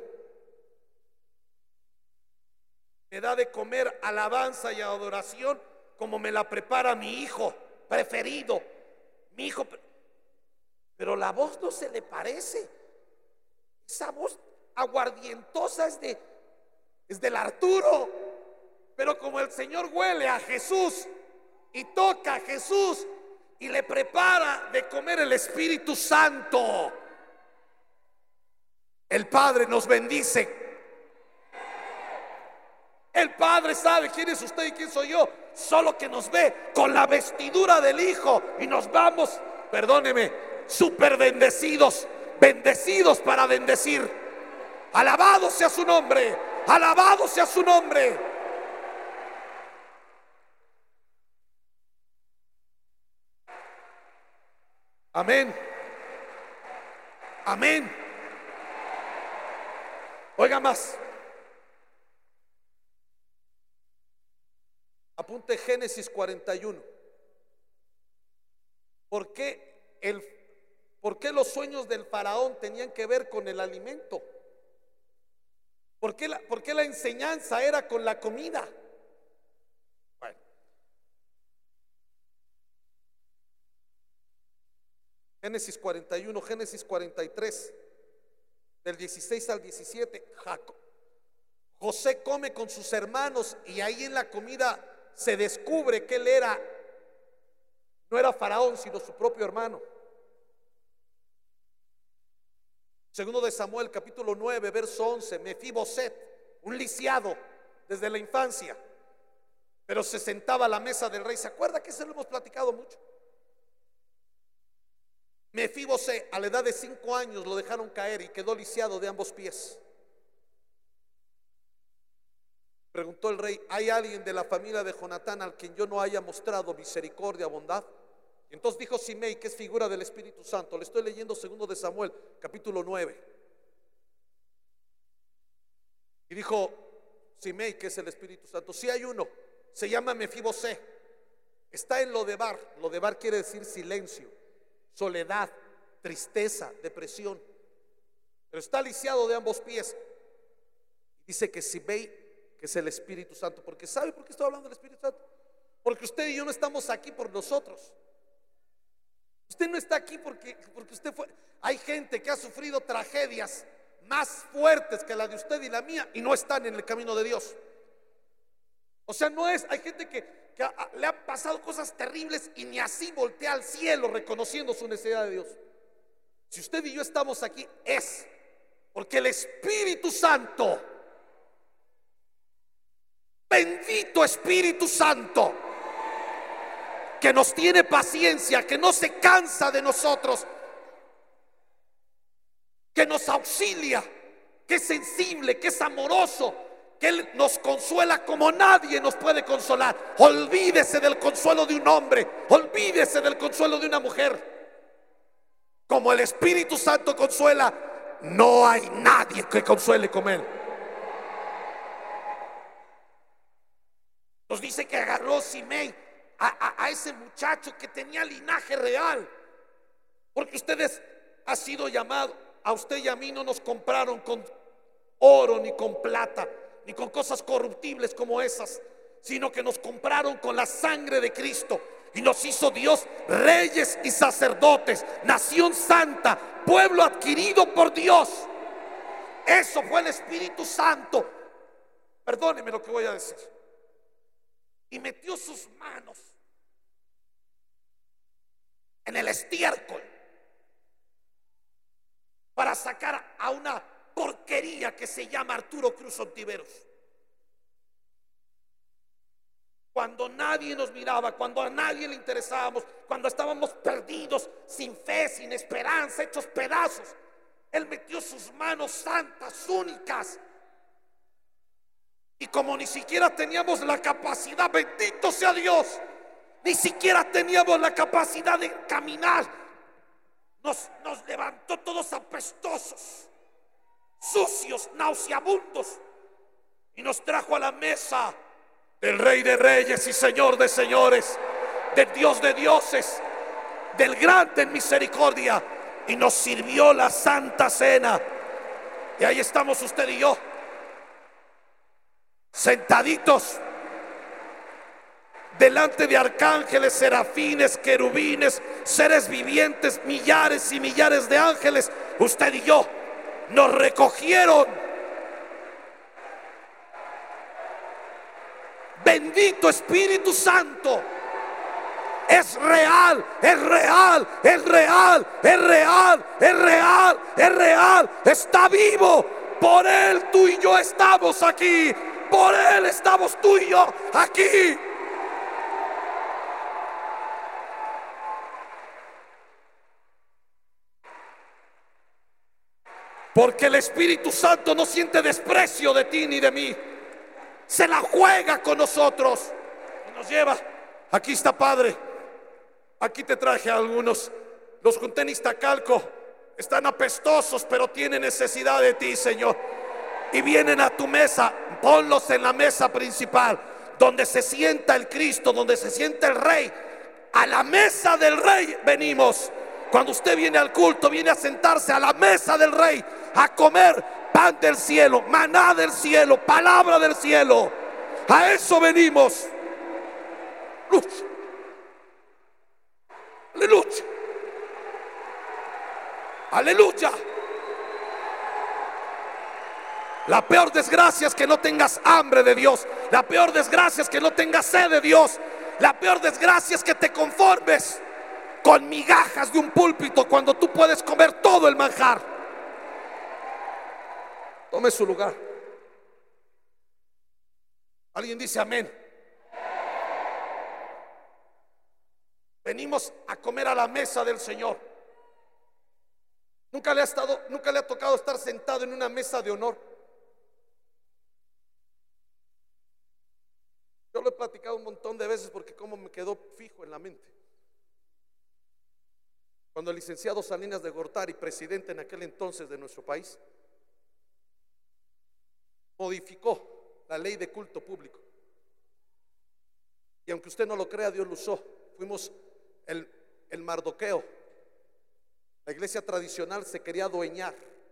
me da de comer alabanza y adoración como me la prepara mi hijo preferido, mi hijo. Pero la voz no se le parece. Esa voz aguardientosa es de es del Arturo. Pero como el Señor huele a Jesús y toca a Jesús y le prepara de comer el Espíritu Santo, el Padre nos bendice. El Padre sabe quién es usted y quién soy yo, solo que nos ve con la vestidura del Hijo y nos vamos, perdóneme, súper bendecidos, bendecidos para bendecir. Alabado sea su nombre, alabado sea su nombre. Amén. Amén. Oiga más. Apunte Génesis cuarenta y uno. ¿Por qué, el, ¿Por qué los sueños del faraón tenían que ver con el alimento? ¿Por qué la, por qué la enseñanza era con la comida? Bueno. Génesis cuarenta y uno, Génesis cuarenta y tres, del dieciséis al diecisiete. Jacob, José come con sus hermanos y ahí en la comida se descubre que él era, no era faraón, sino su propio hermano. Segundo de Samuel, capítulo nueve, verso once. Mefiboset, un lisiado desde la infancia, pero se sentaba a la mesa del rey. ¿Se acuerda que eso lo hemos platicado mucho? Mefiboset, a la edad de cinco años, lo dejaron caer y quedó lisiado de ambos pies. Preguntó el rey: ¿hay alguien de la familia de Jonatán al quien yo no haya mostrado misericordia, bondad? Y entonces dijo Simei, que es figura del Espíritu Santo. Le estoy leyendo segundo de Samuel, capítulo nueve. Y dijo Simei, que es el Espíritu Santo: sí hay uno, se llama Mefiboset, está en Lodebar. Lodebar quiere decir silencio, soledad, tristeza, depresión, pero está lisiado de ambos pies. Dice que Simei, que es el Espíritu Santo. Porque ¿sabe por qué estoy hablando del Espíritu Santo? Porque usted y yo no estamos aquí por nosotros. Usted no está aquí porque, porque usted fue. Hay gente que ha sufrido tragedias más fuertes que la de usted y la mía y no están en el camino de Dios. O sea, no es, hay gente que, que a, le han pasado cosas terribles y ni así voltea al cielo reconociendo su necesidad de Dios. Si usted y yo estamos aquí es porque el Espíritu Santo, bendito Espíritu Santo, que nos tiene paciencia, que no se cansa de nosotros, que nos auxilia, que es sensible, que es amoroso, que Él nos consuela como nadie nos puede consolar. Olvídese del consuelo de un hombre, olvídese del consuelo de una mujer. Como el Espíritu Santo consuela, no hay nadie que consuele como Él. Nos dice que agarró Simei a, a, a ese muchacho que tenía linaje real, porque ustedes han sido llamados, a usted y a mí no nos compraron con oro ni con plata ni con cosas corruptibles como esas, sino que nos compraron con la sangre de Cristo y nos hizo Dios reyes y sacerdotes, nación santa, pueblo adquirido por Dios. Eso fue el Espíritu Santo. Perdóneme lo que voy a decir. Y metió sus manos en el estiércol para sacar a una porquería que se llama Arturo Cruz Ontiveros. Cuando nadie nos miraba, cuando a nadie le interesábamos, cuando estábamos perdidos, sin fe, sin esperanza, hechos pedazos, Él metió sus manos santas, únicas. Y como ni siquiera teníamos la capacidad, bendito sea Dios, ni siquiera teníamos la capacidad de caminar, nos, nos levantó todos apestosos, sucios, nauseabundos, y nos trajo a la mesa del Rey de Reyes y Señor de Señores, del Dios de dioses, del grande en misericordia, y nos sirvió la Santa Cena. Y ahí estamos usted y yo, sentaditos delante de arcángeles, serafines, querubines, seres vivientes, millares y millares de ángeles. Usted y yo nos recogieron. Bendito Espíritu Santo. Es real, es real, es real, es real, es real, es real. Está vivo. Por Él tú y yo estamos aquí. por Él estamos tú y yo aquí. Porque el Espíritu Santo no siente desprecio de ti ni de mí. Se la juega con nosotros y nos lleva. Aquí está, Padre. Aquí te traje a algunos. Los junté en Iztacalco. Están apestosos, pero tienen necesidad de ti, Señor. Y vienen a tu mesa. Ponlos en la mesa principal, donde se sienta el Cristo, donde se sienta el Rey. A la mesa del Rey venimos. Cuando usted viene al culto, viene a sentarse a la mesa del Rey, a comer pan del cielo, maná del cielo, palabra del cielo. A eso venimos. Lucha. Aleluya. Aleluya. La peor desgracia es que no tengas hambre de Dios. La peor desgracia es que no tengas sed de Dios. La peor desgracia es que te conformes con migajas de un púlpito cuando tú puedes comer todo el manjar. Tome su lugar. Alguien dice amén. Venimos a comer a la mesa del Señor. Nunca le ha estado, nunca le ha tocado estar sentado en una mesa de honor. Yo lo he platicado un montón de veces porque como me quedó fijo en la mente. Cuando el licenciado Salinas de Gortari, presidente en aquel entonces de nuestro país, modificó la ley de culto público. Y aunque usted no lo crea, Dios lo usó. Fuimos el, el Mardoqueo. La iglesia tradicional se quería adueñar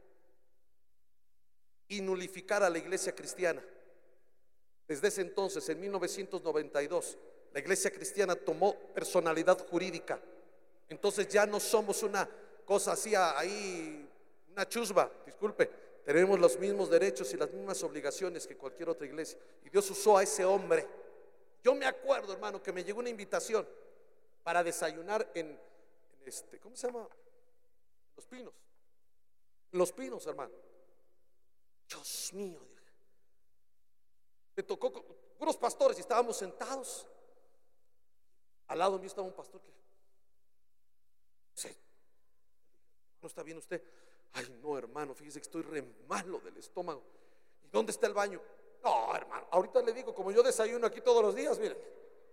y nulificar a la iglesia cristiana. Desde ese entonces, en mil novecientos noventa y dos, la iglesia cristiana tomó personalidad jurídica. Entonces ya no somos una cosa así ahí, una chusma, disculpe. Tenemos los mismos derechos y las mismas obligaciones que cualquier otra iglesia. Y Dios usó a ese hombre. Yo me acuerdo, hermano, que me llegó una invitación para desayunar en, en este, ¿cómo se llama? Los Pinos. Los Pinos, hermano. Dios mío, dije. Me tocó con unos pastores y estábamos sentados. Al lado mío estaba un pastor que, sí, ¿no está bien usted? Ay, no, hermano, fíjese que estoy re malo del estómago. ¿Y dónde está el baño? No, hermano, ahorita le digo, como yo desayuno aquí todos los días, miren.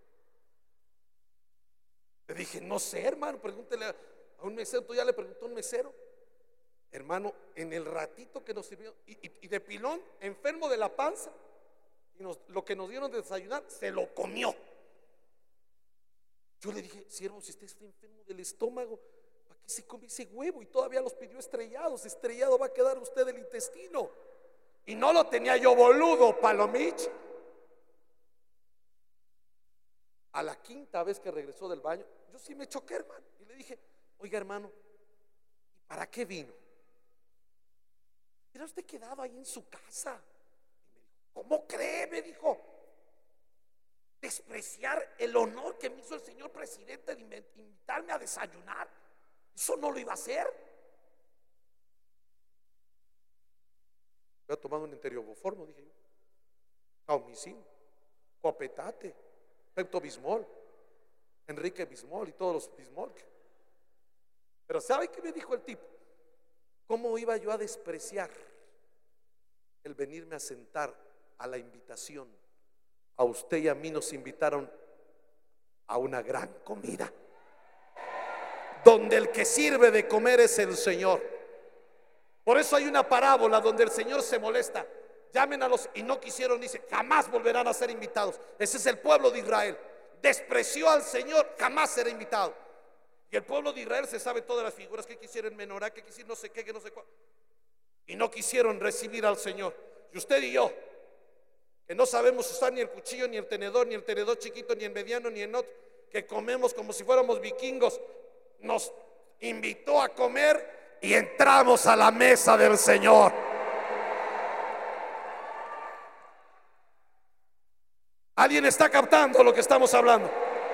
Le dije, no sé, hermano, pregúntele a un mesero. Tú ya le preguntó a un mesero. Hermano, en el ratito que nos sirvió, y, y, y de pilón, enfermo de la panza, y nos, lo que nos dieron de desayunar, se lo comió. Yo le dije, siervo, si usted está enfermo del estómago, ¿para qué se come ese huevo? Y todavía los pidió estrellados. Estrellado va a quedar usted el intestino. Y no lo tenía yo boludo, palomich. A la quinta vez que regresó del baño, yo sí me choqué, hermano. Y le dije, oiga, hermano, ¿y para qué vino? ¿Hubiera usted quedado ahí en su casa? Y me dijo, ¿cómo cree? Me dijo, despreciar el honor que me hizo el señor presidente de invitarme a desayunar. Eso no lo iba a hacer. Voy a tomar un enterioboformo, dije yo. Caumicin, Copetate, Pepto Bismol, Enrique Bismol y todos los Bismol. Pero ¿sabe qué me dijo el tipo? ¿Cómo iba yo a despreciar el venirme a sentar a la invitación? A usted y a mí nos invitaron a una gran comida, donde el que sirve de comer es el Señor. Por eso hay una parábola donde el Señor se molesta. Llamen a los, y no quisieron, dice, jamás volverán a ser invitados. Ese es el pueblo de Israel. Despreció al Señor, jamás será invitado. Y el pueblo de Israel se sabe todas las figuras que quisieron menorá, que quisieron no sé qué, que no sé cuál. Y no quisieron recibir al Señor. Y usted y yo, que no sabemos usar ni el cuchillo, ni el tenedor, ni el tenedor chiquito, ni el mediano, ni el otro, que comemos como si fuéramos vikingos, nos invitó a comer y entramos a la mesa del Señor. ¿Alguien está captando lo que estamos hablando?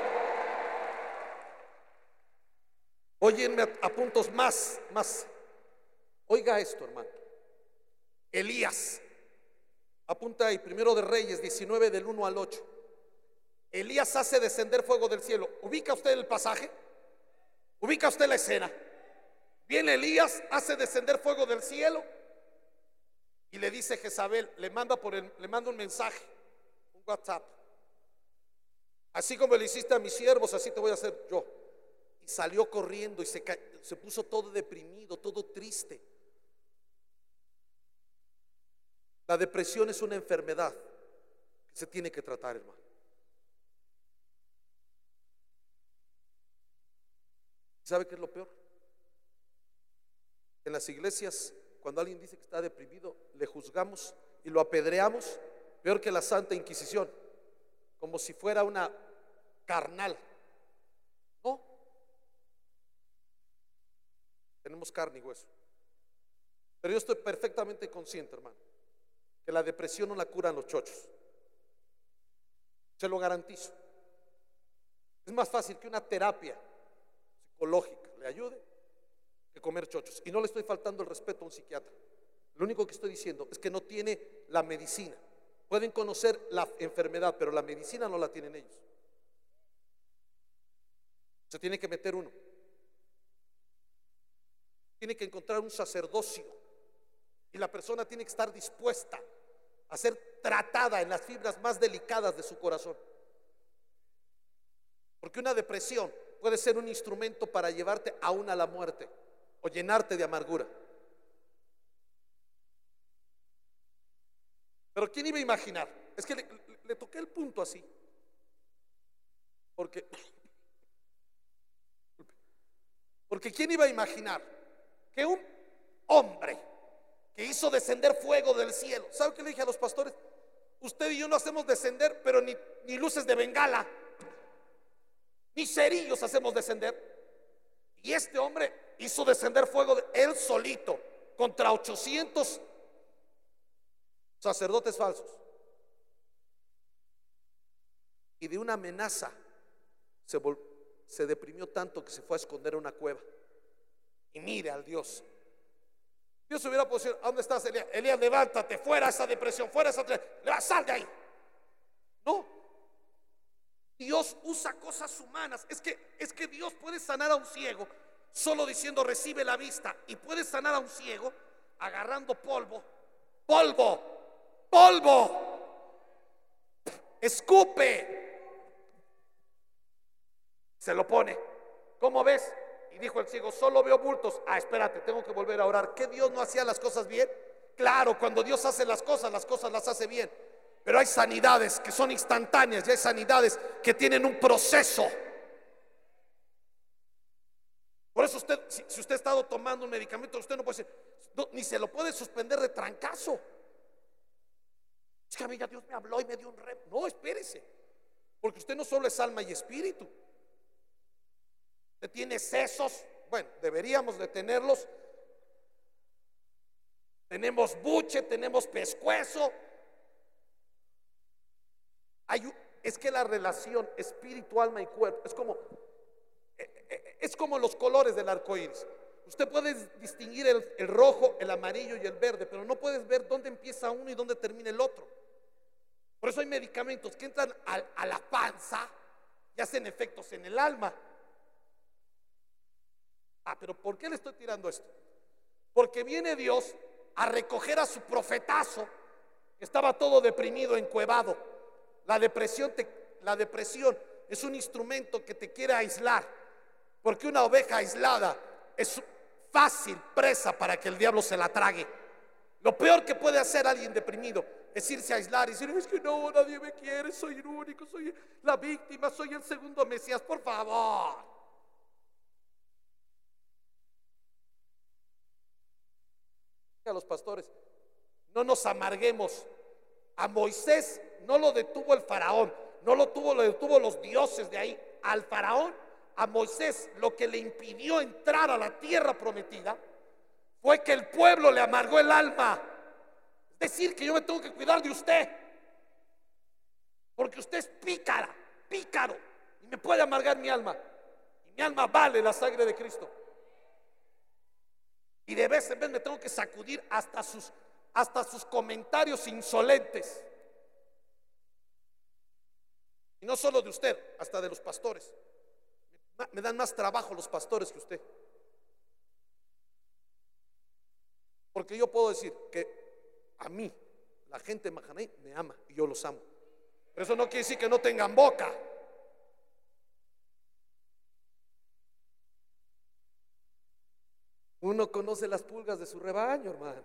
Óyenme a, a puntos más, más. Oiga esto, hermano. Elías, Apunta ahí, Primero de Reyes diecinueve del uno al ocho. Elías hace descender fuego del cielo. ¿Ubica usted el pasaje? ¿Ubica usted la escena? Viene Elías, hace descender fuego del cielo y le dice Jezabel, le manda, por el, le manda un mensaje, un WhatsApp: así como le hiciste a mis siervos, así te voy a hacer yo. Y salió corriendo y se, se puso todo deprimido, todo triste. La depresión es una enfermedad que se tiene que tratar, hermano. ¿Sabe qué es lo peor? En las iglesias, cuando alguien dice que está deprimido, le juzgamos y lo apedreamos peor que la Santa Inquisición, como si fuera una carnal. No, tenemos carne y hueso. Pero yo estoy perfectamente consciente, hermano, que la depresión no la curan los chochos. Se lo garantizo. Es más fácil que una terapia psicológica le ayude que comer chochos. Y no le estoy faltando el respeto a un psiquiatra. Lo único que estoy diciendo es que no tiene la medicina. Pueden conocer la enfermedad, pero la medicina no la tienen ellos. Se tiene que meter uno. Tiene que encontrar un sacerdocio. Y la persona tiene que estar dispuesta a ser tratada en las fibras más delicadas de su corazón. Porque una depresión puede ser un instrumento para llevarte aún a la muerte o llenarte de amargura. Pero ¿quién iba a imaginar? Es que le, le, le toqué el punto así porque porque ¿quién iba a imaginar que un hombre que hizo descender fuego del cielo? ¿Sabe qué le dije a los pastores? Usted y yo no hacemos descender, pero ni, ni luces de bengala ni cerillos hacemos descender. Y este hombre hizo descender fuego de él solito contra ochocientos sacerdotes falsos. Y de una amenaza se, vol- se deprimió tanto que se fue a esconder en una cueva. Y mire al Dios. Dios hubiera podido decir: ¿a dónde estás, Elías? Elías, levántate, fuera esa depresión, fuera esa depresión, sal de ahí. No. Dios usa cosas humanas. Es que, es que Dios puede sanar a un ciego solo diciendo recibe la vista, y puede sanar a un ciego agarrando polvo, polvo, polvo, escupe, se lo pone. ¿Cómo ves? Y dijo el ciego: solo veo bultos. Ah, espérate, tengo que volver a orar. ¿Que Dios no hacía las cosas bien? Claro, cuando Dios hace las cosas, las cosas las hace bien. Pero hay sanidades que son instantáneas y hay sanidades que tienen un proceso. Por eso usted, si, si usted ha estado tomando un medicamento, usted no puede decir, no, ni se lo puede suspender de trancazo. Es que a mí ya Dios me habló y me dio un rem. No, espérese, porque usted no solo es alma y espíritu. Usted tiene sesos, bueno, deberíamos de tenerlos. Tenemos buche, tenemos pescuezo. Hay, es que la relación espíritu, alma y cuerpo es como, es como los colores del arco iris. Usted puede distinguir el, el rojo, el amarillo y el verde, pero no puedes ver dónde empieza uno y dónde termina el otro. Por eso hay medicamentos que entran a, a la panza y hacen efectos en el alma. Ah, pero ¿por qué le estoy tirando esto? Porque viene Dios a recoger a su profetazo que estaba todo deprimido, encuevado. La depresión, te, la depresión es un instrumento que te quiere aislar, porque una oveja aislada es fácil presa para que el diablo se la trague. Lo peor que puede hacer alguien deprimido es irse a aislar y decir: es que no, nadie me quiere, soy el único, soy la víctima, soy el segundo Mesías, por favor. A los pastores, no nos amarguemos. A Moisés no lo detuvo el faraón, no lo tuvo, lo detuvo los dioses de ahí. Al faraón, a Moisés, lo que le impidió entrar a la tierra prometida fue que el pueblo le amargó el alma. Es decir, que yo me tengo que cuidar de usted, porque usted es pícara, pícaro, y me puede amargar mi alma. Y mi alma vale la sangre de Cristo. Y de vez en vez me tengo que sacudir hasta sus hasta sus comentarios insolentes. Y no solo de usted, hasta de los pastores. Me dan más trabajo los pastores que usted. Porque yo puedo decir que a mí, la gente de Mahaney me ama y yo los amo. Pero eso no quiere decir que no tengan boca. Uno conoce las pulgas de su rebaño, hermano.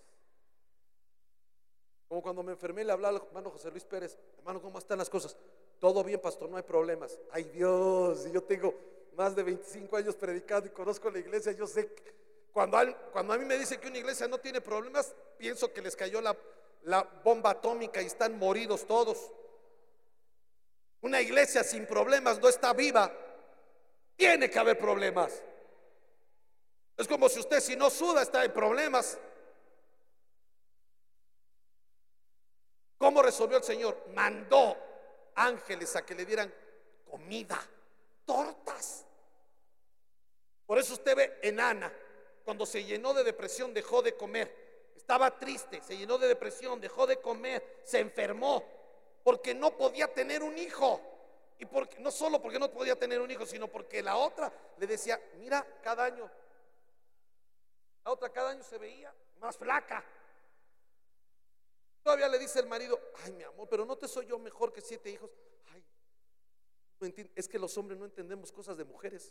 Como cuando me enfermé le hablaba al hermano José Luis Pérez: hermano, ¿cómo están las cosas? Todo bien, pastor, no hay problemas. Ay, Dios, y yo tengo más de veinticinco años predicando y conozco la iglesia. Yo sé que cuando, cuando a mí me dicen que una iglesia no tiene problemas, pienso que les cayó la, la bomba atómica y están moridos todos. Una iglesia sin problemas no está viva. Tiene que haber problemas. Es como si usted, si no suda, está en problemas. ¿Cómo resolvió el Señor? Mandó ángeles a que le dieran comida, tortas. Por eso usted ve en Ana, cuando se llenó de depresión, dejó de comer. Estaba triste, se llenó de depresión, dejó de comer, se enfermó, porque no podía tener un hijo. Y porque, no solo porque no podía tener un hijo, sino porque la otra le decía: mira, cada año, la otra cada año se veía más flaca. Todavía le dice el marido: ay, mi amor, pero no te soy yo mejor que siete hijos. Ay, no entiendo. Es que los hombres no entendemos cosas de mujeres.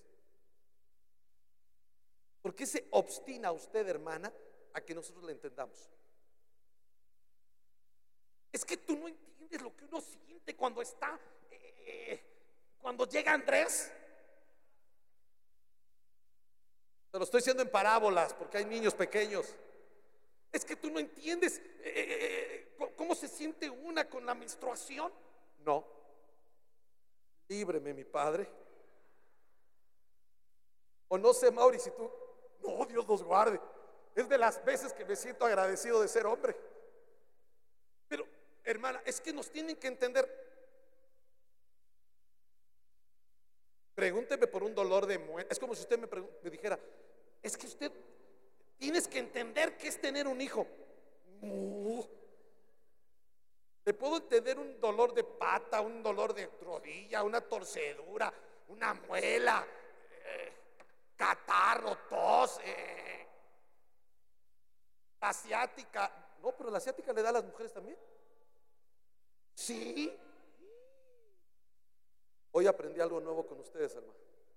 ¿Por qué se obstina usted, hermana, a que nosotros le entendamos? Es que tú no entiendes lo que uno siente cuando está eh, cuando llega Andrés. Te lo estoy diciendo en parábolas porque hay niños pequeños. Es que tú no entiendes eh, cómo se siente una con la menstruación. No. Líbreme, mi padre. O no sé, Mauri, si tú. No, Dios nos guarde. Es de las veces que me siento agradecido de ser hombre. Pero, hermana, es que nos tienen que entender. Pregúnteme por un dolor de muela. Es como si usted me, me dijera: es que usted tienes que entender qué es tener un hijo. Uh, Le puedo entender un dolor de pata, un dolor de rodilla, una torcedura, una muela, eh, catarro, tos, eh, la ciática. No, pero la ciática le da a las mujeres también. Sí. Hoy aprendí algo nuevo con ustedes, hermano.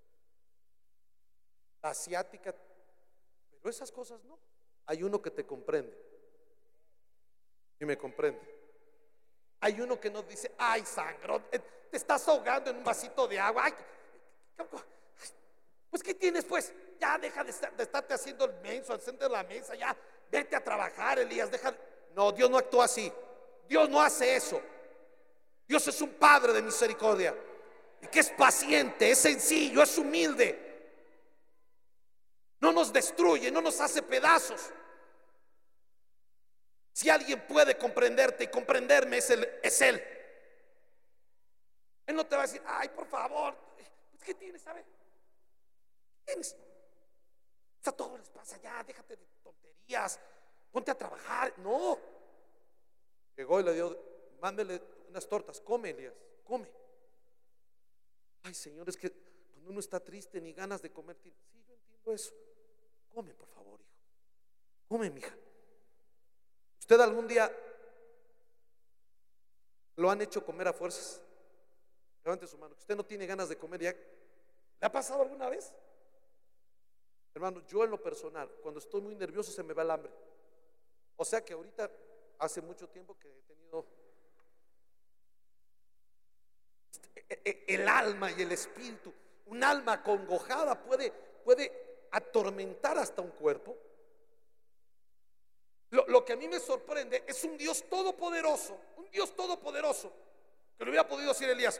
La ciática, pero esas cosas no. Hay uno que te comprende y me comprende. Hay uno que nos dice: ay, sangrón, te estás ahogando en un vasito de agua. Ay, pues ¿qué tienes pues? Ya deja de, estar, de estarte haciendo el menso al centro de la mesa. Ya vete a trabajar, Elías, deja de... No, Dios no actúa así. Dios no hace eso. Dios es un Padre de misericordia y que es paciente, es sencillo, es humilde. No nos destruye, no nos hace pedazos. Si alguien puede comprenderte y comprenderme, es, el, es Él. Él no te va a decir: ay, por favor, ¿qué tienes? ¿Sabes? ¿Qué tienes? O sea, todo les pasa ya, déjate de tonterías, ponte a trabajar. No. Llegó y le dio: mándele unas tortas, come, Elías, come. Ay, Señor, es que cuando uno está triste ni ganas de comer tiene. Sí, yo entiendo eso. Come, por favor, hijo. Come, mija. ¿Usted algún día lo han hecho comer a fuerzas? Levante su mano. Usted no tiene ganas de comer ya. ¿Le ha pasado alguna vez? Hermano, yo en lo personal, cuando estoy muy nervioso se me va el hambre. O sea que ahorita hace mucho tiempo que he tenido el alma y el espíritu. Un alma acongojada puede, puede atormentar hasta un cuerpo. Lo, lo que a mí me sorprende es un Dios todopoderoso, un Dios todopoderoso, que lo hubiera podido decir Elías: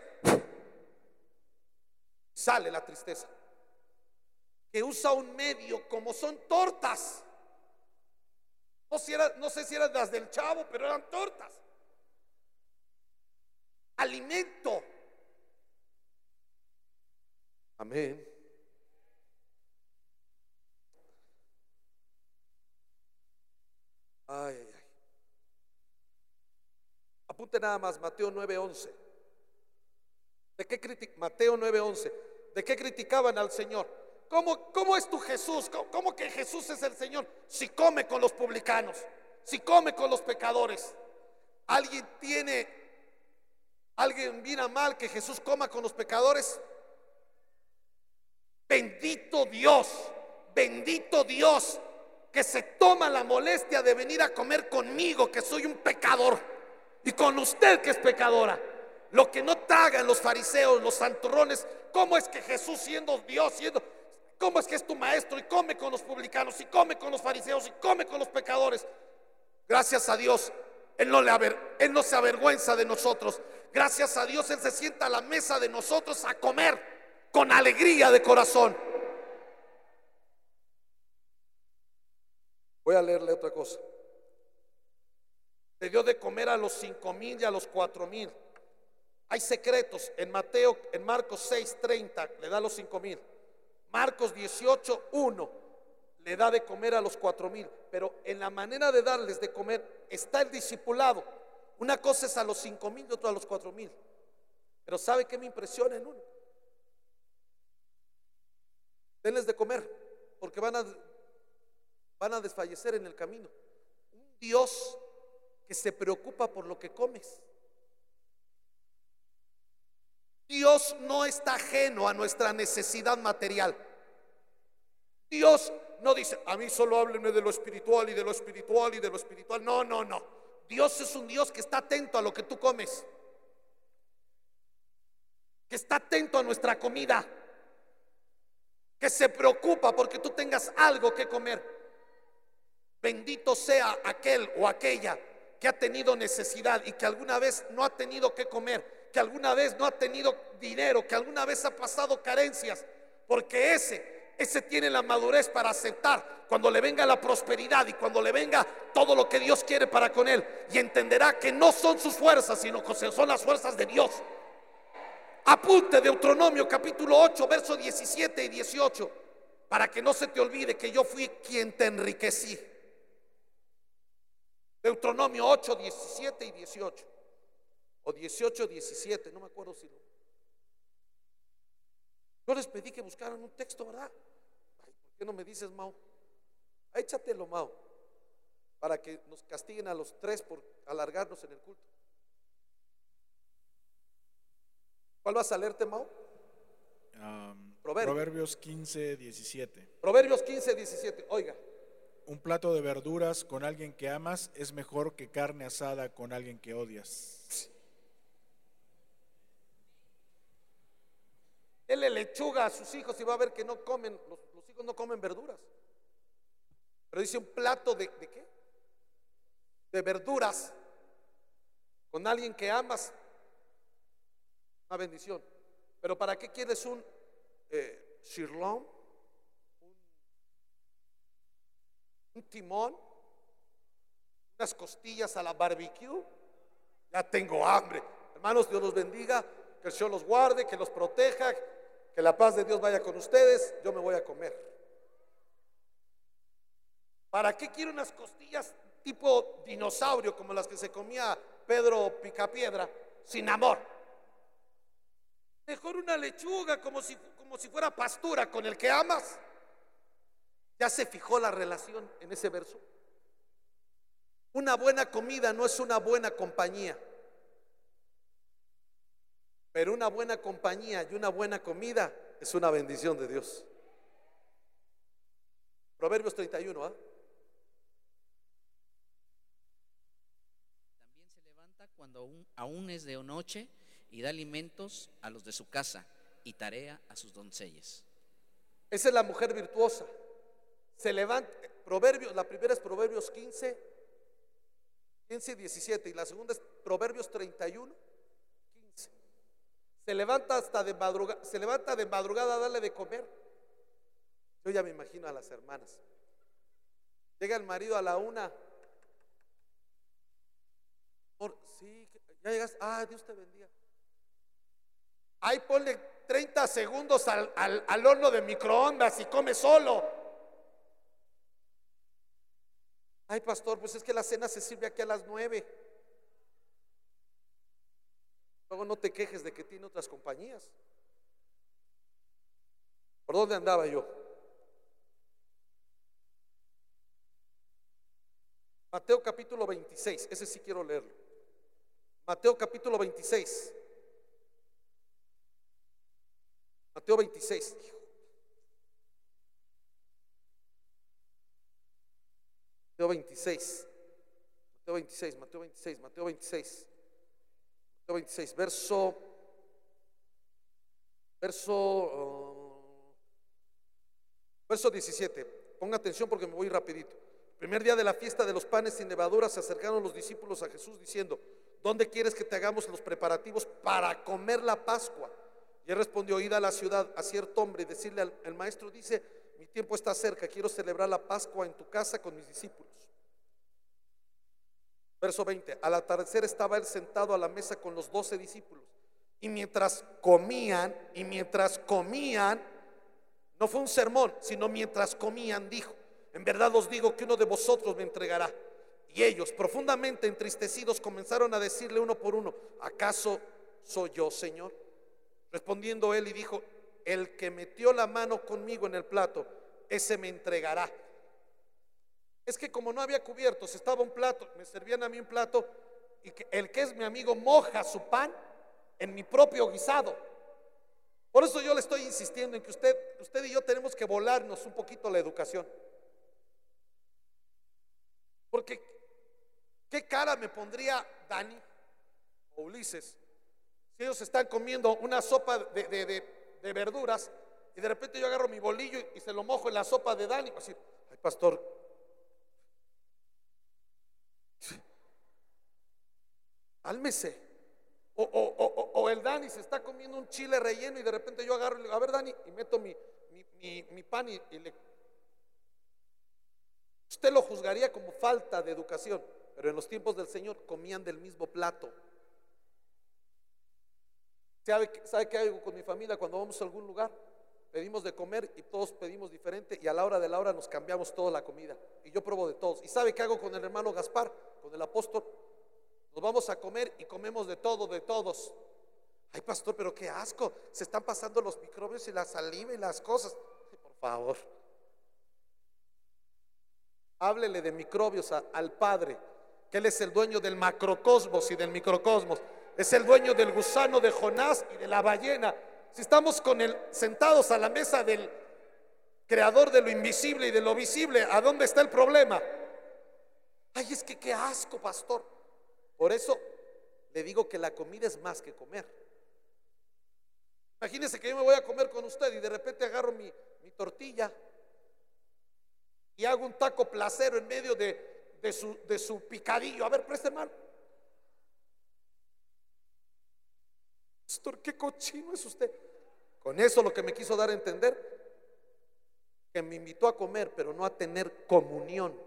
sale la tristeza, que usa un medio como son tortas. No, si era, no sé si eran las del Chavo, pero eran tortas. Alimento. Amén. Ay, ay, ay. nada más Mateo nueve once. ¿De qué critic- Mateo nueve once. ¿De qué criticaban al Señor? ¿Cómo, cómo es tu Jesús? ¿Cómo, cómo que Jesús es el Señor? Si come con los publicanos, si come con los pecadores. ¿Alguien tiene, alguien mira mal que Jesús coma con los pecadores? Bendito Dios, bendito Dios, que se toma la molestia de venir a comer conmigo, que soy un pecador, y con usted, que es pecadora. Lo que no tragan los fariseos, los santurrones. ¿Cómo es que Jesús, siendo Dios, siendo, cómo es que es tu maestro y come con los publicanos y come con los fariseos y come con los pecadores? Gracias a Dios, Él no, le aver, Él no se avergüenza de nosotros. Gracias a Dios, Él se sienta a la mesa de nosotros a comer con alegría de corazón. Voy a leerle otra cosa. Le dio de comer a los cinco mil y a los cuatro mil. Hay secretos en Mateo, en Marcos seis treinta le da a los cinco mil. Marcos dieciocho uno le da de comer a los cuatro mil. Pero en la manera de darles de comer está el discipulado. Una cosa es a los cinco mil y otra a los cuatro mil. Pero ¿sabe qué me impresiona en uno? Denles de comer, porque van a, van a desfallecer en el camino. Un Dios que se preocupa por lo que comes. Dios no está ajeno a nuestra necesidad material. Dios no dice: a mí solo háblenme de lo espiritual y de lo espiritual y de lo espiritual. No, no, no. Dios es un Dios que está atento a lo que tú comes, que está atento a nuestra comida, que se preocupa porque tú tengas algo que comer. Bendito sea aquel o aquella que ha tenido necesidad y que alguna vez no ha tenido que comer, que alguna vez no ha tenido dinero, que alguna vez ha pasado carencias, porque ese, ese tiene la madurez para aceptar cuando le venga la prosperidad y cuando le venga todo lo que Dios quiere para con él, y entenderá que no son sus fuerzas, sino que son las fuerzas de Dios. Apunte Deuteronomio capítulo ocho, versos diecisiete y dieciocho, para que no se te olvide que yo fui quien te enriquecí. Deuteronomio ocho, diecisiete y dieciocho, o dieciocho, diecisiete, no me acuerdo si lo. Yo les pedí que buscaran un texto, ¿verdad? Ay, ¿por qué no me dices, Mao? Échatelo, Mao, para que nos castiguen a los tres por alargarnos en el culto. ¿Cuál vas a leerte, Mao? Um, Proverbios. Proverbios quince, diecisiete. Proverbios quince, diecisiete. Oiga. Un plato de verduras con alguien que amas es mejor que carne asada con alguien que odias. Dele lechuga a sus hijos y va a ver que no comen, los, los hijos no comen verduras. Pero dice un plato de, ¿de qué? De verduras con alguien que amas, una bendición. Pero ¿para qué quieres un eh, sirloin, un, un timón, unas costillas a la barbecue? Ya tengo hambre. Hermanos, Dios los bendiga, que el Señor los guarde, que los proteja, que la paz de Dios vaya con ustedes. Yo me voy a comer. ¿Para qué quiero unas costillas tipo dinosaurio como las que se comía Pedro Picapiedra, sin amor? Mejor una lechuga como si, como si fuera pastura con el que amas. ¿Ya se fijó la relación en ese verso? Una buena comida no es una buena compañía, pero una buena compañía y una buena comida es una bendición de Dios. Proverbios treinta y uno, ¿ah? ¿eh? También se levanta cuando aún, aún es de noche y da alimentos a los de su casa y tarea a sus doncellas. Esa es la mujer virtuosa. Se levanta, Proverbios, la primera es Proverbios quince, quince y diecisiete, y la segunda es Proverbios treinta y uno, quince. Se levanta hasta de madrugada, se levanta de madrugada a darle de comer. Yo ya me imagino a las hermanas. Llega el marido a la una. Por, sí, ya llegaste. Ah, Dios te bendiga. Ahí ponle treinta segundos al, al, al horno de microondas y come solo. Ay, pastor, pues es que la cena se sirve aquí a las nueve. Luego no te quejes de que tiene otras compañías. ¿Por dónde andaba yo? Mateo capítulo veintiséis, ese sí quiero leerlo. Mateo capítulo veintiséis. Mateo veintiséis. Mateo veintiséis. Mateo veintiséis, Mateo veintiséis, Mateo veintiséis. Mateo veintiséis, verso verso uh, verso diecisiete. Ponga atención porque me voy rapidito. Primer día de la fiesta de los panes sin levadura se acercaron los discípulos a Jesús diciendo: ¿dónde quieres que te hagamos los preparativos para comer la Pascua? Y él respondió: id a la ciudad a cierto hombre y decirle al el maestro dice: mi tiempo está cerca, quiero celebrar la Pascua en tu casa con mis discípulos. Verso veinte, al atardecer estaba él sentado a la mesa con los doce discípulos, y mientras comían, y mientras comían, no fue un sermón, sino mientras comían dijo: en verdad os digo que uno de vosotros me entregará. Y ellos, profundamente entristecidos, comenzaron a decirle uno por uno: ¿acaso soy yo, Señor? Respondiendo él y dijo: el que metió la mano conmigo en el plato, ese me entregará. Es que como no había cubiertos, estaba un plato, me servían a mí un plato, y que el que es mi amigo moja su pan en mi propio guisado. Por eso yo le estoy insistiendo en que usted, usted y yo tenemos que volarnos un poquito la educación. Porque ¿qué cara me pondría Dani o Ulises si ellos están comiendo una sopa de, de, de, de verduras y de repente yo agarro mi bolillo y, y se lo mojo en la sopa de Dani? Así, ay, pastor, cálmese. O, o, o, o el Dani se está comiendo un chile relleno y de repente yo agarro y le digo: a ver, Dani, y meto mi, mi, mi, mi pan y, y le... Usted lo juzgaría como falta de educación, pero en los tiempos del Señor comían del mismo plato. ¿Sabe, ¿Sabe qué hago con mi familia cuando vamos a algún lugar? Pedimos de comer y todos pedimos diferente, y a la hora de la hora nos cambiamos toda la comida y yo pruebo de todos. ¿Y sabe qué hago con el hermano Gaspar, con el apóstol? Nos vamos a comer y comemos de todo, de todos. Ay, pastor, pero qué asco, se están pasando los microbios y la saliva y las cosas. Por favor, háblele de microbios a, al Padre, que Él es el dueño del macrocosmos y del microcosmos. Es el dueño del gusano de Jonás y de la ballena. Si estamos con él sentados a la mesa del creador de lo invisible y de lo visible, ¿a dónde está el problema? Ay, es que qué asco, pastor. Por eso le digo que la comida es más que comer. Imagínense que yo me voy a comer con usted y de repente agarro mi, mi tortilla y hago un taco placero en medio de, de, su, de su picadillo. A ver, preste mano. Pastor, qué cochino es usted. Con eso lo que me quiso dar a entender, que me invitó a comer, pero no a tener comunión.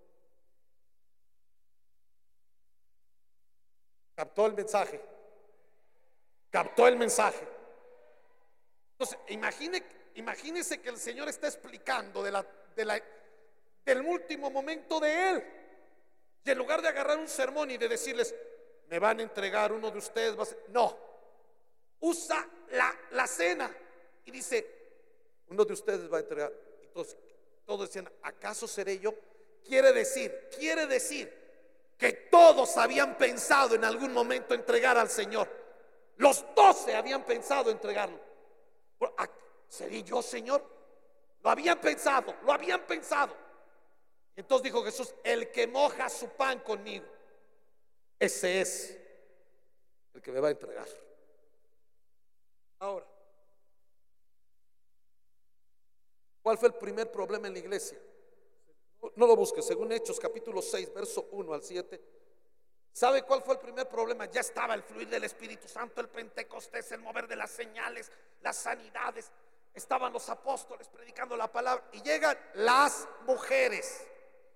¿Captó el mensaje? ¿Captó el mensaje? Entonces, imagine, imagínese que el Señor está explicando de la, de la, del último momento de Él. Y en lugar de agarrar un sermón y de decirles: me van a entregar uno de ustedes, va a ser... no. Usa la, la cena y dice: uno de ustedes va a entregar. Y todos, todos decían: ¿acaso seré yo? Quiere decir, quiere decir que todos habían pensado en algún momento entregar al Señor. Los doce habían pensado entregarlo. ¿Seré yo, Señor? Lo habían pensado, lo habían pensado. Entonces dijo Jesús: el que moja su pan conmigo, ese es el que me va a entregar. Ahora, ¿cuál fue el primer problema en la iglesia? No lo busques, según Hechos capítulo seis, verso uno al siete. ¿Sabe cuál fue el primer problema? Ya estaba el fluir del Espíritu Santo, el Pentecostés, el mover de las señales, las sanidades. Estaban los apóstoles predicando la palabra y llegan las mujeres.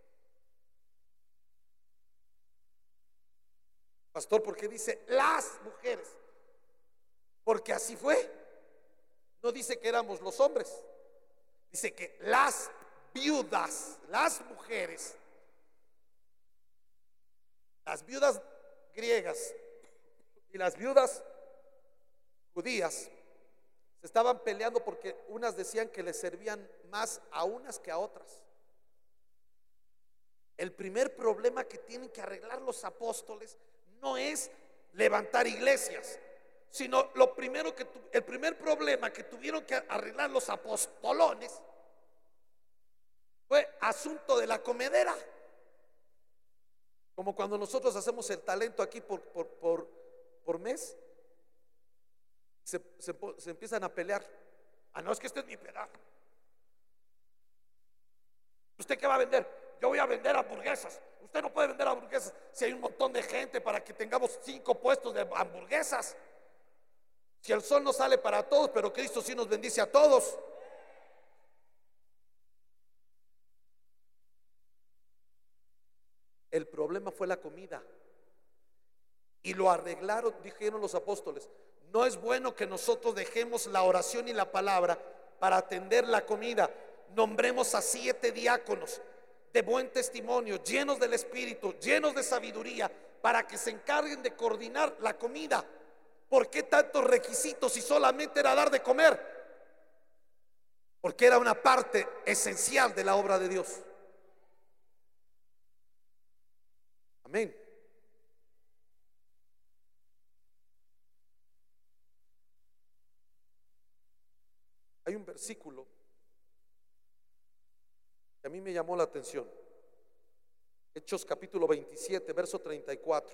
Pastor, ¿por qué dice las mujeres? Porque así fue. No dice que éramos los hombres, dice que las viudas, las mujeres, las viudas griegas y las viudas judías se estaban peleando porque unas decían que les servían más a unas que a otras. El primer problema que tienen que arreglar los apóstoles no es levantar iglesias, sino lo primero que tu, el primer problema que tuvieron que arreglar los apostolones fue asunto de la comedera. Como cuando nosotros hacemos el talento aquí por, por, por, por mes, se, se, se empiezan a pelear. Ah, no, es que este es mi pedazo. ¿Usted qué va a vender? Yo voy a vender hamburguesas. Usted no puede vender hamburguesas si hay un montón de gente para que tengamos cinco puestos de hamburguesas. Si el sol no sale para todos, pero Cristo sí nos bendice a todos. El problema fue la comida. Y lo arreglaron, dijeron los apóstoles. No es bueno que nosotros dejemos la oración y la palabra para atender la comida. Nombremos a siete diáconos de buen testimonio, llenos del Espíritu, llenos de sabiduría, para que se encarguen de coordinar la comida. ¿Por qué tantos requisitos si solamente era dar de comer? Porque era una parte esencial de la obra de Dios. Amén. Hay un versículo que a mí me llamó la atención. Hechos capítulo veintisiete, verso treinta y cuatro.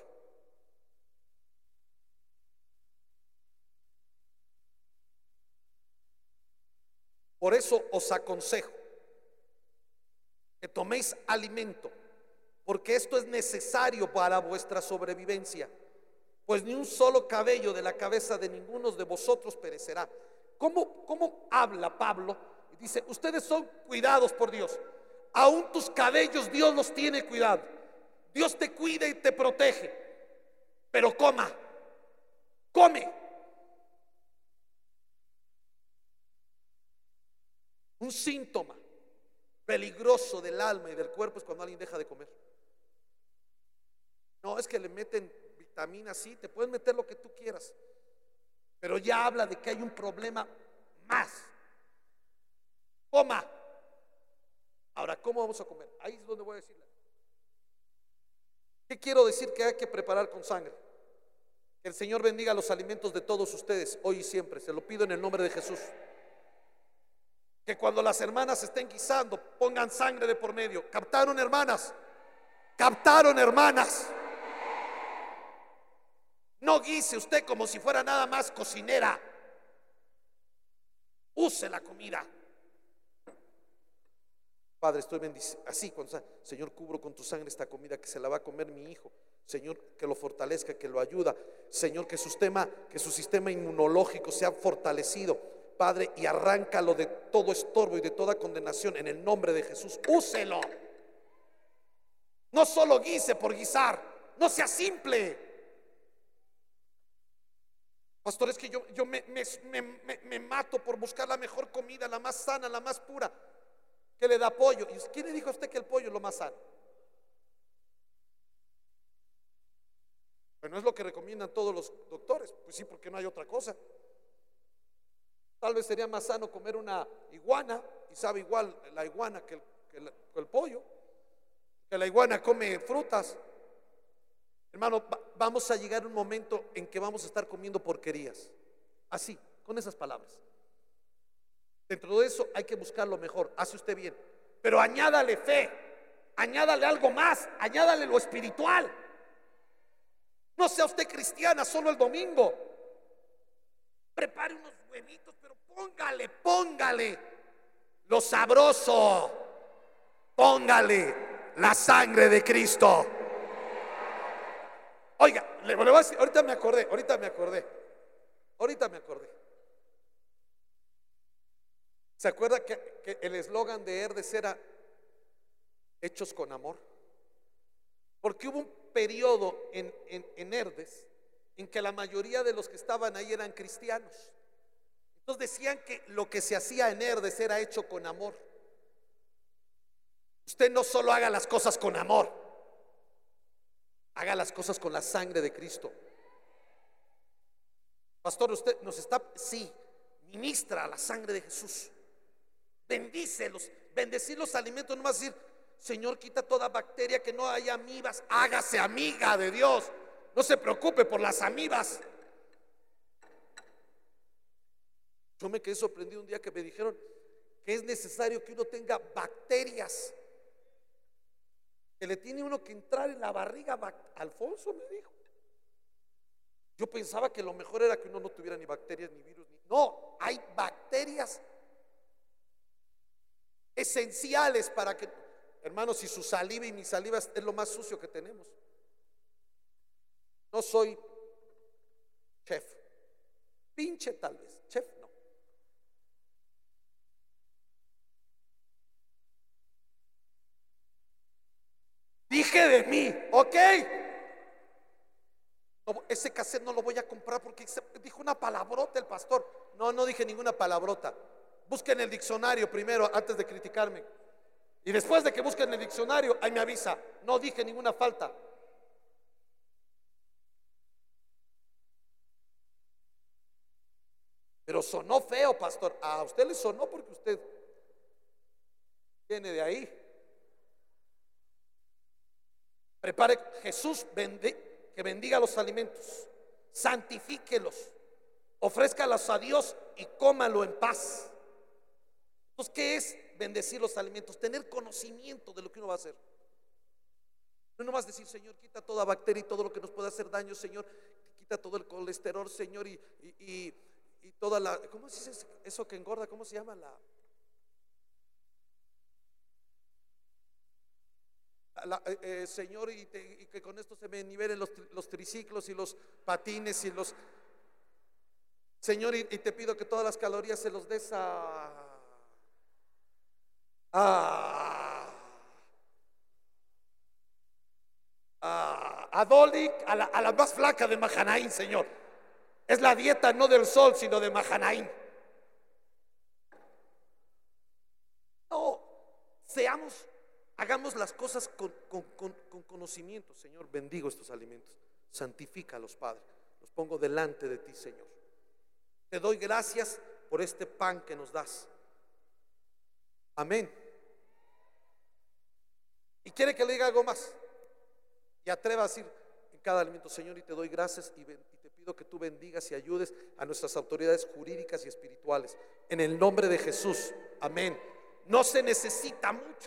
Por eso os aconsejo que toméis alimento, porque esto es necesario para vuestra sobrevivencia, pues ni un solo cabello de la cabeza de ninguno de vosotros perecerá. ¿Cómo, cómo habla Pablo? Dice, ustedes son cuidados por Dios. Aún tus cabellos Dios los tiene cuidado. Dios te cuida y te protege. Pero coma, come. Un síntoma peligroso del alma y del cuerpo es cuando alguien deja de comer. No, es que le meten vitaminas, sí, te pueden meter lo que tú quieras, pero ya habla de que hay un problema más. Coma. Ahora, ¿cómo vamos a comer? Ahí es donde voy a decirle. ¿Qué quiero decir que hay que preparar con sangre? Que el Señor bendiga los alimentos de todos ustedes, hoy y siempre. Se lo pido en el nombre de Jesús. Que cuando las hermanas estén guisando, pongan sangre de por medio. ¿Captaron, hermanas? ¿Captaron, hermanas? No guise usted como si fuera nada más cocinera. Use la comida. Padre, estoy bendiciendo así, cuando, Señor, cubro con tu sangre esta comida que se la va a comer mi hijo. Señor, que lo fortalezca, que lo ayuda. Señor, que su sistema, que su sistema inmunológico sea fortalecido, Padre, y arráncalo de todo estorbo y de toda condenación en el nombre de Jesús. Úselo. No solo guise por guisar. No sea simple. Pastor, es que yo, yo me, me, me, me mato por buscar la mejor comida, la más sana, la más pura, que le da pollo. ¿Y quién le dijo a usted que el pollo es lo más sano? Pero no es lo que recomiendan todos los doctores. Pues sí, porque no hay otra cosa. Tal vez sería más sano comer una iguana, y sabe igual la iguana que el, que el, que el pollo, que la iguana come frutas. Hermano, va, vamos a llegar a un momento en que vamos a estar comiendo porquerías. Así, con esas palabras. Dentro de eso hay que buscar lo mejor. Hace usted bien, pero añádale fe, añádale algo más, añádale lo espiritual. No sea usted cristiana solo el domingo. Prepare unos huevitos, pero póngale, póngale lo sabroso. Póngale la sangre de Cristo. Oiga, le voy a decir, ahorita me acordé, ahorita me acordé, ahorita me acordé. ¿Se acuerda que, que el eslogan de Herdes era hechos con amor? Porque hubo un periodo en, en, en Herdes en que la mayoría de los que estaban ahí eran cristianos. Entonces decían que lo que se hacía en Herdes era hecho con amor. Usted no solo haga las cosas con amor, haga las cosas con la sangre de Cristo. Pastor, usted nos está, sí, ministra la sangre de Jesús. Bendícelos, bendecir los alimentos, no más decir, Señor, quita toda bacteria, que no haya amibas. Hágase amiga de Dios. No se preocupe por las amibas. Yo me quedé sorprendido un día que me dijeron que es necesario que uno tenga bacterias, que le tiene uno que entrar en la barriga. Alfonso me dijo. Yo pensaba que lo mejor era que uno no tuviera ni bacterias ni virus ni... No, hay bacterias esenciales para que, hermanos, si su saliva y mi saliva es lo más sucio que tenemos. No soy chef, pinche tal vez, chef no. Dije de mí, ok. No, ese cassette no lo voy a comprar porque dijo una palabrota el pastor. No, no dije ninguna palabrota. Busquen el diccionario primero antes de criticarme. Y después de que busquen el diccionario, ahí me avisa. No dije ninguna falta. Pero sonó feo, pastor. A usted le sonó porque usted viene de ahí. Prepare, Jesús vende, que bendiga los alimentos, santifíquelos, ofrézcalos a Dios y cómalo en paz. Entonces, ¿qué es bendecir los alimentos? Tener conocimiento de lo que uno va a hacer. No nomás decir, Señor, quita toda bacteria y todo lo que nos pueda hacer daño, Señor, quita todo el colesterol, Señor, y, y, y, y toda la, ¿cómo se dice eso que engorda? ¿Cómo se llama? La, la eh, eh, Señor, y, te, y que con esto se me nivelen los, los triciclos y los patines y los, Señor, y, y te pido que todas las calorías se los des a a, a, a Dolly, a la, a la más flaca de Mahanaim, Señor. Es la dieta no del sol, sino de Mahanaim. No, seamos, hagamos las cosas con, con, con, con conocimiento. Señor, bendigo estos alimentos, santifícalos, Padre, los pongo delante de ti, Señor. Te doy gracias por este pan que nos das. Amén. Y quiere que le diga algo más y atreva a decir en cada alimento, Señor, y te doy gracias y, ben, y te pido que tú bendigas y ayudes a nuestras autoridades jurídicas y espirituales en el nombre de Jesús. Amén. No se necesita mucho,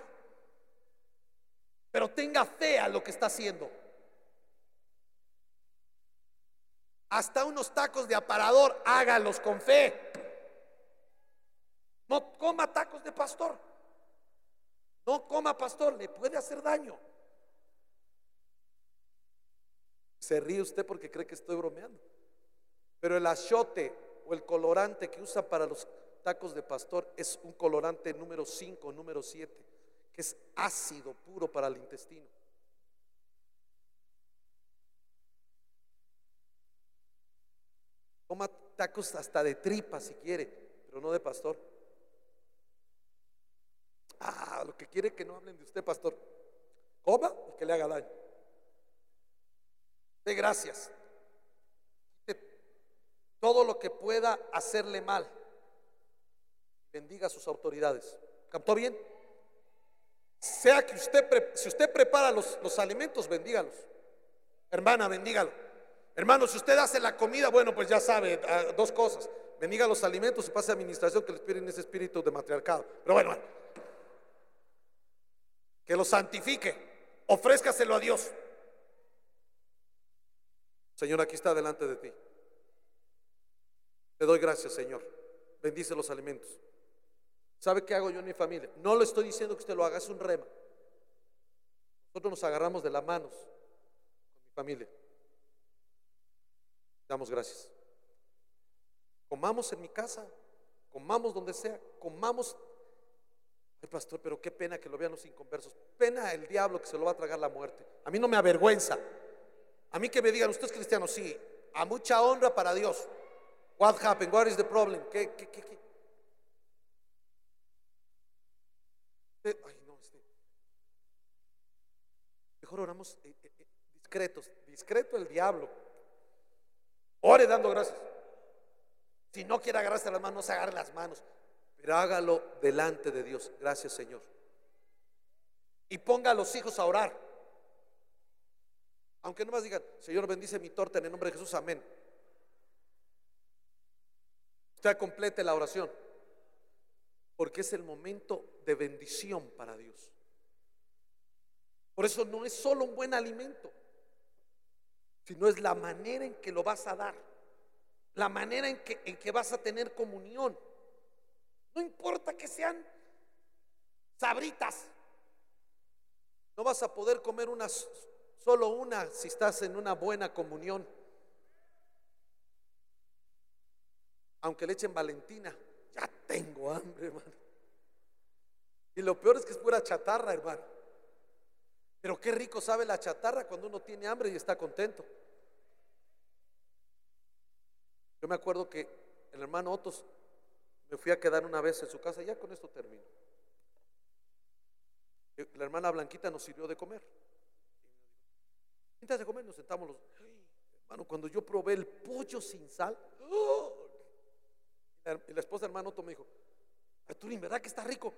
pero tenga fe a lo que está haciendo. Hasta unos tacos de aparador, hágalos con fe. No coma tacos de pastor. No coma, pastor, le puede hacer daño. Se ríe usted porque cree que estoy bromeando. Pero el achiote o el colorante que usa para los tacos de pastor es un colorante número cinco, número siete, que es ácido puro para el intestino. Coma tacos hasta de tripa si quiere, pero no de pastor. Ah, lo que quiere que no hablen de usted, pastor. Coma y que le haga daño. De gracias. De todo lo que pueda hacerle mal. Bendiga a sus autoridades. ¿Captó bien? Sea que usted, si usted prepara los, los alimentos, bendígalos. Hermana, bendígalo. Hermano, si usted hace la comida, bueno, pues ya sabe, dos cosas: bendiga los alimentos y pase a administración, que les piden ese espíritu de matriarcado. Pero bueno, bueno, que lo santifique, ofrézcaselo a Dios. Señor, aquí está delante de ti. Te doy gracias, Señor. Bendice los alimentos. ¿Sabe qué hago yo en mi familia? No le estoy diciendo que usted lo haga, es un rema. Nosotros nos agarramos de las manos con mi familia. Damos gracias. Comamos en mi casa, comamos donde sea, comamos. Ay, pastor, pero qué pena que lo vean los inconversos. Pena el diablo, que se lo va a tragar la muerte. A mí no me avergüenza. A mí que me digan, usted es cristiano, sí, a mucha honra para Dios. What happened? What is the problem? ¿Qué, qué, qué, qué? Ay, no, este. Mejor oramos eh, eh, discretos. Discreto el diablo. Ore dando gracias. Si no quiere agarrarse las manos, no se agarre las manos, pero hágalo delante de Dios. Gracias, Señor. Y ponga a los hijos a orar. Aunque no más digan, Señor, bendice mi torta en el nombre de Jesús, amén. Usted complete la oración, porque es el momento de bendición para Dios. Por eso no es solo un buen alimento, sino es la manera en que lo vas a dar, la manera en que, en que vas a tener comunión. No importa que sean sabritas, no vas a poder comer una, solo una si estás en una buena comunión. Aunque le echen Valentina, ya tengo hambre, hermano. Y lo peor es que es pura chatarra, hermano. Pero qué rico sabe la chatarra cuando uno tiene hambre y está contento. Yo me acuerdo que el hermano Otos, me fui a quedar una vez en su casa, ya con esto termino. La hermana Blanquita nos sirvió de comer. Mientras de comer nos sentamos los, hermano, cuando yo probé el pollo sin sal, ¡oh! Y la esposa del hermano Otto me dijo, Arturín, ¿verdad que está rico?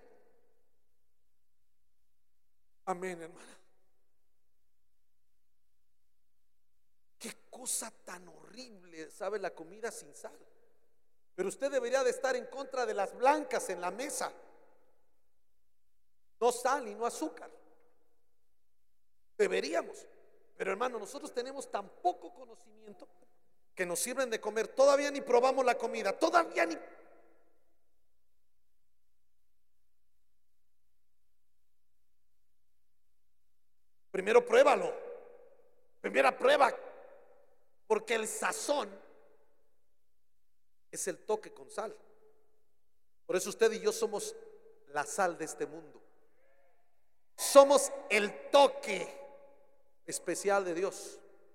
Amén, hermana. Qué cosa tan horrible sabe la comida sin sal. Pero usted debería de estar en contra de las blancas en la mesa. No sal y no azúcar. Deberíamos. Pero hermano, nosotros tenemos tan poco conocimiento que nos sirven de comer, todavía ni probamos la comida, todavía ni. Primero pruébalo, primera prueba, porque el sazón es el toque con sal. Por eso usted y yo somos la sal de este mundo, somos el toque especial de Dios.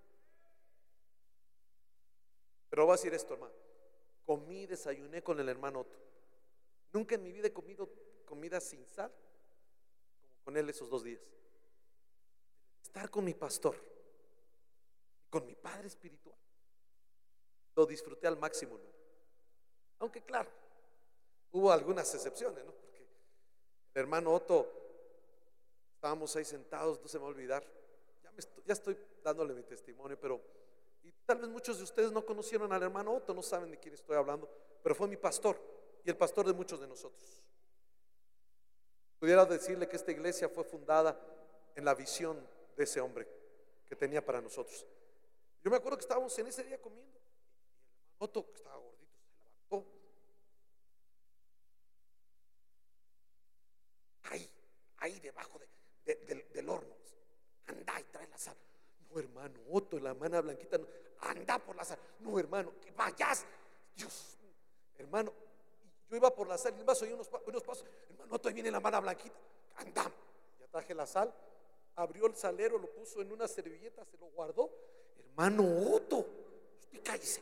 Pero voy a decir esto, hermano. Comí, desayuné con el hermano Otto. Nunca en mi vida he comido comida sin sal como con él esos dos días. Estar con mi pastor, con mi padre espiritual, lo disfruté al máximo, ¿no? Aunque claro, hubo algunas excepciones, ¿no? Porque el hermano Otto, estábamos ahí sentados, no se me va a olvidar. Ya, me estoy, ya estoy dándole mi testimonio, pero y tal vez muchos de ustedes no conocieron al hermano Otto, no saben de quién estoy hablando, pero fue mi pastor y el pastor de muchos de nosotros. Pudiera decirle que esta iglesia fue fundada en la visión de ese hombre que tenía para nosotros. Yo me acuerdo que estábamos en ese día comiendo y el hermano Otto, que estaba gordito, se levantó. Ahí, ahí debajo de, de, de, del horno, anda y trae la sal. No, hermano Otto, la hermana Blanquita, no, anda por la sal. No, hermano, que vayas. Dios, hermano, yo iba por la sal y el vaso y unos, unos pasos. Hermano Otto, ahí viene la hermana Blanquita. Anda, ya traje la sal. Abrió el salero, lo puso en una servilleta, se lo guardó. Hermano Otto, usted cállese.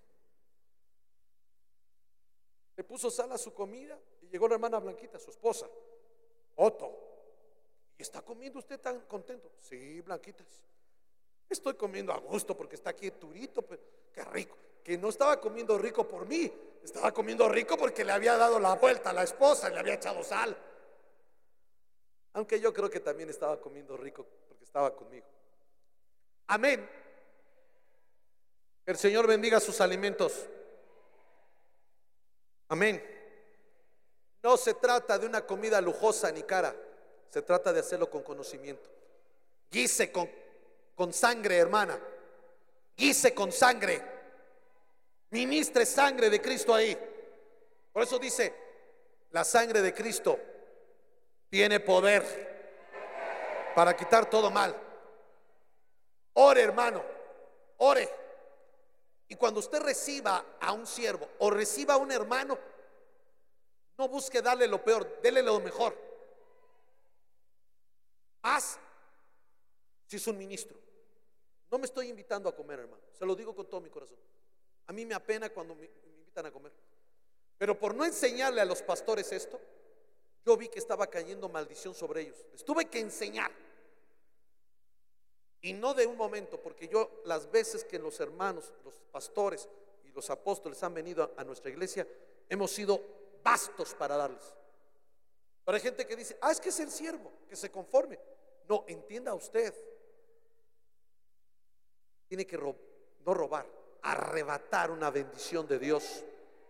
Le puso sal a su comida y llegó la hermana Blanquita, su esposa. Otto, ¿y está comiendo usted tan contento? Sí, Blanquita, estoy comiendo a gusto porque está aquí Turito, pero qué rico. Que no estaba comiendo rico por mí, estaba comiendo rico porque le había dado la vuelta a la esposa y le había echado sal. Aunque yo creo que también estaba comiendo rico porque estaba conmigo. Amén. Que el Señor bendiga sus alimentos. Amén. No se trata de una comida lujosa ni cara, se trata de hacerlo con conocimiento. Guise con, con sangre, hermana. Guise con sangre. Ministre sangre de Cristo ahí. Por eso dice, la sangre de Cristo tiene poder para quitar todo mal. Ore, hermano, ore. Y cuando usted reciba a un siervo o reciba a un hermano, no busque darle lo peor, déle lo mejor. Más si es un ministro. No me estoy invitando a comer, hermano, se lo digo con todo mi corazón. A mí me apena cuando me, me invitan a comer. Pero por no enseñarle a los pastores esto, yo vi que estaba cayendo maldición sobre ellos. Les tuve que enseñar. Y no de un momento, porque yo las veces que los hermanos, los pastores y los apóstoles han venido a nuestra iglesia, hemos sido bastos para darles. Pero hay gente que dice, ah, es que es el siervo, que se conforme. No, entienda usted, tiene que ro- no robar, arrebatar una bendición de Dios.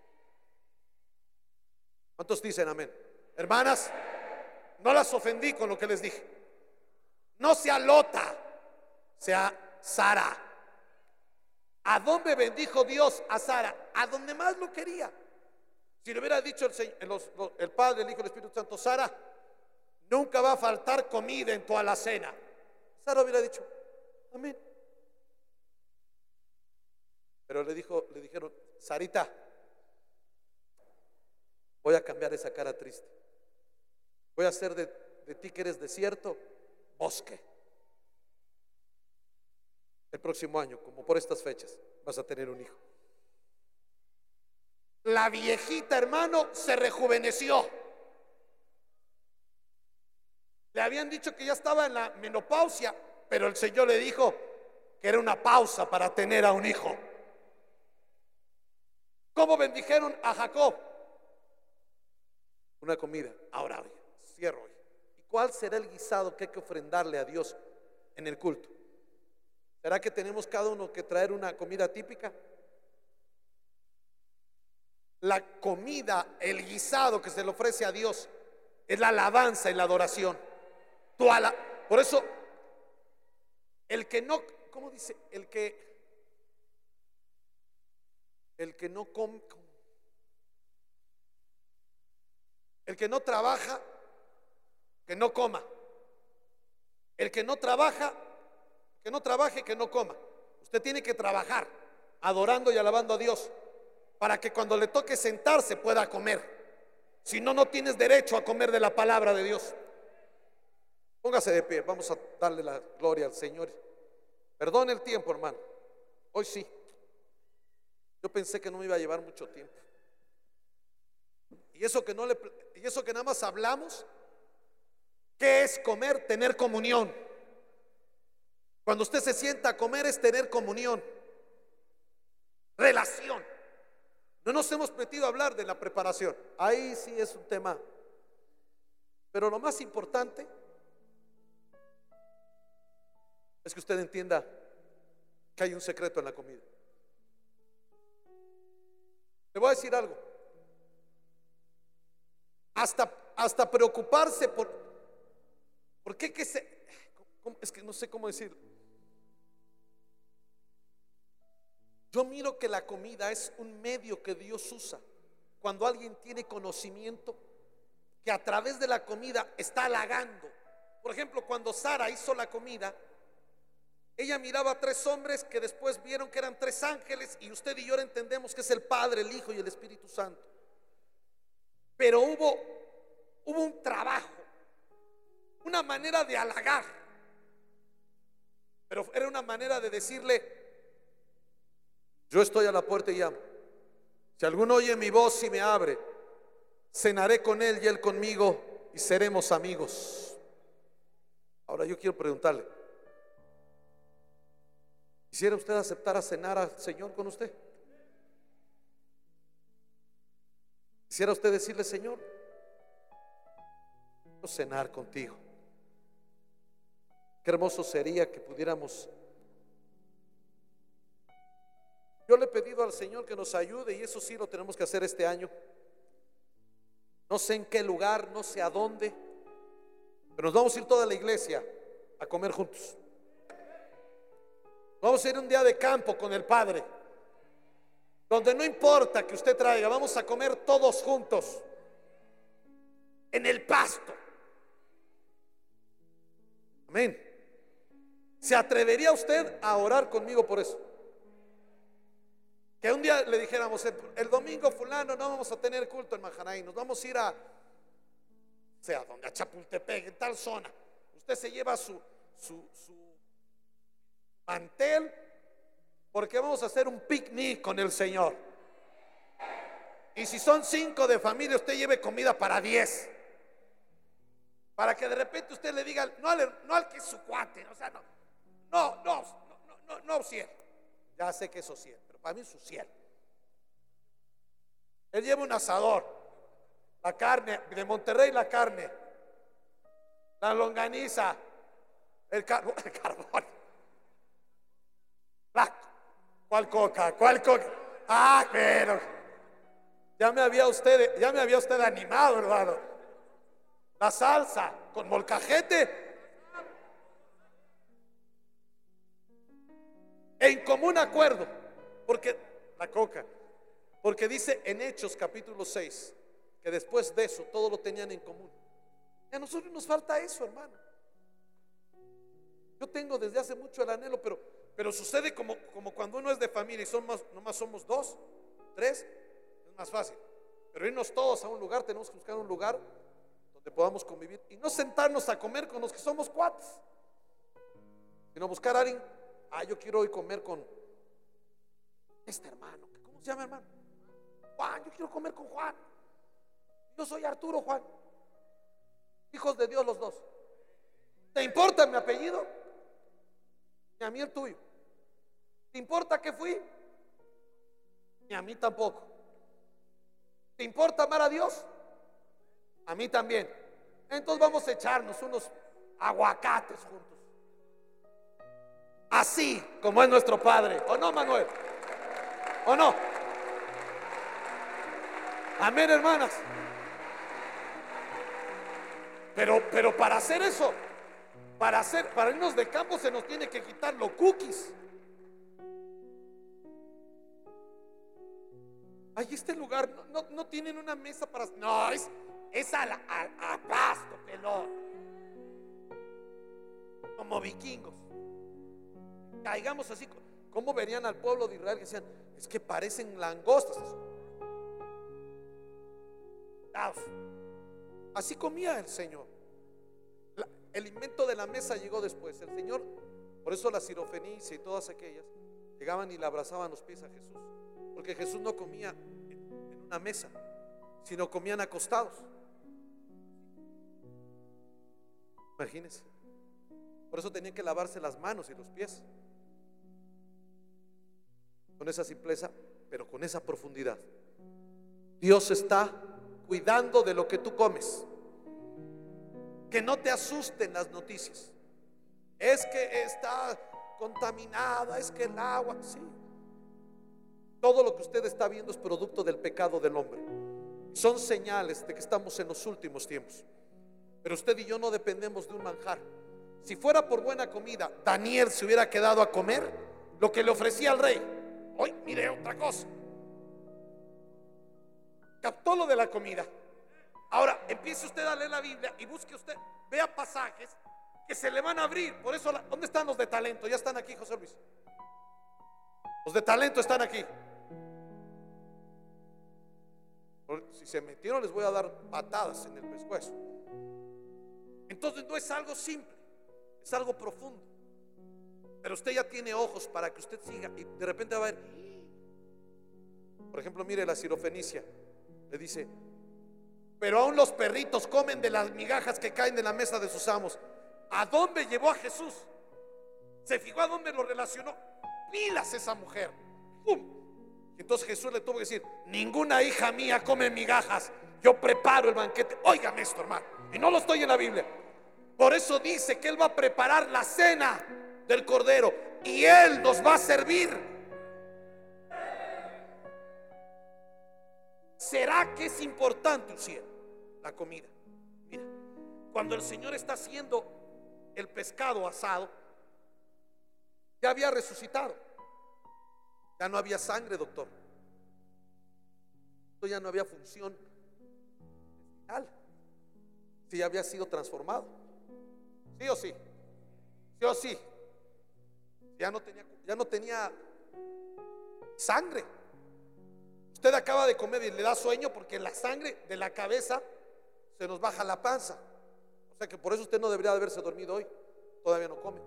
¿Cuántos dicen amén? Hermanas, no las ofendí con lo que les dije. No sea Lota, sea Sara. ¿A dónde bendijo Dios a Sara? A donde más lo quería. Si le hubiera dicho el, Señor, los, los, el Padre, el Hijo y el Espíritu Santo, Sara, nunca va a faltar comida en tu alacena, Sara hubiera dicho, amén. Pero le dijo, le dijeron, Sarita, voy a cambiar esa cara triste. Voy a hacer de, de ti que eres desierto, bosque. El próximo año, como por estas fechas, vas a tener un hijo. La viejita, hermano, se rejuveneció. Le habían dicho que ya estaba en la menopausia, pero el Señor le dijo que era una pausa para tener a un hijo. ¿Cómo bendijeron a Jacob? Una comida. Ahora, oye, cierro. Oye. ¿Y cuál será el guisado que hay que ofrendarle a Dios en el culto? ¿Será que tenemos cada uno que traer una comida típica? La comida, el guisado que se le ofrece a Dios es la alabanza y la adoración. Tu ala- Por eso, el que no, ¿cómo dice? El que, el que no come, el que no trabaja, que no coma. El que no trabaja, que no trabaje, que no coma. Usted tiene que trabajar adorando y alabando a Dios para que cuando le toque sentarse pueda comer. Si no, no tienes derecho a comer de la palabra de Dios. Póngase de pie, vamos a darle la gloria al Señor. Perdone el tiempo, hermano. Hoy sí. Yo pensé que no me iba a llevar mucho tiempo. Y eso que no le, y eso que nada más hablamos, ¿qué es comer? Tener comunión. Cuando usted se sienta a comer es tener comunión, relación. No nos hemos metido a hablar de la preparación. Ahí sí es un tema. Pero lo más importante es que usted entienda que hay un secreto en la comida. Le voy a decir algo. Hasta, hasta preocuparse por ¿por qué que se cómo, es que no sé cómo decirlo. Yo miro que la comida es un medio que Dios usa cuando alguien tiene conocimiento, que a través de la comida está halagando. Por ejemplo, cuando Sara hizo la comida, ella miraba a tres hombres que después vieron que eran tres ángeles, y usted y yo entendemos que es el Padre, el Hijo y el Espíritu Santo. Pero hubo, hubo un trabajo, una manera de halagar, pero era una manera de decirle: yo estoy a la puerta y llamo. Si alguno oye mi voz y me abre, cenaré con él y él conmigo, y seremos amigos. Ahora yo quiero preguntarle: ¿quisiera usted aceptar a cenar al Señor con usted? ¿Quisiera usted decirle: Señor, quiero cenar contigo? Qué hermoso sería que pudiéramos. Yo le he pedido al Señor que nos ayude, y eso sí lo tenemos que hacer este año. No sé en qué lugar, no sé a dónde, pero nos vamos a ir toda la iglesia a comer juntos. Vamos a ir un día de campo con el Padre, donde no importa que usted traiga, vamos a comer todos juntos en el pasto. Amén. ¿Se atrevería usted a orar conmigo por eso? Que un día le dijéramos: el, el domingo fulano no vamos a tener culto en Majanaí, nos vamos a ir a, sea donde, a Chapultepec, en tal zona. Usted se lleva su, su, su mantel, porque vamos a hacer un picnic con el Señor. Y si son cinco de familia, usted lleve comida para diez, para que de repente usted le diga: no al, no al que es su cuate, o sea, no, no, no, no, no, no, no, cielo. Ya sé que eso cielo, pero para mí es su cielo. Él lleva un asador, la carne, de Monterrey la carne, la longaniza, el, car el carbón. La, ¿Cuál coca? ¿Cuál coca? Ah, pero ya me había usted, ya me había usted animado, hermano. La salsa con molcajete. En común acuerdo, porque la coca, porque dice en Hechos capítulo seis que después de eso todo lo tenían en común. Y a nosotros nos falta eso, hermano. Yo tengo desde hace mucho el anhelo, pero, pero sucede como, como cuando uno es de familia y somos, nomás somos dos, tres, es más fácil. Pero irnos todos a un lugar, tenemos que buscar un lugar donde podamos convivir y no sentarnos a comer con los que somos cuates, sino buscar a alguien. Ah, yo quiero hoy comer con este hermano. ¿Cómo se llama, hermano? Juan, yo quiero comer con Juan. Yo soy Arturo, Juan. Hijos de Dios los dos. ¿Te importa mi apellido? Ni a mí el tuyo. ¿Te importa que fui? Ni a mí tampoco. ¿Te importa amar a Dios? A mí también. Entonces vamos a echarnos unos aguacates juntos. Así como es nuestro Padre. ¿O no, Manuel? ¿O no? Amén, hermanas. Pero, pero para hacer eso, para hacer, para irnos de campo se nos tiene que quitar los cookies. Ahí este lugar, no, no, no tienen una mesa para. No, es, es a, la, a, a pasto, pelón. Como vikingos. Caigamos así. ¿Cómo verían al pueblo de Israel? Que decían, es que parecen langostas. Así comía el Señor. La, el invento de la mesa llegó después. El Señor, por eso la sirofenicia y todas aquellas llegaban y le abrazaban los pies a Jesús, porque Jesús no comía en una mesa, sino comían acostados. Imagínense. Por eso tenían que lavarse las manos y los pies. Con esa simpleza, pero con esa profundidad. Dios está cuidando de lo que tú comes. Que no te asusten las noticias. Es que está contaminada, es que el agua, sí. Todo lo que usted está viendo es producto del pecado del hombre. Son señales de que estamos en los últimos tiempos. Pero usted y yo no dependemos de un manjar. Si fuera por buena comida, Daniel se hubiera quedado a comer lo que le ofrecía al rey. Hoy, mire otra cosa. Captó lo de la comida. Ahora empiece usted a leer la Biblia y busque usted, vea pasajes que se le van a abrir. Por eso, ¿dónde están los de talento? Ya están aquí, José Luis. Los de talento están aquí. Si se metieron, les voy a dar patadas en el pescuezo. Entonces no es algo simple, es algo profundo. Pero usted ya tiene ojos para que usted siga y de repente va a ver. Por ejemplo, mire la sirofenicia. Le dice, pero aún los perritos comen de las migajas que caen de la mesa de sus amos. ¿A dónde llevó a Jesús? Se fijó a dónde lo relacionó. Pilas esa mujer. ¡Pum! Y entonces Jesús le tuvo que decir, ninguna hija mía come migajas. Yo preparo el banquete. Óigame esto, hermano. Y no lo estoy en la Biblia. Por eso dice que Él va a preparar la cena del Cordero y Él nos va a servir. ¿Será que es importante, cielo, la comida? Mira, cuando el Señor está haciendo el pescado asado, ya había resucitado. Ya no había sangre, doctor. Esto ya no había función vital. Si ya había sido transformado. ¿Sí o sí? ¿Sí o sí? Ya no tenía, ya no tenía sangre. Usted acaba de comer y le da sueño porque la sangre de la cabeza se nos baja la panza. O sea que por eso usted no debería de haberse dormido hoy. Todavía no come.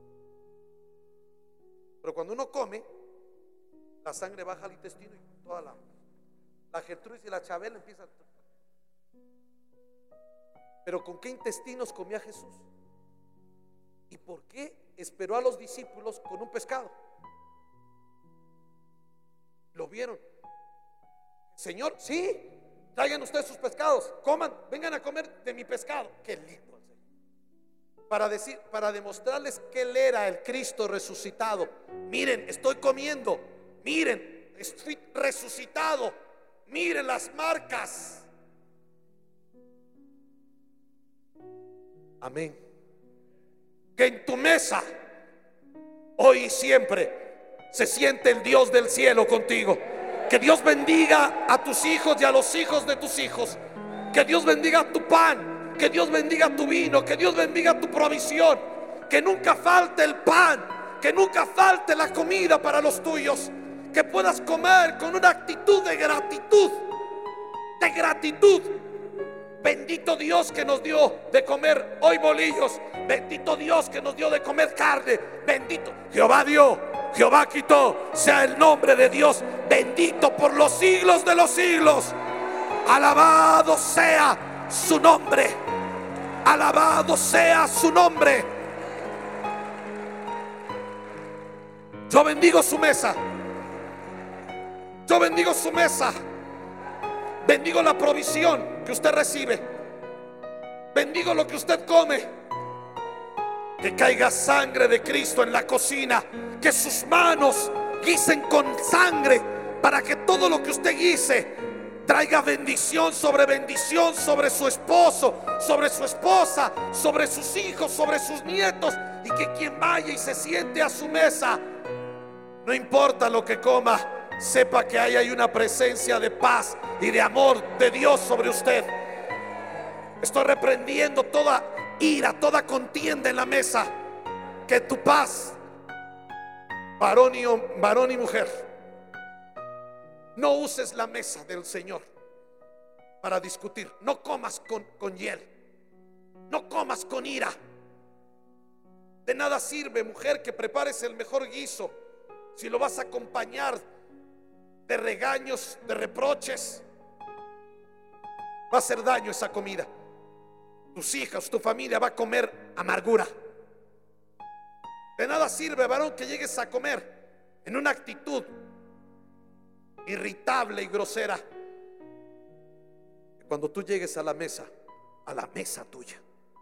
Pero cuando uno come, la sangre baja al intestino y toda la La Gertrudis y la Chabela empiezan. Pero ¿con qué intestinos comía Jesús? ¿Y por qué esperó a los discípulos con un pescado? Lo vieron. Señor, sí, traigan ustedes sus pescados, coman, vengan a comer de mi pescado. Qué lindo el Señor. Para decir, para demostrarles que Él era el Cristo resucitado. Miren, estoy comiendo, miren, estoy resucitado, miren las marcas. Amén. Que en tu mesa, hoy y siempre, se siente el Dios del cielo contigo. Que Dios bendiga a tus hijos y a los hijos de tus hijos. Que Dios bendiga tu pan, que Dios bendiga tu vino, que Dios bendiga tu provisión. Que nunca falte el pan, que nunca falte la comida para los tuyos. Que puedas comer con una actitud de gratitud, de gratitud. Bendito Dios que nos dio de comer hoy bolillos. Bendito Dios que nos dio de comer carne. Bendito Jehová dio, Jehová quitó, sea el nombre de Dios bendito por los siglos de los siglos. Alabado sea su nombre. Alabado sea su nombre. Yo bendigo su mesa. Yo bendigo su mesa. Bendigo la provisión que usted recibe. Bendigo lo que usted come. Que caiga sangre de Cristo en la cocina. Que sus manos guisen con sangre, para que todo lo que usted guise traiga bendición sobre bendición, sobre su esposo, sobre su esposa, sobre sus hijos, sobre sus nietos. Y que quien vaya y se siente a su mesa, no importa lo que coma, sepa que ahí hay una presencia de paz y de amor de Dios sobre usted. Estoy reprendiendo toda ira, toda contienda en la mesa. Que tu paz, varón y, varón y mujer, no uses la mesa del Señor para discutir. No comas con, con hiel. No comas con ira. De nada sirve, mujer, que prepares el mejor guiso si lo vas a acompañar de regaños, de reproches. Va a hacer daño esa comida. Tus hijas, tu familia va a comer amargura. De nada sirve, varón, que llegues a comer en una actitud irritable y grosera. Cuando tú llegues a la mesa, a la mesa tuya,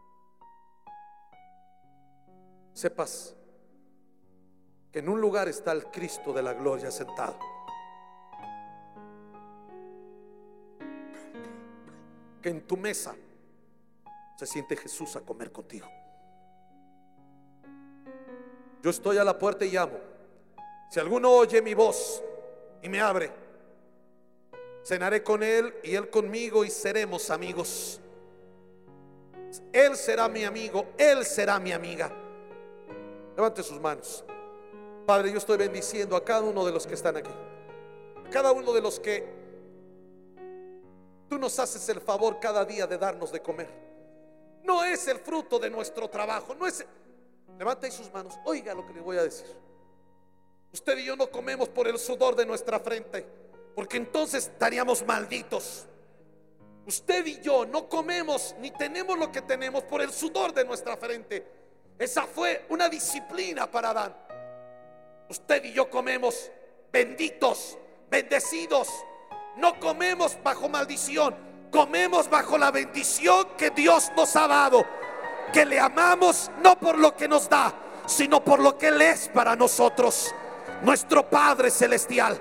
sepas que en un lugar está el Cristo de la gloria sentado. Que en tu mesa se siente Jesús a comer contigo. Yo estoy a la puerta y llamo. Si alguno oye mi voz y me abre, cenaré con él y él conmigo, y seremos amigos. Él será mi amigo, él será mi amiga. Levante sus manos. Padre, yo estoy bendiciendo a cada uno de los que están aquí, a cada uno de los que tú nos haces el favor cada día de darnos de comer. No es el fruto de nuestro trabajo, no es. Levanta ahí sus manos. Oiga lo que le voy a decir. Usted y yo no comemos por el sudor de nuestra frente, porque entonces estaríamos malditos. Usted y yo no comemos ni tenemos lo que tenemos por el sudor de nuestra frente. Esa fue una disciplina para Adán. Usted y yo comemos benditos, bendecidos. No comemos bajo maldición, comemos bajo la bendición que Dios nos ha dado. Que le amamos no por lo que nos da, sino por lo que Él es para nosotros, nuestro Padre Celestial.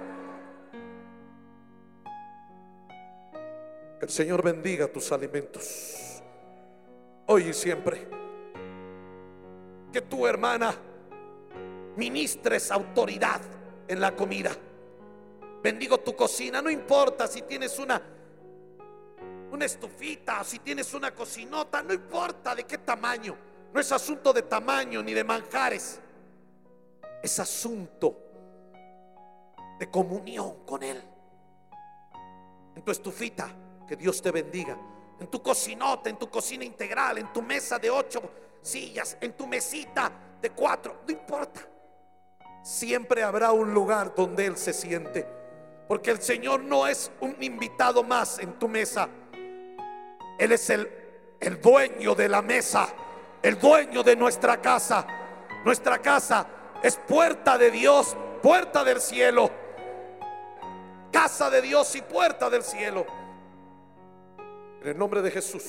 Que el Señor bendiga tus alimentos hoy y siempre. Que tu hermana ministres autoridad en la comida. Bendigo tu cocina. No importa si tienes una una estufita, si tienes una cocinota, no importa de qué tamaño. No es asunto de tamaño ni de manjares, es asunto de comunión con Él. En tu estufita, que Dios te bendiga. En tu cocinota, en tu cocina integral, en tu mesa de ocho sillas, en tu mesita de cuatro, no importa. Siempre habrá un lugar donde Él se siente, porque el Señor no es un invitado más en tu mesa. Él es el, el dueño de la mesa, el dueño de nuestra casa. Nuestra casa es puerta de Dios, puerta del cielo. casa de Dios y puerta del cielo. En el nombre de Jesús.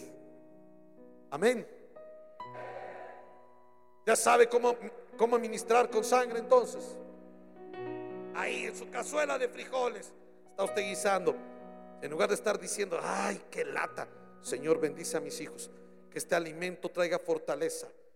Amén. Ya sabe cómo, cómo ministrar con sangre entonces. Ahí en su cazuela de frijoles está usted guisando. En lugar de estar diciendo: ay, qué lata, Señor, bendice a mis hijos, que este alimento traiga fortaleza.